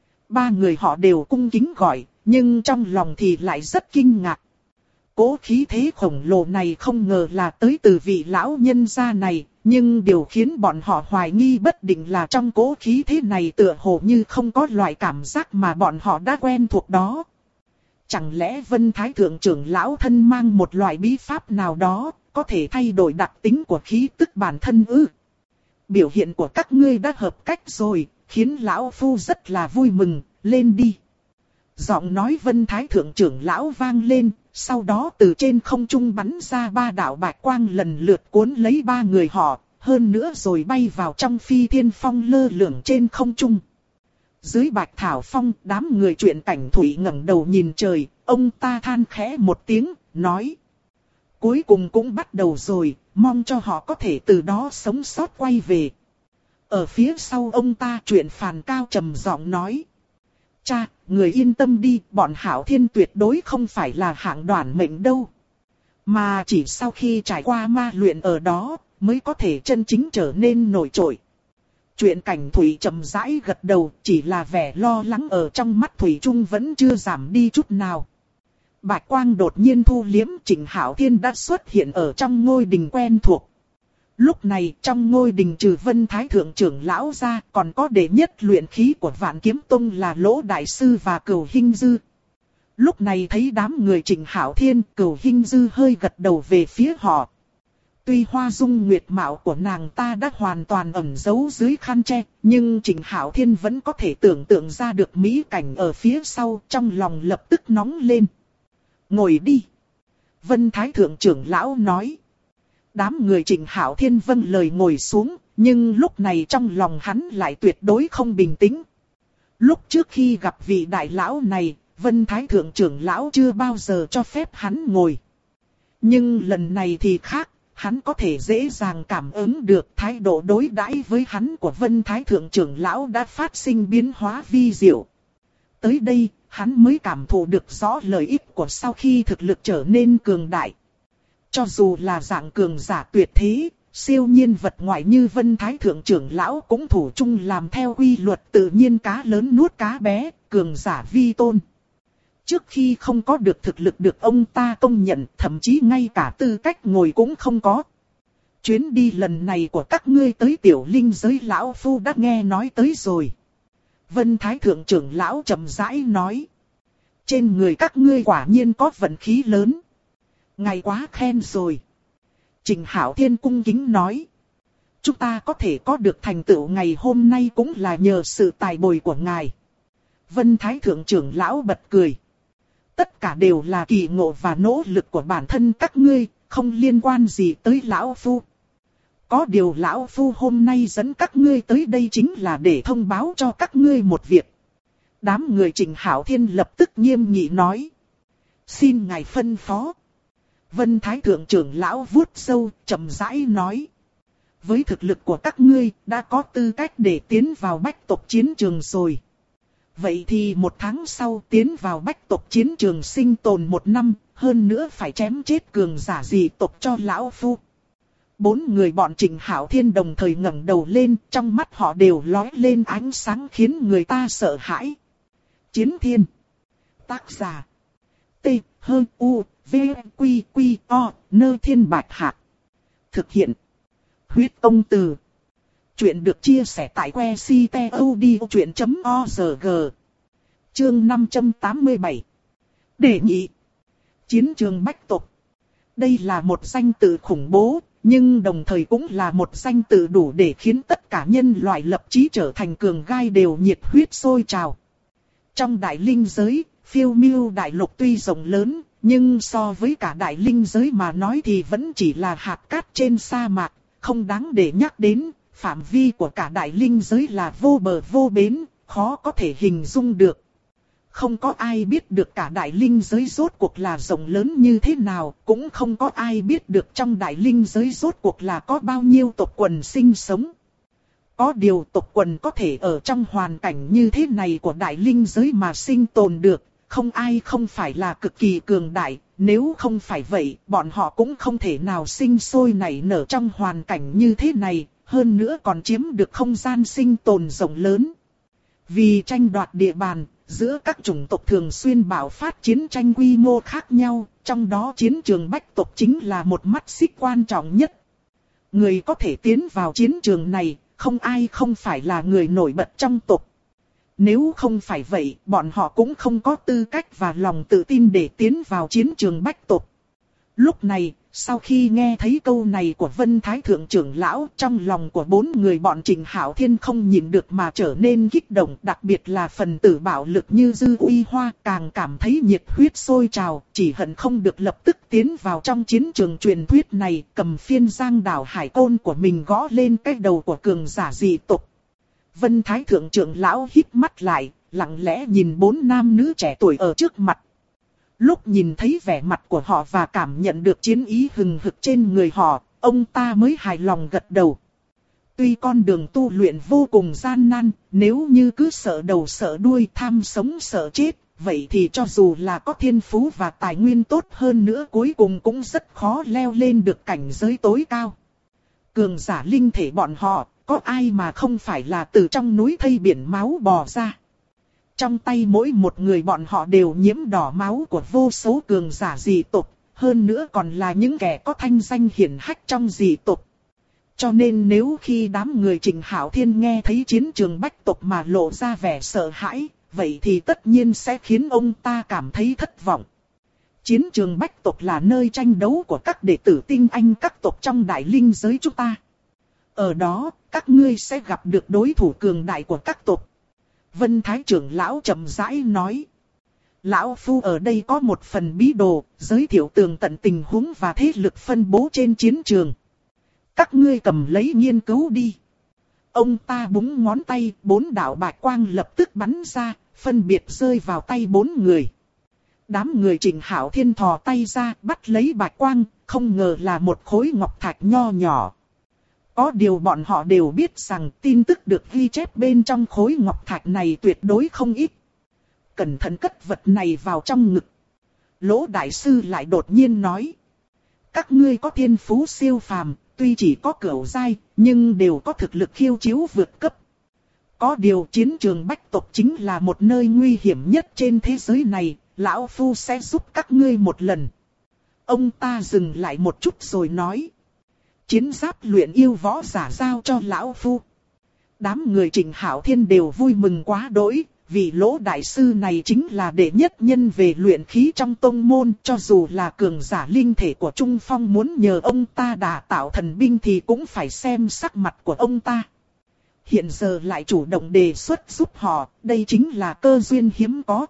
3 người họ đều cung kính gọi, nhưng trong lòng thì lại rất kinh ngạc. Cố khí thế khổng lồ này không ngờ là tới từ vị lão nhân gia này, nhưng điều khiến bọn họ hoài nghi bất định là trong cố khí thế này tựa hồ như không có loại cảm giác mà bọn họ đã quen thuộc đó. Chẳng lẽ Vân Thái Thượng trưởng lão thân mang một loại bí pháp nào đó, có thể thay đổi đặc tính của khí tức bản thân ư? Biểu hiện của các ngươi đã hợp cách rồi, khiến lão phu rất là vui mừng, lên đi. Giọng nói Vân Thái Thượng trưởng lão vang lên, sau đó từ trên không trung bắn ra 3 đạo bạch quang lần lượt cuốn lấy 3 người họ, hơn nữa rồi bay vào trong phi thiên phong lơ lửng trên không trung. Dưới Bạch Thảo Phong, đám người chuyện cảnh thủy ngẩng đầu nhìn trời, ông ta than khẽ một tiếng, nói: cuối cùng cũng bắt đầu rồi, mong cho họ có thể từ đó sống sót quay về. Ở phía sau ông ta chuyện Phàn Cao trầm giọng nói: cha, người yên tâm đi, bọn Hạo Thiên tuyệt đối không phải là hạng đoản mệnh đâu. Mà chỉ sau khi trải qua ma luyện ở đó, mới có thể chân chính trở nên nổi trội. Chuyện cảnh Thủy chậm rãi gật đầu, chỉ là vẻ lo lắng ở trong mắt Thủy Trung vẫn chưa giảm đi chút nào. Bạch quang đột nhiên thu liếm, Trịnh Hạo Thiên đã xuất hiện ở trong ngôi đình quen thuộc. Lúc này trong ngôi đình trừ Vân Thái Thượng trưởng lão ra, còn có đệ nhất luyện khí của Vạn Kiếm Tông là Lỗ Đại Sư và Cửu Hinh Dư. Lúc này thấy đám người Trịnh Hạo Thiên, Cửu Hinh Dư hơi gật đầu về phía họ. Tuy hoa dung nguyệt mạo của nàng ta đã hoàn toàn ẩn giấu dưới khăn che, nhưng Trịnh Hạo Thiên vẫn có thể tưởng tượng ra được mỹ cảnh ở phía sau, trong lòng lập tức nóng lên. Ngồi đi. Vân Thái Thượng trưởng lão nói. Đám người Trịnh Hạo Thiên vâng lời ngồi xuống, nhưng lúc này trong lòng hắn lại tuyệt đối không bình tĩnh. Lúc trước khi gặp vị đại lão này, Vân Thái Thượng trưởng lão chưa bao giờ cho phép hắn ngồi. Nhưng lần này thì khác, hắn có thể dễ dàng cảm ứng được thái độ đối đãi với hắn của Vân Thái Thượng trưởng lão đã phát sinh biến hóa vi diệu. Tới đây, hắn mới cảm thụ được rõ lợi ích của sau khi thực lực trở nên cường đại. Cho dù là dạng cường giả tuyệt thế, siêu nhiên vật ngoại như Vân Thái Thượng trưởng lão cũng thủ chung làm theo quy luật tự nhiên cá lớn nuốt cá bé, cường giả vi tôn. Trước khi không có được thực lực được ông ta công nhận, thậm chí ngay cả tư cách ngồi cũng không có. Chuyến đi lần này của các ngươi tới tiểu linh giới lão phu đã nghe nói tới rồi. Vân Thái Thượng trưởng lão chậm rãi nói. Trên người các ngươi quả nhiên có vận khí lớn. Ngài quá khen rồi. Trịnh Hạo Thiên cung kính nói. Chúng ta có thể có được thành tựu ngày hôm nay cũng là nhờ sự tài bồi của ngài. Vân Thái Thượng trưởng lão bật cười. Tất cả đều là kỳ ngộ và nỗ lực của bản thân các ngươi, không liên quan gì tới lão phu. Có điều lão phu hôm nay dẫn các ngươi tới đây chính là để thông báo cho các ngươi một việc. Đám người Trịnh Hạo Thiên lập tức nghiêm nghị nói. Xin ngài phân phó. Vân Thái Thượng trưởng lão vuốt râu, chậm rãi nói. Với thực lực của các ngươi, đã có tư cách để tiến vào bách tộc chiến trường rồi. Vậy thì 1 tháng sau tiến vào bách tộc chiến trường sinh tồn 1 năm, hơn nữa phải chém chết cường giả dị tộc cho lão phu. 4 người bọn Trịnh Hạo Thiên đồng thời ngẩng đầu lên, trong mắt họ đều lóe lên ánh sáng khiến người ta sợ hãi. Chiến Thiên. Tác giả. T. H. U. V. Quy. Quy. O. Nơ Thiên Bạch Hạc. Thực hiện. Huyết Công Từ. Chuyện được chia sẻ tại que ctod.org. Chương 587. Đệ nhị. Chiến trường bách tộc. Đây là một danh từ khủng bố, nhưng đồng thời cũng là một danh từ đủ để khiến tất cả nhân loại lập chí trở thành cường gai đều nhiệt huyết sôi trào. Trong đại linh giới, phiêu miêu đại lục tuy rộng lớn, nhưng so với cả đại linh giới mà nói thì vẫn chỉ là hạt cát trên sa mạc, không đáng để nhắc đến. Phạm vi của cả đại linh giới là vô bờ vô bến, khó có thể hình dung được. Không có ai biết được cả đại linh giới rốt cuộc là rộng lớn như thế nào, cũng không có ai biết được trong đại linh giới rốt cuộc là có bao nhiêu tộc quần sinh sống. Có điều tộc quần có thể ở trong hoàn cảnh như thế này của đại linh giới mà sinh tồn được, không ai không phải là cực kỳ cường đại, nếu không phải vậy, bọn họ cũng không thể nào sinh sôi nảy nở trong hoàn cảnh như thế này. Hơn nữa còn chiếm được không gian sinh tồn rộng lớn. Vì tranh đoạt địa bàn, giữa các chủng tộc thường xuyên bạo phát chiến tranh quy mô khác nhau, trong đó chiến trường bách tộc chính là một mắt xích quan trọng nhất. Người có thể tiến vào chiến trường này, không ai không phải là người nổi bật trong tộc. Nếu không phải vậy, bọn họ cũng không có tư cách và lòng tự tin để tiến vào chiến trường bách tộc. Lúc này, sau khi nghe thấy câu này của Vân Thái Thượng trưởng lão, trong lòng của 4 người bọn Trịnh Hạo Thiên không nhịn được mà trở nên kích động, đặc biệt là phần tử bạo lực như Dư Uy Hoa càng cảm thấy nhiệt huyết sôi trào, chỉ hận không được lập tức tiến vào trong chiến trường truyền thuyết này, cầm phiên giang đảo hải côn của mình gõ lên cái đầu của cường giả dị tộc. Vân Thái Thượng trưởng lão hít mắt lại, lặng lẽ nhìn 4 nam nữ trẻ tuổi ở trước mặt. Lúc nhìn thấy vẻ mặt của họ và cảm nhận được chiến ý hừng hực trên người họ, ông ta mới hài lòng gật đầu. Tuy con đường tu luyện vô cùng gian nan, nếu như cứ sợ đầu sợ đuôi tham sống sợ chết, vậy thì cho dù là có thiên phú và tài nguyên tốt hơn nữa cuối cùng cũng rất khó leo lên được cảnh giới tối cao. Cường giả linh thể bọn họ, có ai mà không phải là từ trong núi thây biển máu bò ra. Trong tay mỗi một người bọn họ đều nhiễm đỏ máu của vô số cường giả dị tộc, hơn nữa còn là những kẻ có thanh danh hiển hách trong dị tộc. Cho nên nếu khi đám người Trịnh Hạo Thiên nghe thấy chiến trường bách tộc mà lộ ra vẻ sợ hãi, vậy thì tất nhiên sẽ khiến ông ta cảm thấy thất vọng. Chiến trường bách tộc là nơi tranh đấu của các đệ tử tinh anh các tộc trong đại linh giới chúng ta. Ở đó, các ngươi sẽ gặp được đối thủ cường đại của các tộc. Vân Thái trưởng lão chậm rãi nói. Lão Phu ở đây có một phần bí đồ, giới thiệu tường tận tình huống và thế lực phân bố trên chiến trường. Các ngươi cầm lấy nghiên cứu đi. Ông ta búng ngón tay, 4 đạo bạch quang lập tức bắn ra, phân biệt rơi vào tay 4 người. Đám người Trịnh Hạo Thiên thò tay ra, bắt lấy bạch quang, không ngờ là một khối ngọc thạch nho nhỏ. Có điều bọn họ đều biết rằng tin tức được ghi chép bên trong khối ngọc thạch này tuyệt đối không ít. Cẩn thận cất vật này vào trong ngực. Lỗ đại sư lại đột nhiên nói. Các ngươi có thiên phú siêu phàm, tuy chỉ có cửu giai, nhưng đều có thực lực khiêu chiếu vượt cấp. Có điều chiến trường bách tộc chính là một nơi nguy hiểm nhất trên thế giới này, lão Phu sẽ giúp các ngươi một lần. Ông ta dừng lại một chút rồi nói. Chiến giáp luyện yêu võ giả giao cho lão Phu. Đám người Trịnh Hạo Thiên đều vui mừng quá đỗi, vì Lỗ đại sư này chính là đệ nhất nhân về luyện khí trong tông môn, cho dù là cường giả linh thể của Trung Phong muốn nhờ ông ta đả tạo thần binh thì cũng phải xem sắc mặt của ông ta. Hiện giờ lại chủ động đề xuất giúp họ, đây chính là cơ duyên hiếm có.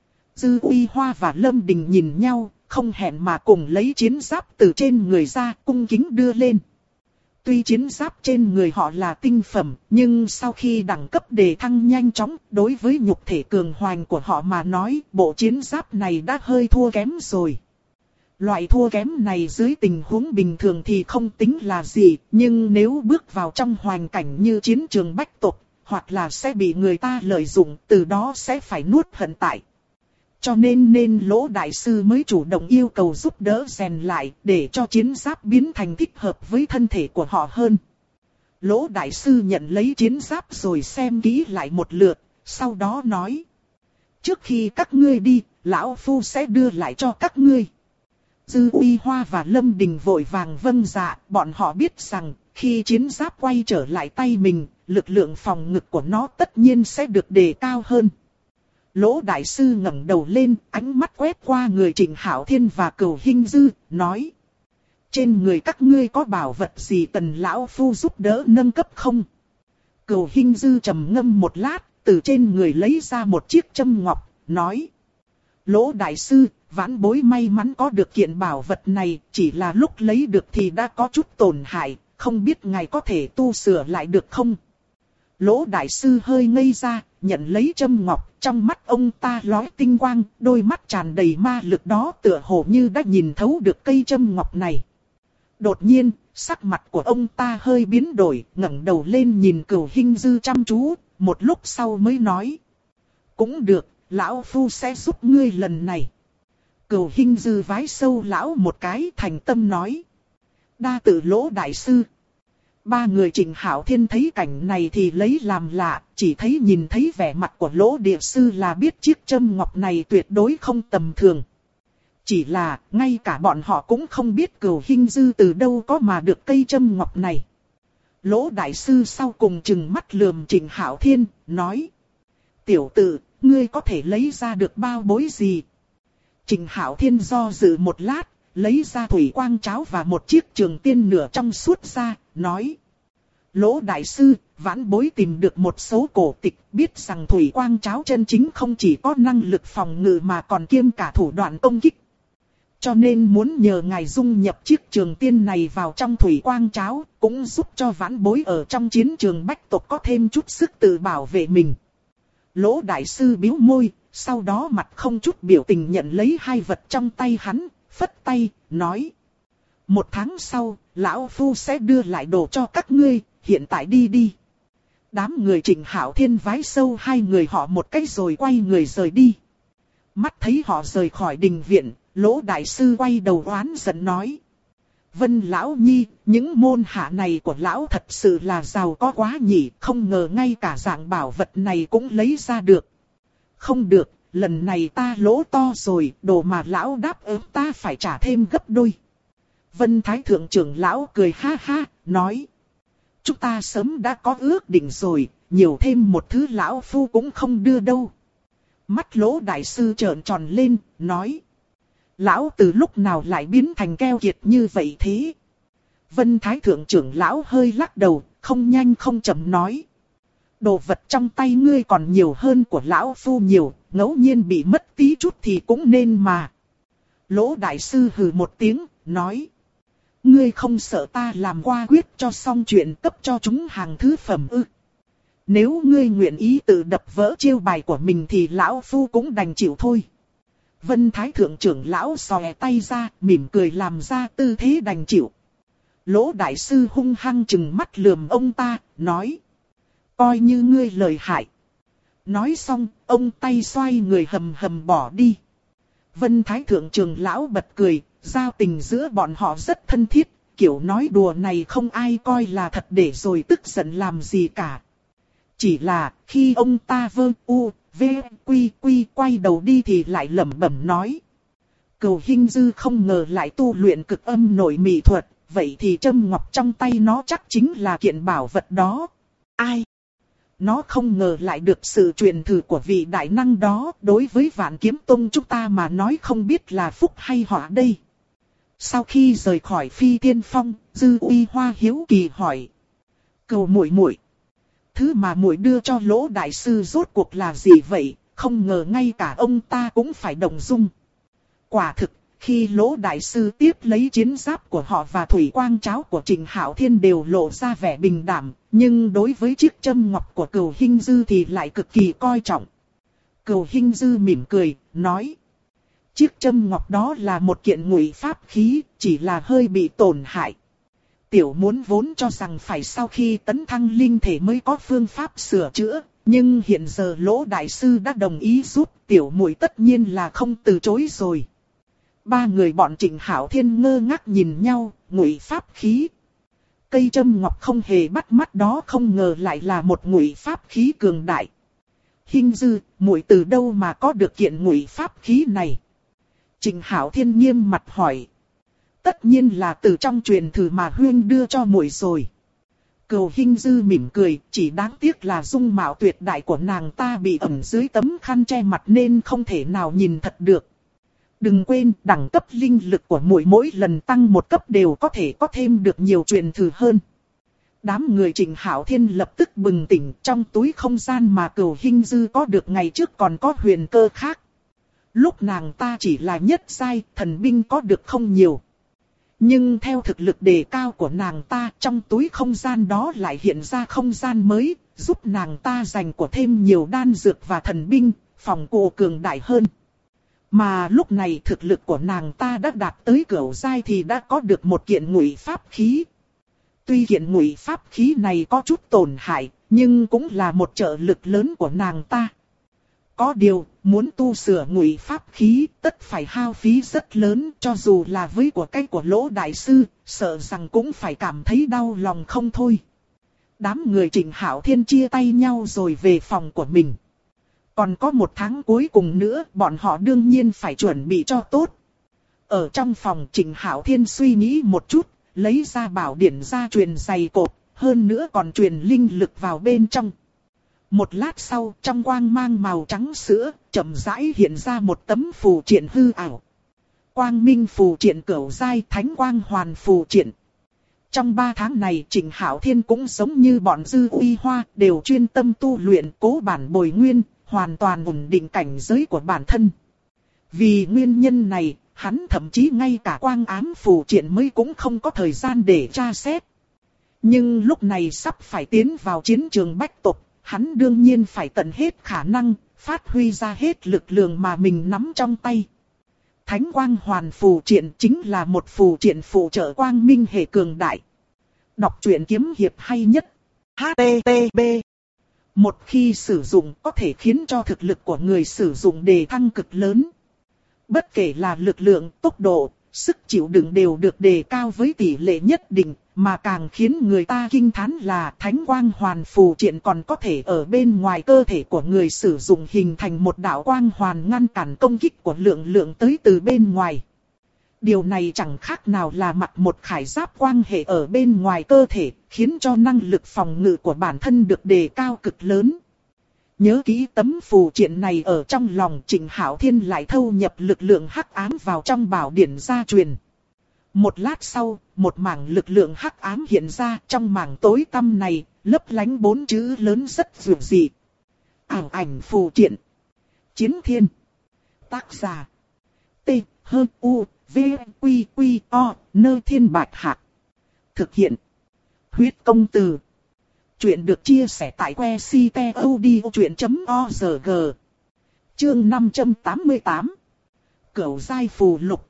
Dư Uy Hoa và Lâm Đình nhìn nhau, không hẹn mà cùng lấy chiến giáp từ trên người ra, cung kính đưa lên. Tuy chiến giáp trên người họ là tinh phẩm, nhưng sau khi đẳng cấp đề thăng nhanh chóng, đối với nhục thể cường hoành của họ mà nói, bộ chiến giáp này đã hơi thua kém rồi. Loại thua kém này dưới tình huống bình thường thì không tính là gì, nhưng nếu bước vào trong hoàn cảnh như chiến trường bách tộc, hoặc là sẽ bị người ta lợi dụng, từ đó sẽ phải nuốt hận tại. Cho nên Lỗ đại sư mới chủ động yêu cầu giúp đỡ rèn lại, để cho chiến giáp biến thành thích hợp với thân thể của họ hơn. Lỗ đại sư nhận lấy chiến giáp rồi xem kỹ lại một lượt, sau đó nói. Trước khi các ngươi đi, lão Phu sẽ đưa lại cho các ngươi. Dư Uy Hoa và Lâm Đình vội vàng vâng dạ, bọn họ biết rằng, khi chiến giáp quay trở lại tay mình, lực lượng phòng ngự của nó tất nhiên sẽ được đề cao hơn. Lỗ đại sư ngẩng đầu lên, ánh mắt quét qua người Trịnh Hạo Thiên và Cửu Hinh Dư, nói. Trên người các ngươi có bảo vật gì cần lão Phu giúp đỡ nâng cấp không? Cửu Hinh Dư trầm ngâm một lát, từ trên người lấy ra một chiếc châm ngọc, nói. Lỗ đại sư, vãn bối may mắn có được kiện bảo vật này, chỉ là lúc lấy được thì đã có chút tổn hại, không biết ngài có thể tu sửa lại được không? Lỗ đại sư hơi ngây ra, nhận lấy châm ngọc, trong mắt ông ta lóe tinh quang, đôi mắt tràn đầy ma lực đó tựa hồ như đã nhìn thấu được cây châm ngọc này. Đột nhiên, sắc mặt của ông ta hơi biến đổi, ngẩng đầu lên nhìn Cửu Hinh Dư chăm chú, một lúc sau mới nói. Cũng được, lão Phu sẽ giúp ngươi lần này. Cửu Hinh Dư vái sâu lão một cái thành tâm nói. Đa tự Lỗ đại sư. Ba người Trịnh Hạo Thiên thấy cảnh này thì lấy làm lạ, chỉ thấy nhìn thấy vẻ mặt của Lỗ địa sư là biết chiếc châm ngọc này tuyệt đối không tầm thường. Chỉ là, ngay cả bọn họ cũng không biết Cửu Hinh Dư từ đâu có mà được cây châm ngọc này. Lỗ đại sư sau cùng trừng mắt lườm Trịnh Hạo Thiên, nói. Tiểu tử, ngươi có thể lấy ra được bao bối gì? Trịnh Hạo Thiên do dự một lát, lấy ra thủy quang cháo và một chiếc trường tiên nửa trong suốt ra, nói. Lỗ đại sư, vãn bối tìm được một số cổ tịch, biết rằng thủy quang cháo chân chính không chỉ có năng lực phòng ngự mà còn kiêm cả thủ đoạn công kích. Cho nên muốn nhờ ngài dung nhập chiếc trường tiên này vào trong thủy quang cháo, cũng giúp cho vãn bối ở trong chiến trường bách tộc có thêm chút sức tự bảo vệ mình. Lỗ đại sư bĩu môi, sau đó mặt không chút biểu tình nhận lấy hai vật trong tay hắn, phất tay, nói. 1 tháng sau, lão Phu sẽ đưa lại đồ cho các ngươi, hiện tại đi đi. Đám người Trịnh Hạo Thiên vái sâu hai người họ một cái rồi quay người rời đi. Mắt thấy họ rời khỏi đình viện, Lỗ đại sư quay đầu oán giận nói. Vân lão nhi, những môn hạ này của lão thật sự là giàu có quá nhỉ, không ngờ ngay cả dạng bảo vật này cũng lấy ra được. Không được, lần này ta lỗ to rồi, đồ mà lão đáp ứng ta phải trả thêm gấp đôi. Vân Thái Thượng trưởng lão cười ha ha, nói. Chúng ta sớm đã có ước định rồi, nhiều thêm một thứ lão Phu cũng không đưa đâu. Mắt Lỗ đại sư trợn tròn lên, nói. Lão từ lúc nào lại biến thành keo kiệt như vậy thế? Vân Thái Thượng trưởng lão hơi lắc đầu, không nhanh không chậm nói. Đồ vật trong tay ngươi còn nhiều hơn của lão phu nhiều, ngẫu nhiên bị mất tí chút thì cũng nên mà. Lỗ đại sư hừ một tiếng, nói. Ngươi không sợ ta làm qua quyết cho xong chuyện cấp cho chúng hàng thứ phẩm ư? Nếu ngươi nguyện ý tự đập vỡ chiêu bài của mình thì lão phu cũng đành chịu thôi. Vân Thái Thượng trưởng lão xòe tay ra, mỉm cười làm ra tư thế đành chịu. Lỗ đại sư hung hăng trừng mắt lườm ông ta, nói. Coi như ngươi lời hại. Nói xong, ông tay xoay người hầm hầm bỏ đi. Vân Thái Thượng trưởng lão bật cười, giao tình giữa bọn họ rất thân thiết, kiểu nói đùa này không ai coi là thật để rồi tức giận làm gì cả. Chỉ là, khi ông ta quy quay đầu đi thì lại lẩm bẩm nói. Cửu Hinh Dư không ngờ lại tu luyện cực âm nội mị thuật, vậy thì châm ngọc trong tay nó chắc chính là kiện bảo vật đó. Ai? Nó không ngờ lại được sự truyền thụ của vị đại năng đó, đối với Vạn Kiếm Tông chúng ta mà nói không biết là phúc hay họa đây. Sau khi rời khỏi Phi Tiên Phong, Dư Uy Hoa hiếu kỳ hỏi. Cầu muội muội, thứ mà muội đưa cho Lỗ đại sư rốt cuộc là gì vậy, không ngờ ngay cả ông ta cũng phải động dung. Quả thực, khi Lỗ đại sư tiếp lấy chiến giáp của họ và thủy quang cháo của Trình Hạo Thiên đều lộ ra vẻ bình đảm, nhưng đối với chiếc châm ngọc của Cửu Hinh Dư thì lại cực kỳ coi trọng. Cửu Hinh Dư mỉm cười, nói. Chiếc châm ngọc đó là một kiện ngụy pháp khí, chỉ là hơi bị tổn hại. Tiểu muốn vốn cho rằng phải sau khi tấn thăng linh thể mới có phương pháp sửa chữa, nhưng hiện giờ Lỗ đại sư đã đồng ý giúp, tiểu muội tất nhiên là không từ chối rồi. Ba người bọn Trịnh Hạo Thiên ngơ ngác nhìn nhau, ngụy pháp khí. Cây châm ngọc không hề bắt mắt đó không ngờ lại là một ngụy pháp khí cường đại. Hinh Dư, muội từ đâu mà có được kiện ngụy pháp khí này? Trịnh Hạo Thiên nghiêm mặt hỏi. Tất nhiên là từ trong truyền thụ mà huynh đưa cho muội rồi. Cửu Hinh Dư mỉm cười, chỉ đáng tiếc là dung mạo tuyệt đại của nàng ta bị ẩn dưới tấm khăn che mặt nên không thể nào nhìn thật được. Đừng quên, đẳng cấp linh lực của muội mỗi lần tăng một cấp đều có thể có thêm được nhiều truyền thù hơn. Đám người Trịnh Hạo Thiên lập tức bừng tỉnh, trong túi không gian mà Cửu Hinh Dư có được ngày trước còn có huyền cơ khác. Lúc nàng ta chỉ là nhất giai, thần binh có được không nhiều. Nhưng theo thực lực đề cao của nàng ta, trong túi không gian đó lại hiện ra không gian mới, giúp nàng ta giành của thêm nhiều đan dược và thần binh, phòng cụ cường đại hơn. Mà lúc này thực lực của nàng ta đã đạt tới cửu giai thì đã có được một kiện ngụy pháp khí. Tuy kiện ngụy pháp khí này có chút tổn hại, nhưng cũng là một trợ lực lớn của nàng ta. Có điều, muốn tu sửa ngụy pháp khí, tất phải hao phí rất lớn, cho dù là với của cái của Lỗ đại sư, sợ rằng cũng phải cảm thấy đau lòng không thôi. Đám người Trịnh Hạo Thiên chia tay nhau rồi về phòng của mình. Còn có một tháng cuối cùng nữa, bọn họ đương nhiên phải chuẩn bị cho tốt. Ở trong phòng Trịnh Hạo Thiên suy nghĩ một chút, lấy ra bảo điển ra truyền giày cột, hơn nữa còn truyền linh lực vào bên trong. Một lát sau, trong quang mang màu trắng sữa, chậm rãi hiện ra một tấm phù triện hư ảo. Quang minh phù triện cửu giai, thánh quang hoàn phù triện. Trong 3 tháng này Trịnh Hạo Thiên cũng giống như bọn Dư Uy Hoa, đều chuyên tâm tu luyện cố bản bồi nguyên, hoàn toàn ổn định cảnh giới của bản thân. Vì nguyên nhân này, hắn thậm chí ngay cả quang ám phù triện mới cũng không có thời gian để tra xét. Nhưng lúc này sắp phải tiến vào chiến trường bách tộc, hắn đương nhiên phải tận hết khả năng, phát huy ra hết lực lượng mà mình nắm trong tay. Thánh quang hoàn phù triện chính là một phù triện phụ trợ quang minh hệ cường đại. Đọc truyện kiếm hiệp hay nhất. HTTP. Một khi sử dụng có thể khiến cho thực lực của người sử dụng đề thăng cực lớn. Bất kể là lực lượng, tốc độ, sức chịu đựng đều được đề cao với tỷ lệ nhất định, mà càng khiến người ta kinh thán là thánh quang hoàn phù triện còn có thể ở bên ngoài cơ thể của người sử dụng hình thành một đạo quang hoàn ngăn cản công kích của lượng tới từ bên ngoài. Điều này chẳng khác nào là mặc một khải giáp quang hệ ở bên ngoài cơ thể, khiến cho năng lực phòng ngự của bản thân được đề cao cực lớn. Nhớ kỹ tấm phù triện này ở trong lòng, Trịnh Hạo Thiên lại thâu nhập lực lượng hắc ám vào trong bảo điển gia truyền. Một lát sau, một mảng lực lượng hắc ám hiện ra, trong mảng tối tăm này, lấp lánh 4 chữ lớn rất dịu dị. Ảo ảnh phù triện. Chiến thiên. Tác giả. T, H, U, V, Quy, Quy, O, Nơ Thiên Bạch Hạc. Thực hiện. Huyết công từ. Chuyện được chia sẻ tại website.odchuyện.org. Chương 588. Cửu giai phù lục.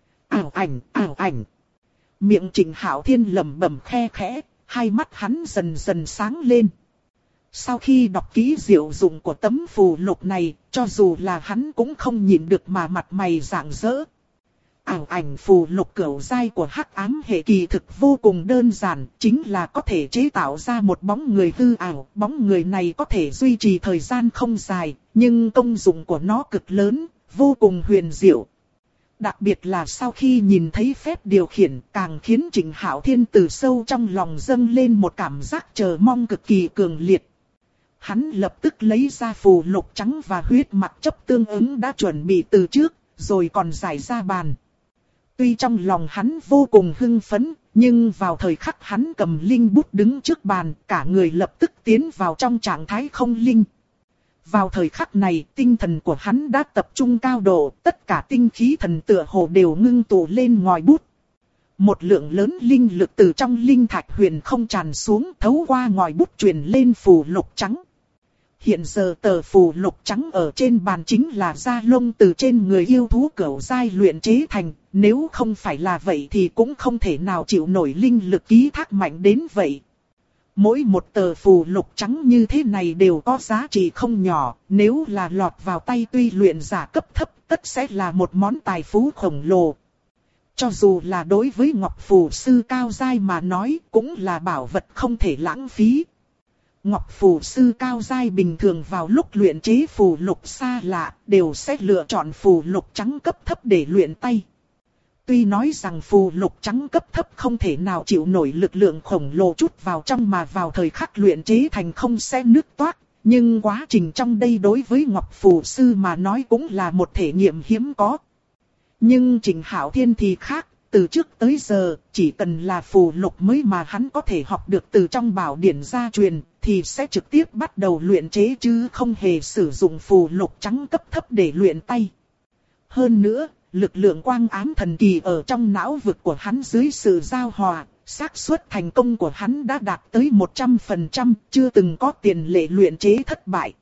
Ảo ảnh. Miệng Trịnh Hạo Thiên lẩm bẩm khe khẽ, hai mắt hắn dần dần sáng lên. Sau khi đọc kỹ diệu dụng của tấm phù lục này, cho dù là hắn cũng không nhìn được mà mặt mày rạng rỡ. Ảo ảnh phù lục cửu giai của hắc ám hệ kỳ thực vô cùng đơn giản, chính là có thể chế tạo ra một bóng người hư ảo. Bóng người này có thể duy trì thời gian không dài, nhưng công dụng của nó cực lớn, vô cùng huyền diệu. Đặc biệt là sau khi nhìn thấy phép điều khiển, càng khiến Trịnh Hạo Thiên từ sâu trong lòng dâng lên một cảm giác chờ mong cực kỳ cường liệt. Hắn lập tức lấy ra phù lục trắng và huyết mặc chấp tương ứng đã chuẩn bị từ trước, rồi còn giải ra bàn. Tuy trong lòng hắn vô cùng hưng phấn, nhưng vào thời khắc hắn cầm linh bút đứng trước bàn, cả người lập tức tiến vào trong trạng thái không linh. Vào thời khắc này, tinh thần của hắn đã tập trung cao độ, tất cả tinh khí thần tựa hồ đều ngưng tụ lên ngòi bút. Một lượng lớn linh lực từ trong linh thạch huyền không tràn xuống, thấu qua ngòi bút truyền lên phù lục trắng. Hiện giờ tờ phù lục trắng ở trên bàn chính là da lông từ trên người yêu thú cửu giai luyện chế thành, nếu không phải là vậy thì cũng không thể nào chịu nổi linh lực ký thác mạnh đến vậy. Mỗi một tờ phù lục trắng như thế này đều có giá trị không nhỏ, nếu là lọt vào tay tuy luyện giả cấp thấp tất sẽ là một món tài phú khổng lồ. Cho dù là đối với Ngọc Phù Sư cao giai mà nói cũng là bảo vật không thể lãng phí. Ngọc Phù Sư cao giai bình thường vào lúc luyện chế phù lục xa lạ đều sẽ lựa chọn phù lục trắng cấp thấp để luyện tay. Tuy nói rằng phù lục trắng cấp thấp không thể nào chịu nổi lực lượng khổng lồ chút vào trong mà vào thời khắc luyện chế thành không sẽ nứt toác, nhưng quá trình trong đây đối với Ngọc Phù Sư mà nói cũng là một thể nghiệm hiếm có. Nhưng Trịnh Hạo Thiên thì khác, từ trước tới giờ, chỉ cần là phù lục mới mà hắn có thể học được từ trong bảo điển gia truyền, thì sẽ trực tiếp bắt đầu luyện chế chứ không hề sử dụng phù lục trắng cấp thấp để luyện tay. Hơn nữa, lực lượng quang ám thần kỳ ở trong não vực của hắn dưới sự giao hòa, xác suất thành công của hắn đã đạt tới 100%, chưa từng có tiền lệ luyện chế thất bại.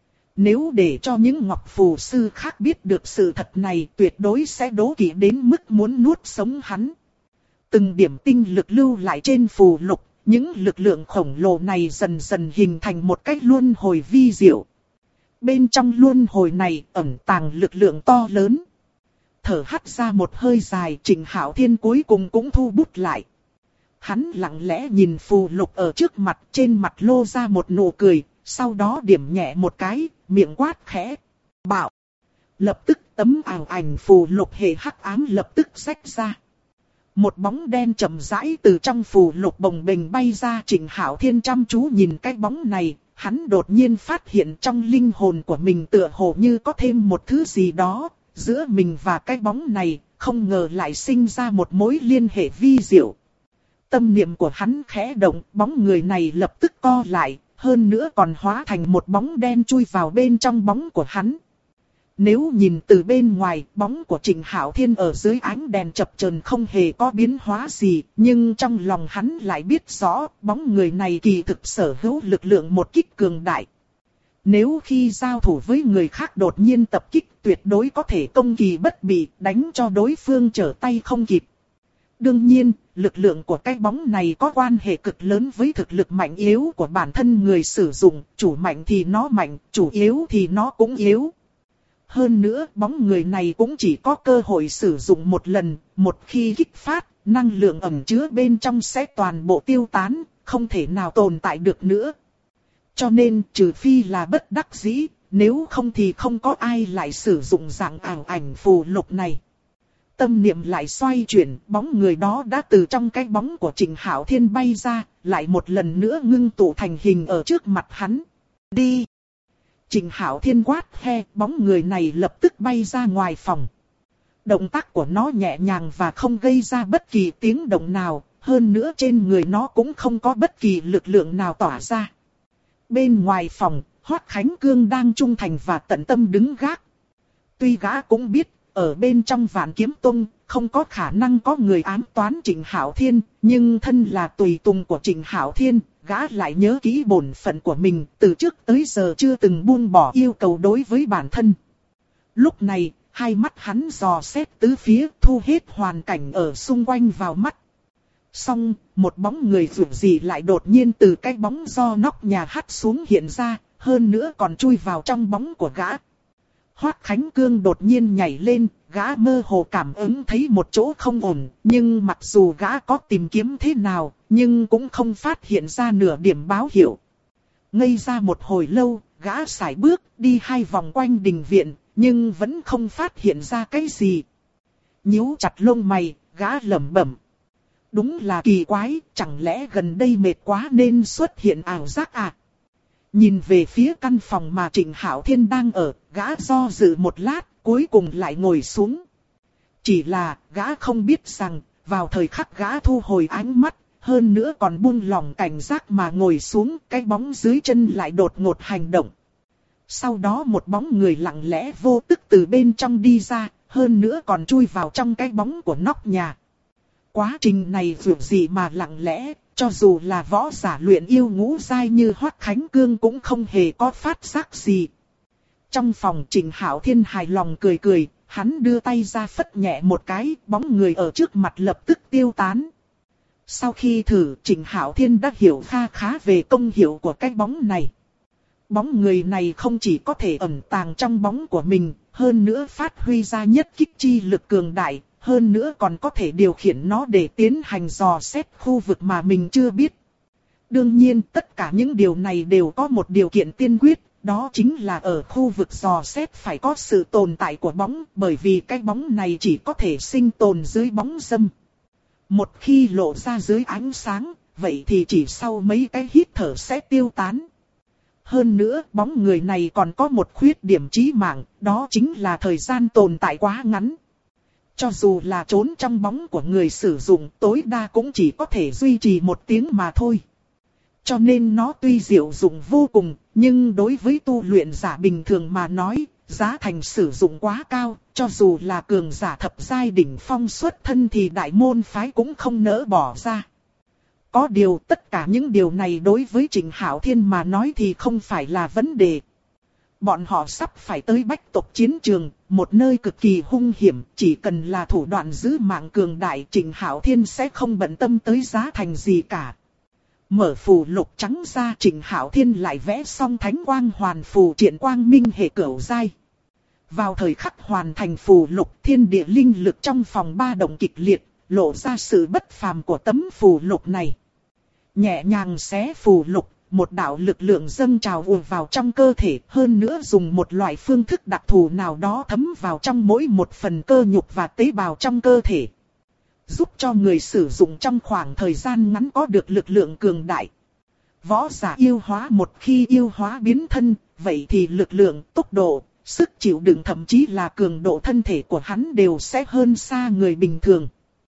Nếu để cho những Ngọc Phù Sư khác biết được sự thật này tuyệt đối sẽ đố kỵ đến mức muốn nuốt sống hắn. Từng điểm tinh lực lưu lại trên phù lục, những lực lượng khổng lồ này dần dần hình thành một cách luân hồi vi diệu. Bên trong luân hồi này ẩn tàng lực lượng to lớn. Thở hắt ra một hơi dài, Trịnh Hạo Thiên cuối cùng cũng thu bút lại. Hắn lặng lẽ nhìn phù lục ở trước mặt, trên mặt lô ra một nụ cười, sau đó điểm nhẹ một cái, miệng quát khẽ. Bảo. Lập tức tấm ảo ảnh phù lục hệ hắc ám lập tức rách ra. Một bóng đen chậm rãi từ trong phù lục bồng bềnh bay ra. Trịnh Hạo Thiên chăm chú nhìn cái bóng này, hắn đột nhiên phát hiện trong linh hồn của mình tựa hồ như có thêm một thứ gì đó. Giữa mình và cái bóng này, không ngờ lại sinh ra một mối liên hệ vi diệu. Tâm niệm của hắn khẽ động, bóng người này lập tức co lại, hơn nữa còn hóa thành một bóng đen chui vào bên trong bóng của hắn. Nếu nhìn từ bên ngoài, bóng của Trịnh Hạo Thiên ở dưới ánh đèn chập chờn không hề có biến hóa gì, nhưng trong lòng hắn lại biết rõ, bóng người này kỳ thực sở hữu lực lượng một kích cường đại. Nếu khi giao thủ với người khác đột nhiên tập kích tuyệt đối có thể công kỳ bất bị, đánh cho đối phương trở tay không kịp. Đương nhiên, lực lượng của cái bóng này có quan hệ cực lớn với thực lực mạnh yếu của bản thân người sử dụng, chủ mạnh thì nó mạnh, chủ yếu thì nó cũng yếu. Hơn nữa, bóng người này cũng chỉ có cơ hội sử dụng một lần, một khi kích phát, năng lượng ẩn chứa bên trong sẽ toàn bộ tiêu tán, không thể nào tồn tại được nữa. Cho nên, trừ phi là bất đắc dĩ, nếu không thì không có ai lại sử dụng dạng ảo ảnh phù lục này. Tâm niệm lại xoay chuyển, bóng người đó đã từ trong cái bóng của Trịnh Hạo Thiên bay ra, lại một lần nữa ngưng tụ thành hình ở trước mặt hắn. Đi! Trịnh Hạo Thiên quát he, bóng người này lập tức bay ra ngoài phòng. Động tác của nó nhẹ nhàng và không gây ra bất kỳ tiếng động nào, hơn nữa trên người nó cũng không có bất kỳ lực lượng nào tỏa ra. Bên ngoài phòng, Hoắc Khánh Cương đang trung thành và tận tâm đứng gác. Tuy gã cũng biết, ở bên trong Vạn Kiếm Tông, không có khả năng có người ám toán Trịnh Hạo Thiên, nhưng thân là tùy tùng của Trịnh Hạo Thiên, gã lại nhớ kỹ bổn phận của mình, từ trước tới giờ chưa từng buông bỏ yêu cầu đối với bản thân. Lúc này, hai mắt hắn dò xét tứ phía, thu hết hoàn cảnh ở xung quanh vào mắt. Xong, một bóng người rụt rì lại đột nhiên từ cái bóng do nóc nhà hắt xuống hiện ra, hơn nữa còn chui vào trong bóng của gã. Hoắc Khánh Cương đột nhiên nhảy lên, gã mơ hồ cảm ứng thấy một chỗ không ổn, nhưng mặc dù gã có tìm kiếm thế nào, nhưng cũng không phát hiện ra nửa điểm báo hiệu. Ngây ra một hồi lâu, gã sải bước đi 2 vòng quanh đình viện, nhưng vẫn không phát hiện ra cái gì. Nhíu chặt lông mày, gã lẩm bẩm. Đúng là kỳ quái, chẳng lẽ gần đây mệt quá nên xuất hiện ảo giác à? Nhìn về phía căn phòng mà Trịnh Hạo Thiên đang ở, gã do dự một lát, cuối cùng lại ngồi xuống. Chỉ là, gã không biết rằng, vào thời khắc gã thu hồi ánh mắt, hơn nữa còn buông lỏng cảnh giác mà ngồi xuống, cái bóng dưới chân lại đột ngột hành động. Sau đó một bóng người lặng lẽ vô tức từ bên trong đi ra, hơn nữa còn chui vào trong cái bóng của nóc nhà. Quá trình này vượt gì mà lặng lẽ, cho dù là võ giả luyện yêu ngũ giai như Hoắc Khánh Cương cũng không hề có phát giác gì. Trong phòng Trịnh Hạo Thiên hài lòng cười cười, hắn đưa tay ra phất nhẹ một cái, bóng người ở trước mặt lập tức tiêu tán. Sau khi thử, Trịnh Hạo Thiên đã hiểu kha khá về công hiệu của cái bóng này. Bóng người này không chỉ có thể ẩn tàng trong bóng của mình, hơn nữa phát huy ra nhất kích chi lực cường đại, hơn nữa còn có thể điều khiển nó để tiến hành dò xét khu vực mà mình chưa biết. Đương nhiên tất cả những điều này đều có một điều kiện tiên quyết, đó chính là ở khu vực dò xét phải có sự tồn tại của bóng, bởi vì cái bóng này chỉ có thể sinh tồn dưới bóng râm. Một khi lộ ra dưới ánh sáng, vậy thì chỉ sau mấy cái hít thở sẽ tiêu tán. Hơn nữa, bóng người này còn có một khuyết điểm chí mạng, đó chính là thời gian tồn tại quá ngắn. Cho dù là trốn trong bóng của người sử dụng, tối đa cũng chỉ có thể duy trì 1 tiếng mà thôi. Cho nên nó tuy diệu dụng vô cùng, nhưng đối với tu luyện giả bình thường mà nói, giá thành sử dụng quá cao, cho dù là cường giả thập giai đỉnh phong xuất thân thì đại môn phái cũng không nỡ bỏ ra. Có điều tất cả những điều này đối với Trịnh Hạo Thiên mà nói thì không phải là vấn đề. Bọn họ sắp phải tới Bách tộc chiến trường, một nơi cực kỳ hung hiểm, chỉ cần là thủ đoạn giữ mạng cường đại, Trịnh Hạo Thiên sẽ không bận tâm tới giá thành gì cả. Mở phù lục trắng ra, Trịnh Hạo Thiên lại vẽ xong thánh quang hoàn phù triện quang minh hệ cửu giai. Vào thời khắc hoàn thành phù lục, thiên địa linh lực trong phòng ba động kịch liệt, lộ ra sự bất phàm của tấm phù lục này. Nhẹ nhàng xé phù lục, một đạo lực lượng dâng trào ùa vào trong cơ thể, hơn nữa dùng một loại phương thức đặc thù nào đó thấm vào trong mỗi một phần cơ nhục và tế bào trong cơ thể. Giúp cho người sử dụng trong khoảng thời gian ngắn có được lực lượng cường đại. Võ giả yêu hóa một khi yêu hóa biến thân, vậy thì lực lượng, tốc độ, sức chịu đựng thậm chí là cường độ thân thể của hắn đều sẽ hơn xa người bình thường.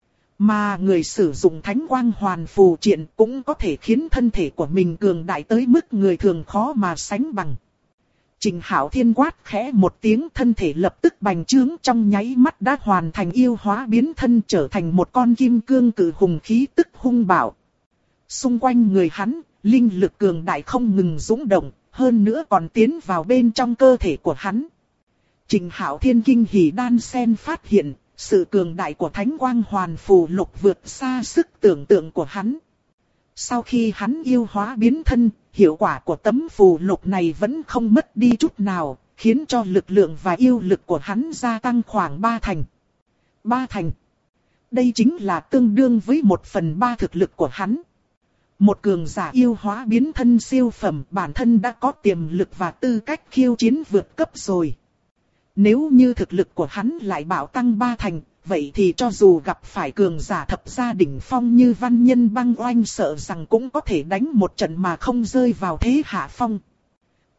Mà người sử dụng thánh quang hoàn phù triện cũng có thể khiến thân thể của mình cường đại tới mức người thường khó mà sánh bằng. Trịnh Hạo Thiên quát khẽ một tiếng, thân thể lập tức bành trướng, trong nháy mắt đã hoàn thành yêu hóa biến thân, trở thành một con kim cương cự hùng, khí tức hung bạo. Xung quanh người hắn, linh lực cường đại không ngừng dũng động, hơn nữa còn tiến vào bên trong cơ thể của hắn. Trịnh Hạo Thiên kinh hỉ đan sen phát hiện, sự cường đại của thánh quang hoàn phù lục vượt xa sức tưởng tượng của hắn. Sau khi hắn yêu hóa biến thân, hiệu quả của tấm phù lục này vẫn không mất đi chút nào, khiến cho lực lượng và yêu lực của hắn gia tăng khoảng 3 thành. 3 thành. Đây chính là tương đương với 1/3 thực lực của hắn. Một cường giả yêu hóa biến thân siêu phẩm, bản thân đã có tiềm lực và tư cách khiêu chiến vượt cấp rồi. Nếu như thực lực của hắn lại bạo tăng 3 thành, vậy thì cho dù gặp phải cường giả thập gia đỉnh phong như Văn Nhân Băng Oanh, sợ rằng cũng có thể đánh một trận mà không rơi vào thế hạ phong.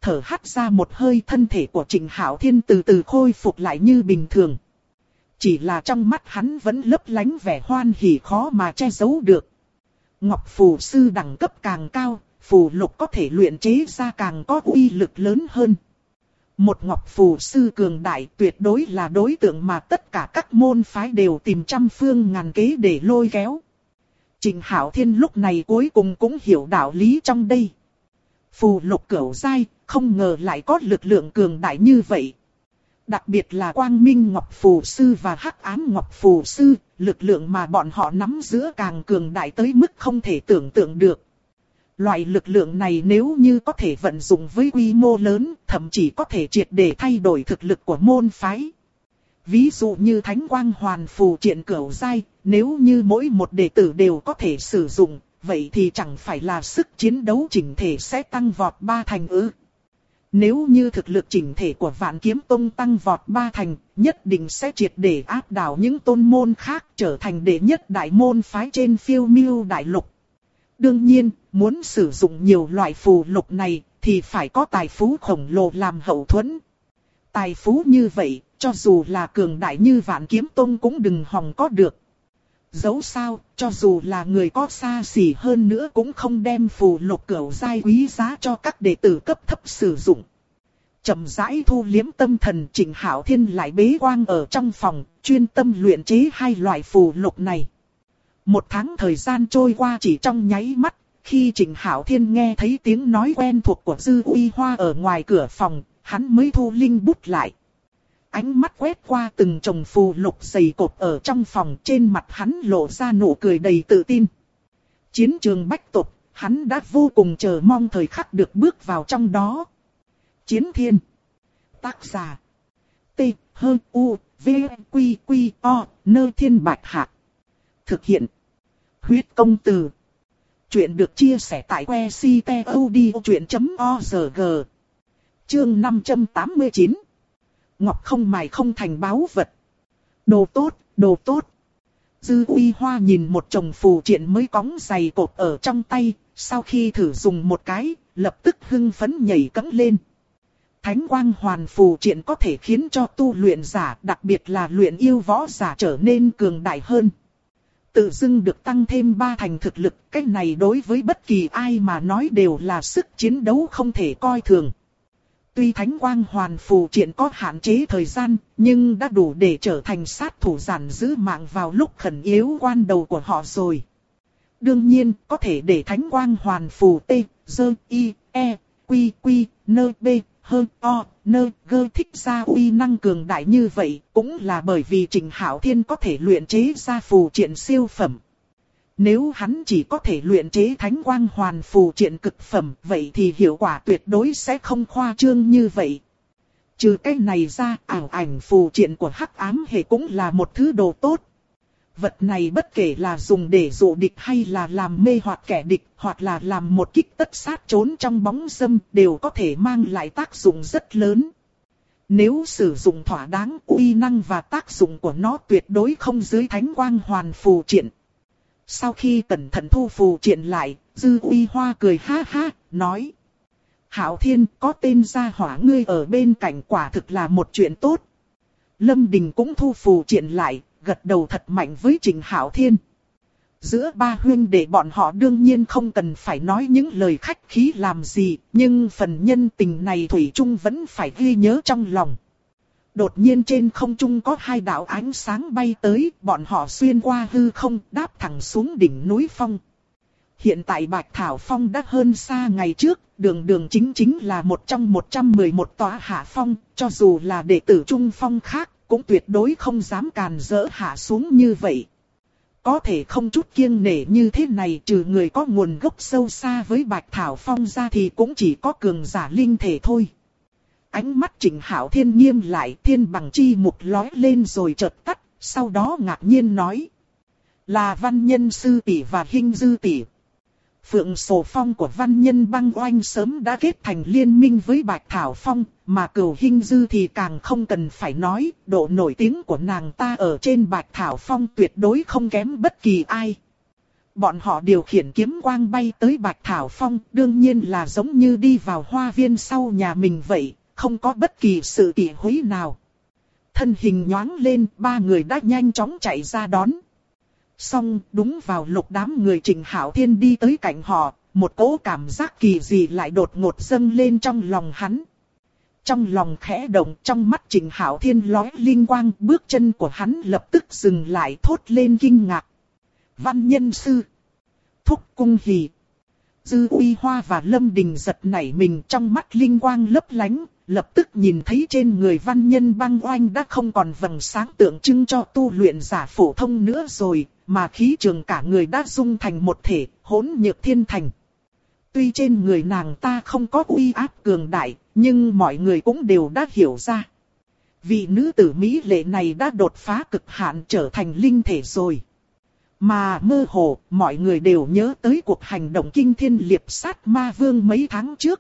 thở hắt ra một hơi, thân thể của Trịnh Hạo Thiên từ từ khôi phục lại như bình thường. Chỉ là trong mắt hắn vẫn lấp lánh vẻ hoan hỉ khó mà che giấu được. Ngọc phù sư đẳng cấp càng cao, phù lục có thể luyện chế ra càng có uy lực lớn hơn. Một ngọc phù sư cường đại tuyệt đối là đối tượng mà tất cả các môn phái đều tìm trăm phương ngàn kế để lôi kéo. Trịnh Hạo Thiên lúc này cuối cùng cũng hiểu đạo lý trong đây. Phù lục cửu giai, không ngờ lại có lực lượng cường đại như vậy. Đặc biệt là Quang Minh Ngọc Phù Sư và Hắc Ám Ngọc Phù Sư, lực lượng mà bọn họ nắm giữ càng cường đại tới mức không thể tưởng tượng được. Loại lực lượng này nếu như có thể vận dụng với quy mô lớn, thậm chí có thể triệt để thay đổi thực lực của môn phái. Ví dụ như Thánh Quang Hoàn Phù Triện cửu giai, nếu như mỗi một đệ tử đều có thể sử dụng, vậy thì chẳng phải là sức chiến đấu chỉnh thể sẽ tăng vọt 3 thành ư. Nếu như thực lực chỉnh thể của Vạn Kiếm Tông tăng vọt 3 thành, nhất định sẽ triệt để áp đảo những tôn môn khác, trở thành đệ nhất đại môn phái trên phiêu miêu đại lục. Đương nhiên, muốn sử dụng nhiều loại phù lục này, thì phải có tài phú khổng lồ làm hậu thuẫn. Tài phú như vậy, cho dù là cường đại như Vạn Kiếm Tông cũng đừng hòng có được. Dẫu sao, cho dù là người có xa xỉ hơn nữa cũng không đem phù lục cửu giai quý giá cho các đệ tử cấp thấp sử dụng. Chậm rãi thu liếm tâm thần, Trịnh Hạo Thiên lại bế quan ở trong phòng, chuyên tâm luyện chế 2 loại phù lục này. 1 tháng thời gian trôi qua chỉ trong nháy mắt, khi Trịnh Hạo Thiên nghe thấy tiếng nói quen thuộc của Dư Uy Hoa ở ngoài cửa phòng, hắn mới thu linh bút lại. Ánh mắt quét qua từng chồng phù lục dày cộp ở trong phòng, trên mặt hắn lộ ra nụ cười đầy tự tin. Chiến trường bách tộc, hắn đã vô cùng chờ mong thời khắc được bước vào trong đó. Chiến Thiên. Tác giả. T. H. U. V. Q. Q. O. Nơ Thiên Bạch Hạc. Thực hiện. Huyết Công Từ. Chuyện được chia sẻ tại website.odchuyện.org. Chương 589. Ngọc không mài không thành báu vật. Đồ tốt, đồ tốt. Dư Uy Hoa nhìn một chồng phù triện mới cóng dày cột ở trong tay, sau khi thử dùng một cái, lập tức hưng phấn nhảy cẫng lên. Thánh Quang Hoàn phù triện có thể khiến cho tu luyện giả, đặc biệt là luyện yêu võ giả trở nên cường đại hơn. Tự dưng được tăng thêm 3 thành thực lực, cái này đối với bất kỳ ai mà nói đều là sức chiến đấu không thể coi thường. Tuy Thánh Quang Hoàn phù triện có hạn chế thời gian, nhưng đã đủ để trở thành sát thủ giản giữ mạng vào lúc khẩn yếu quan đầu của họ rồi. Đương nhiên, có thể để Thánh Quang Hoàn phù T, D, I, E, Q, Q, N, B, H, O, N, G thích ra uy năng cường đại như vậy, cũng là bởi vì Trịnh Hạo Thiên có thể luyện chế ra phù triện siêu phẩm. Nếu hắn chỉ có thể luyện chế Thánh Quang Hoàn phù triện cực phẩm, vậy thì hiệu quả tuyệt đối sẽ không khoa trương như vậy. Trừ cái này ra, ảo ảnh phù triện của Hắc Ám Hệ cũng là một thứ đồ tốt. Vật này bất kể là dùng để dụ địch hay là làm mê hoặc kẻ địch, hoặc là làm một kích tất sát trốn trong bóng râm, đều có thể mang lại tác dụng rất lớn. Nếu sử dụng thỏa đáng, uy năng và tác dụng của nó tuyệt đối không dưới Thánh Quang Hoàn phù triện. Sau khi cẩn thận thu phù triện lại, Dư Uy Hoa cười ha ha, nói: Hạo Thiên, có tên gia hỏa ngươi ở bên cạnh quả thực là một chuyện tốt. Lâm Đình cũng thu phù triện lại, gật đầu thật mạnh với Trịnh Hạo Thiên. Giữa ba huynh đệ bọn họ đương nhiên không cần phải nói những lời khách khí làm gì, nhưng phần nhân tình này thủy chung vẫn phải ghi nhớ trong lòng. Đột nhiên trên không trung có 2 đạo ánh sáng bay tới, bọn họ xuyên qua hư không, đáp thẳng xuống đỉnh núi phong. Hiện tại Bạch Thảo Phong đã hơn xa ngày trước, đường chính là một trong 111 tòa hạ phong, cho dù là đệ tử trung phong khác, cũng tuyệt đối không dám càn rỡ hạ xuống như vậy. Có thể không chút kiêng nể như thế này, trừ người có nguồn gốc sâu xa với Bạch Thảo Phong ra thì cũng chỉ có cường giả linh thể thôi. Ánh mắt Trịnh Hạo Thiên nghiêm lại, thiên bằng chi mục lói lên rồi chợt tắt, sau đó ngạc nhiên nói: Là Văn Nhân sư tỷ và Hinh Dư tỷ. Phượng Sổ Phong của Văn Nhân Băng Oanh sớm đã kết thành liên minh với Bạch Thảo Phong, mà Cửu Hinh Dư thì càng không cần phải nói, độ nổi tiếng của nàng ta ở trên Bạch Thảo Phong tuyệt đối không kém bất kỳ ai. Bọn họ điều khiển kiếm quang bay tới Bạch Thảo Phong, đương nhiên là giống như đi vào hoa viên sau nhà mình vậy, không có bất kỳ sự tỉ húy nào. Thân hình nhoáng lên, ba người đã nhanh chóng chạy ra đón. Xong, đúng vào lúc đám người Trịnh Hạo Thiên đi tới cạnh họ, một cỗ cảm giác kỳ dị lại đột ngột dâng lên trong lòng hắn. Trong lòng khẽ động, trong mắt Trịnh Hạo Thiên lóe linh quang, bước chân của hắn lập tức dừng lại, thốt lên kinh ngạc. Văn nhân sư, thúc cung hỉ. Dư Uy Hoa và Lâm Đình giật nảy mình, trong mắt linh quang lấp lánh, lập tức nhìn thấy trên người Văn Nhân Băng Oanh đã không còn vầng sáng tượng trưng cho tu luyện giả phổ thông nữa rồi, mà khí trường cả người đã dung thành một thể, hỗn nhược thiên thành. Tuy trên người nàng ta không có uy áp cường đại, nhưng mọi người cũng đều đã hiểu ra. Vị nữ tử mỹ lệ này đã đột phá cực hạn trở thành linh thể rồi. Mà mơ hồ, mọi người đều nhớ tới cuộc hành động kinh thiên liệp sát ma vương mấy tháng trước.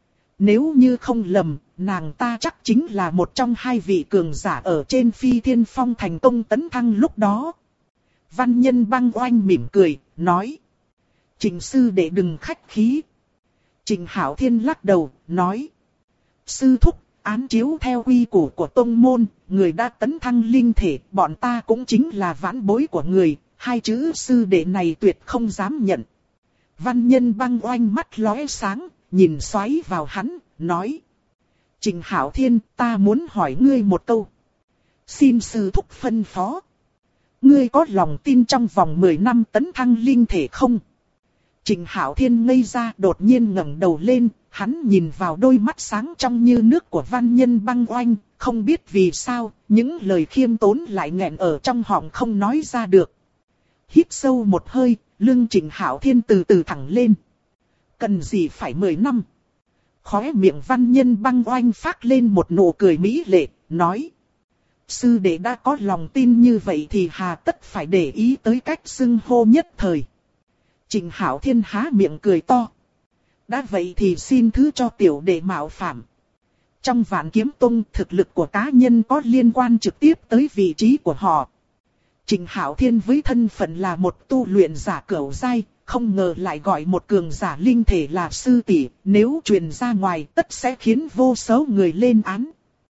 Nếu như không lầm, nàng ta chắc chính là một trong hai vị cường giả ở trên Phi Thiên Phong thành công tấn thăng lúc đó. Văn Nhân Băng Oanh mỉm cười, nói. Trịnh sư đệ đừng khách khí. Trịnh Hạo Thiên lắc đầu, nói. Sư thúc, án chiếu theo quy củ của tông môn, người đã tấn thăng linh thể, bọn ta cũng chính là vãn bối của người, hai chữ sư đệ này tuyệt không dám nhận. Văn Nhân Băng Oanh mắt lóe sáng, nhìn xoáy vào hắn, nói. Trịnh Hạo Thiên, ta muốn hỏi ngươi một câu. Xin sư thúc phân phó. Ngươi có lòng tin trong vòng 10 năm tấn thăng linh thể không? Trịnh Hạo Thiên ngây ra, đột nhiên ngẩng đầu lên, hắn nhìn vào đôi mắt sáng trong như nước của Văn Nhân Băng Oanh, không biết vì sao, những lời khiêm tốn lại nghẹn ở trong họng không nói ra được. Hít sâu một hơi, lưng Trịnh Hạo Thiên từ từ thẳng lên. Cần gì phải 10 năm? Khóe miệng Văn Nhân Băng Oanh phát lên một nụ cười mỹ lệ, nói. Sư đệ đã có lòng tin như vậy thì hà tất phải để ý tới cách xưng hô nhất thời. Trịnh Hạo Thiên há miệng cười to. Đã vậy thì xin thứ cho tiểu đệ mạo phạm. Trong Vạn Kiếm Tông, thực lực của cá nhân có liên quan trực tiếp tới vị trí của họ. Trịnh Hạo Thiên với thân phận là một tu luyện giả cửu giai, không ngờ lại gọi một cường giả linh thể là sư tỷ, nếu truyền ra ngoài tất sẽ khiến vô số người lên án.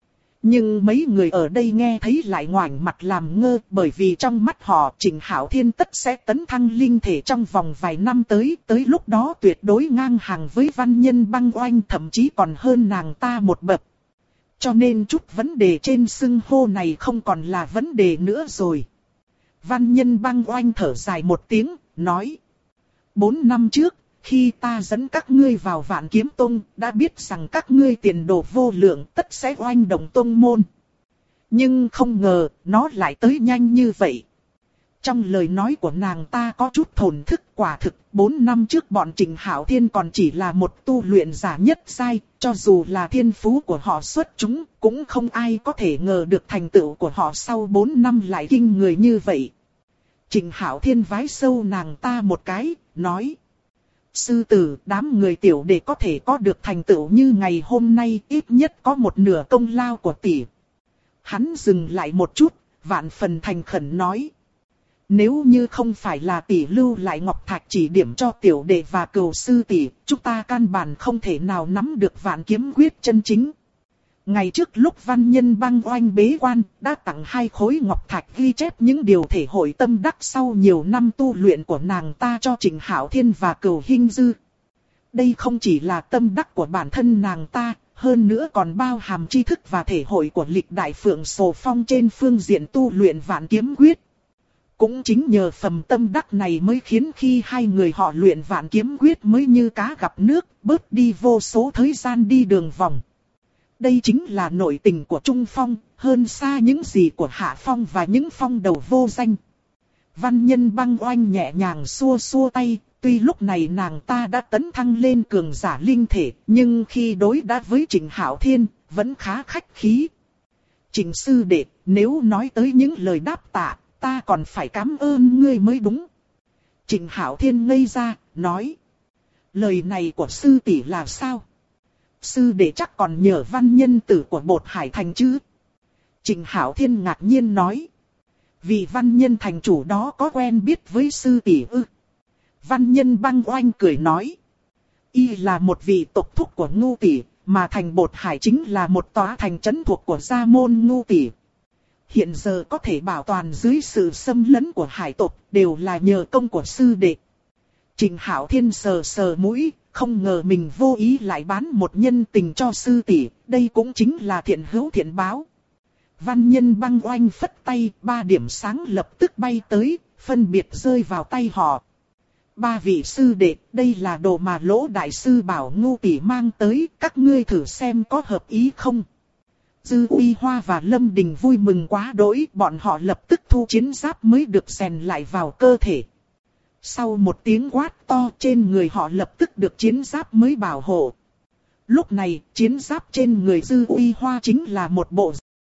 Nhưng mấy người ở đây nghe thấy lại ngoảnh mặt làm ngơ, bởi vì trong mắt họ Trịnh Hạo Thiên tất sẽ tấn thăng linh thể trong vòng vài năm tới lúc đó tuyệt đối ngang hàng với Văn Nhân Băng Oanh, thậm chí còn hơn nàng ta một bậc. Cho nên chút vấn đề trên xưng hô này không còn là vấn đề nữa rồi. Văn Nhân Băng Oanh thở dài một tiếng, nói. 4 năm trước, khi ta dẫn các ngươi vào Vạn Kiếm Tông, đã biết rằng các ngươi tiền đồ vô lượng tất sẽ oanh động tông môn. Nhưng không ngờ, nó lại tới nhanh như vậy. Trong lời nói của nàng ta có chút thổn thức, quả thực 4 năm trước bọn Trịnh Hạo Thiên còn chỉ là một tu luyện giả nhất giai, cho dù là thiên phú của họ xuất chúng, cũng không ai có thể ngờ được thành tựu của họ sau 4 năm lại kinh người như vậy. Trịnh Hạo Thiên vái sâu nàng ta một cái, nói. Sư tử, đám người tiểu đệ có thể có được thành tựu như ngày hôm nay, ít nhất có một nửa công lao của tỷ. Hắn dừng lại một chút, vạn phần thành khẩn nói. Nếu như không phải là tỷ lưu lại ngọc thạch chỉ điểm cho tiểu đệ và cừu sư tỷ, chúng ta căn bản không thể nào nắm được Vạn Kiếm Quyết chân chính. Ngày trước lúc Văn Nhân Băng Oanh bế quan, đã tặng 2 khối ngọc thạch ghi chép những điều thể hội tâm đắc sau nhiều năm tu luyện của nàng ta cho Trịnh Hạo Thiên và Cửu Hinh Dư. Đây không chỉ là tâm đắc của bản thân nàng ta, hơn nữa còn bao hàm tri thức và thể hội của lịch đại Phượng Sổ Phong trên phương diện tu luyện Vạn Kiếm Quyết. Cũng chính nhờ phẩm tâm đắc này mới khiến khi hai người họ luyện Vạn Kiếm Quyết mới như cá gặp nước, bớt đi vô số thời gian đi đường vòng. Đây chính là nội tình của Trung Phong, hơn xa những gì của Hạ Phong và những phong đầu vô danh. Văn Nhân Băng Oanh nhẹ nhàng xua xua tay, tuy lúc này nàng ta đã tấn thăng lên cường giả linh thể, nhưng khi đối đáp với Trịnh Hạo Thiên, vẫn khá khách khí. Trịnh sư đệ, nếu nói tới những lời đáp tạ, ta còn phải cảm ơn ngươi mới đúng. Trịnh Hạo Thiên ngây ra, nói. Lời này của sư tỷ là sao? Sư đệ chắc còn nhờ Văn Nhân tử của Bột Hải Thành chứ? Trịnh Hạo Thiên ngạc nhiên nói. Vì Văn Nhân thành chủ đó có quen biết với sư tỷ ư? Văn Nhân Băng Oanh cười nói. Y là một vị tộc thúc của Ngưu tỷ, mà thành Bột Hải chính là một tòa thành trấn thuộc của gia môn Ngưu tỷ. Hiện giờ có thể bảo toàn dưới sự xâm lấn của hải tộc đều là nhờ công của sư đệ. Trịnh Hạo Thiên sờ sờ mũi, không ngờ mình vô ý lại bán một nhân tình cho sư tỷ, đây cũng chính là thiện hữu thiện báo. Văn Nhân Băng Oanh phất tay, 3 điểm sáng lập tức bay tới, phân biệt rơi vào tay họ. 3 vị sư đệ, đây là đồ mà Lỗ đại sư bảo Ngưu tỷ mang tới, các ngươi thử xem có hợp ý không. Dư Uy Hoa và Lâm Đình vui mừng quá đỗi, bọn họ lập tức thu chiến giáp mới được rèn lại vào cơ thể. Sau một tiếng quát to, trên người họ lập tức được chiến giáp mới bảo hộ. Lúc này, chiến giáp trên người Dư Uy Hoa chính là một bộ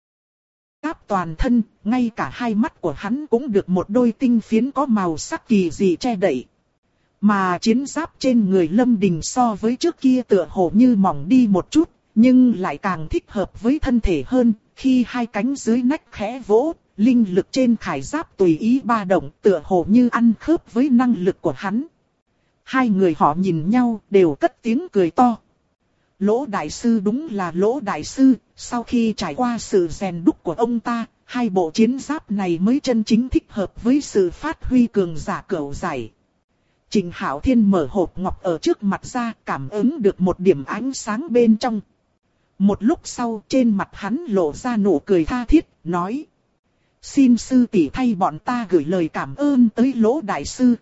giáp toàn thân, ngay cả hai mắt của hắn cũng được một đôi tinh phiến có màu sắc kỳ dị che đậy. Mà chiến giáp trên người Lâm Đình so với trước kia tựa hồ như mỏng đi một chút, nhưng lại càng thích hợp với thân thể hơn, khi hai cánh dưới nách khẽ vỗ, linh lực trên khải giáp tùy ý ba động tựa hồ như ăn khớp với năng lực của hắn. Hai người họ nhìn nhau đều cất tiếng cười to. Lỗ đại sư đúng là Lỗ đại sư, sau khi trải qua sự rèn đúc của ông ta, hai bộ chiến giáp này mới chân chính thích hợp với sự phát huy cường giả cửu giải. Trịnh Hạo Thiên mở hộp ngọc ở trước mặt ra, cảm ứng được một điểm ánh sáng bên trong. Một lúc sau, trên mặt hắn lộ ra nụ cười tha thiết, nói: xin sư tỷ thay bọn ta gửi lời cảm ơn tới Lỗ đại sư.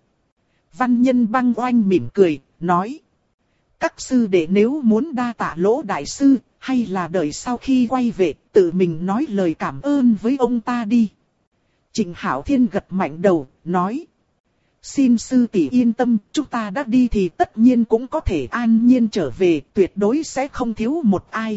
Văn Nhân Băng Oanh mỉm cười, nói: các sư đệ nếu muốn đa tạ Lỗ đại sư, hay là đợi sau khi quay về, tự mình nói lời cảm ơn với ông ta đi. Trịnh Hạo Thiên gật mạnh đầu, nói: xin sư tỷ yên tâm, chúng ta đã đi thì tất nhiên cũng có thể an nhiên trở về, tuyệt đối sẽ không thiếu một ai.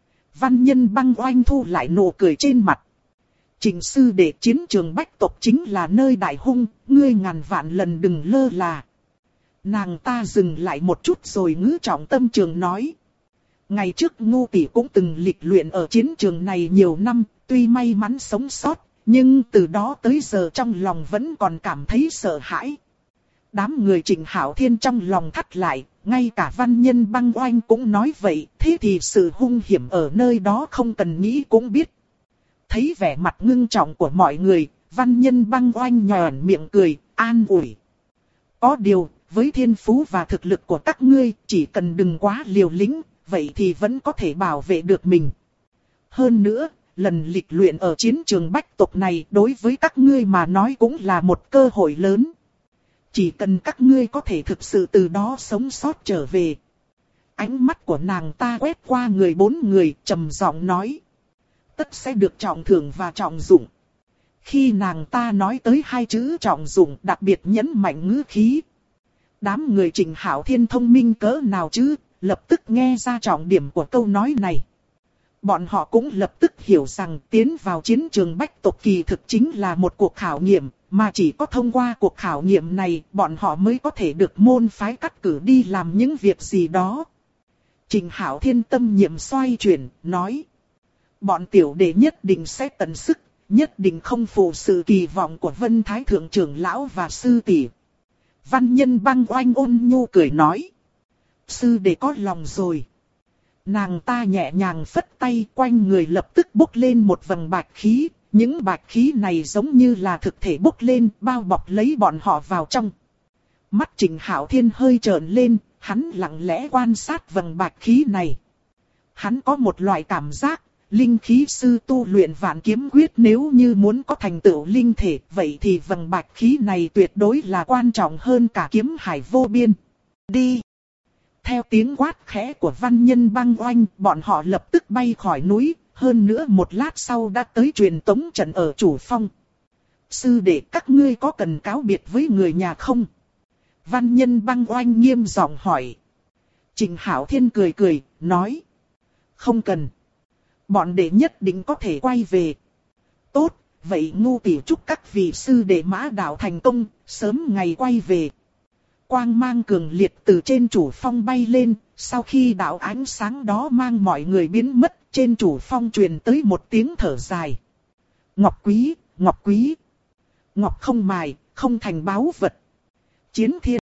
Văn Nhân Băng Oanh thu lại nụ cười trên mặt. Trịnh sư đệ, chiến trường bách tộc chính là nơi đại hung, ngươi ngàn vạn lần đừng lơ là. Nàng ta dừng lại một chút rồi ngữ trọng tâm trường nói: ngày trước Ngưu tỷ cũng từng lịch luyện ở chiến trường này nhiều năm, tuy may mắn sống sót, nhưng từ đó tới giờ trong lòng vẫn còn cảm thấy sợ hãi. Đám người Trịnh Hạo Thiên trong lòng thắt lại, ngay cả Văn Nhân Băng Oanh cũng nói vậy, thế thì sự hung hiểm ở nơi đó không cần nghĩ cũng biết. Thấy vẻ mặt ngưng trọng của mọi người, Văn Nhân Băng Oanh nhòn miệng cười, an ủi: có điều, với thiên phú và thực lực của các ngươi, chỉ cần đừng quá liều lĩnh, vậy thì vẫn có thể bảo vệ được mình. Hơn nữa, lần lịch luyện ở chiến trường bách tộc này đối với các ngươi mà nói cũng là một cơ hội lớn. Chỉ cần các ngươi có thể thực sự từ đó sống sót trở về. Ánh mắt của nàng ta quét qua người 4 người, trầm giọng nói: tất sẽ được trọng thưởng và trọng dụng. Khi nàng ta nói tới 2 chữ trọng dụng, đặc biệt nhấn mạnh ngữ khí. Đám người Trịnh Hạo Thiên thông minh cỡ nào chứ, lập tức nghe ra trọng điểm của câu nói này. Bọn họ cũng lập tức hiểu rằng tiến vào chiến trường bách tộc kỳ thực chính là một cuộc khảo nghiệm, mà chỉ có thông qua cuộc khảo nghiệm này, bọn họ mới có thể được môn phái cắt cử đi làm những việc gì đó. Trịnh Hạo Thiên tâm niệm xoay chuyển, nói: bọn tiểu đệ nhất định sẽ tận sức, nhất định không phụ sự kỳ vọng của Vân Thái Thượng trưởng lão và sư tỷ. Văn Nhân Băng Oanh ôn nhu cười nói: sư đệ có lòng rồi. Nàng ta nhẹ nhàng phất tay, quanh người lập tức bốc lên một vầng bạch khí, những bạch khí này giống như là thực thể bốc lên, bao bọc lấy bọn họ vào trong. Mắt Trịnh Hạo Thiên hơi trợn lên, hắn lặng lẽ quan sát vầng bạch khí này. Hắn có một loại cảm giác, linh khí sư tu luyện Vạn Kiếm Quyết nếu như muốn có thành tựu linh thể, vậy thì vầng bạch khí này tuyệt đối là quan trọng hơn cả kiếm hải vô biên. Đi! Theo tiếng quát khẽ của Văn Nhân Băng Oanh, bọn họ lập tức bay khỏi núi, hơn nữa một lát sau đã tới truyền tống trận ở chủ phong. Sư đệ, các ngươi có cần cáo biệt với người nhà không? Văn Nhân Băng Oanh nghiêm giọng hỏi. Trịnh Hạo Thiên cười cười, nói: không cần. Bọn đệ nhất định có thể quay về. Tốt, vậy Ngưu tỷ chúc các vị sư đệ Mã Đạo thành công, sớm ngày quay về. Quang mang cường liệt từ trên chủ phong bay lên, sau khi đạo ánh sáng đó mang mọi người biến mất, trên chủ phong truyền tới một tiếng thở dài. Ngọc quý, ngọc quý. Ngọc không mài, không thành báu vật. Chiến thiên.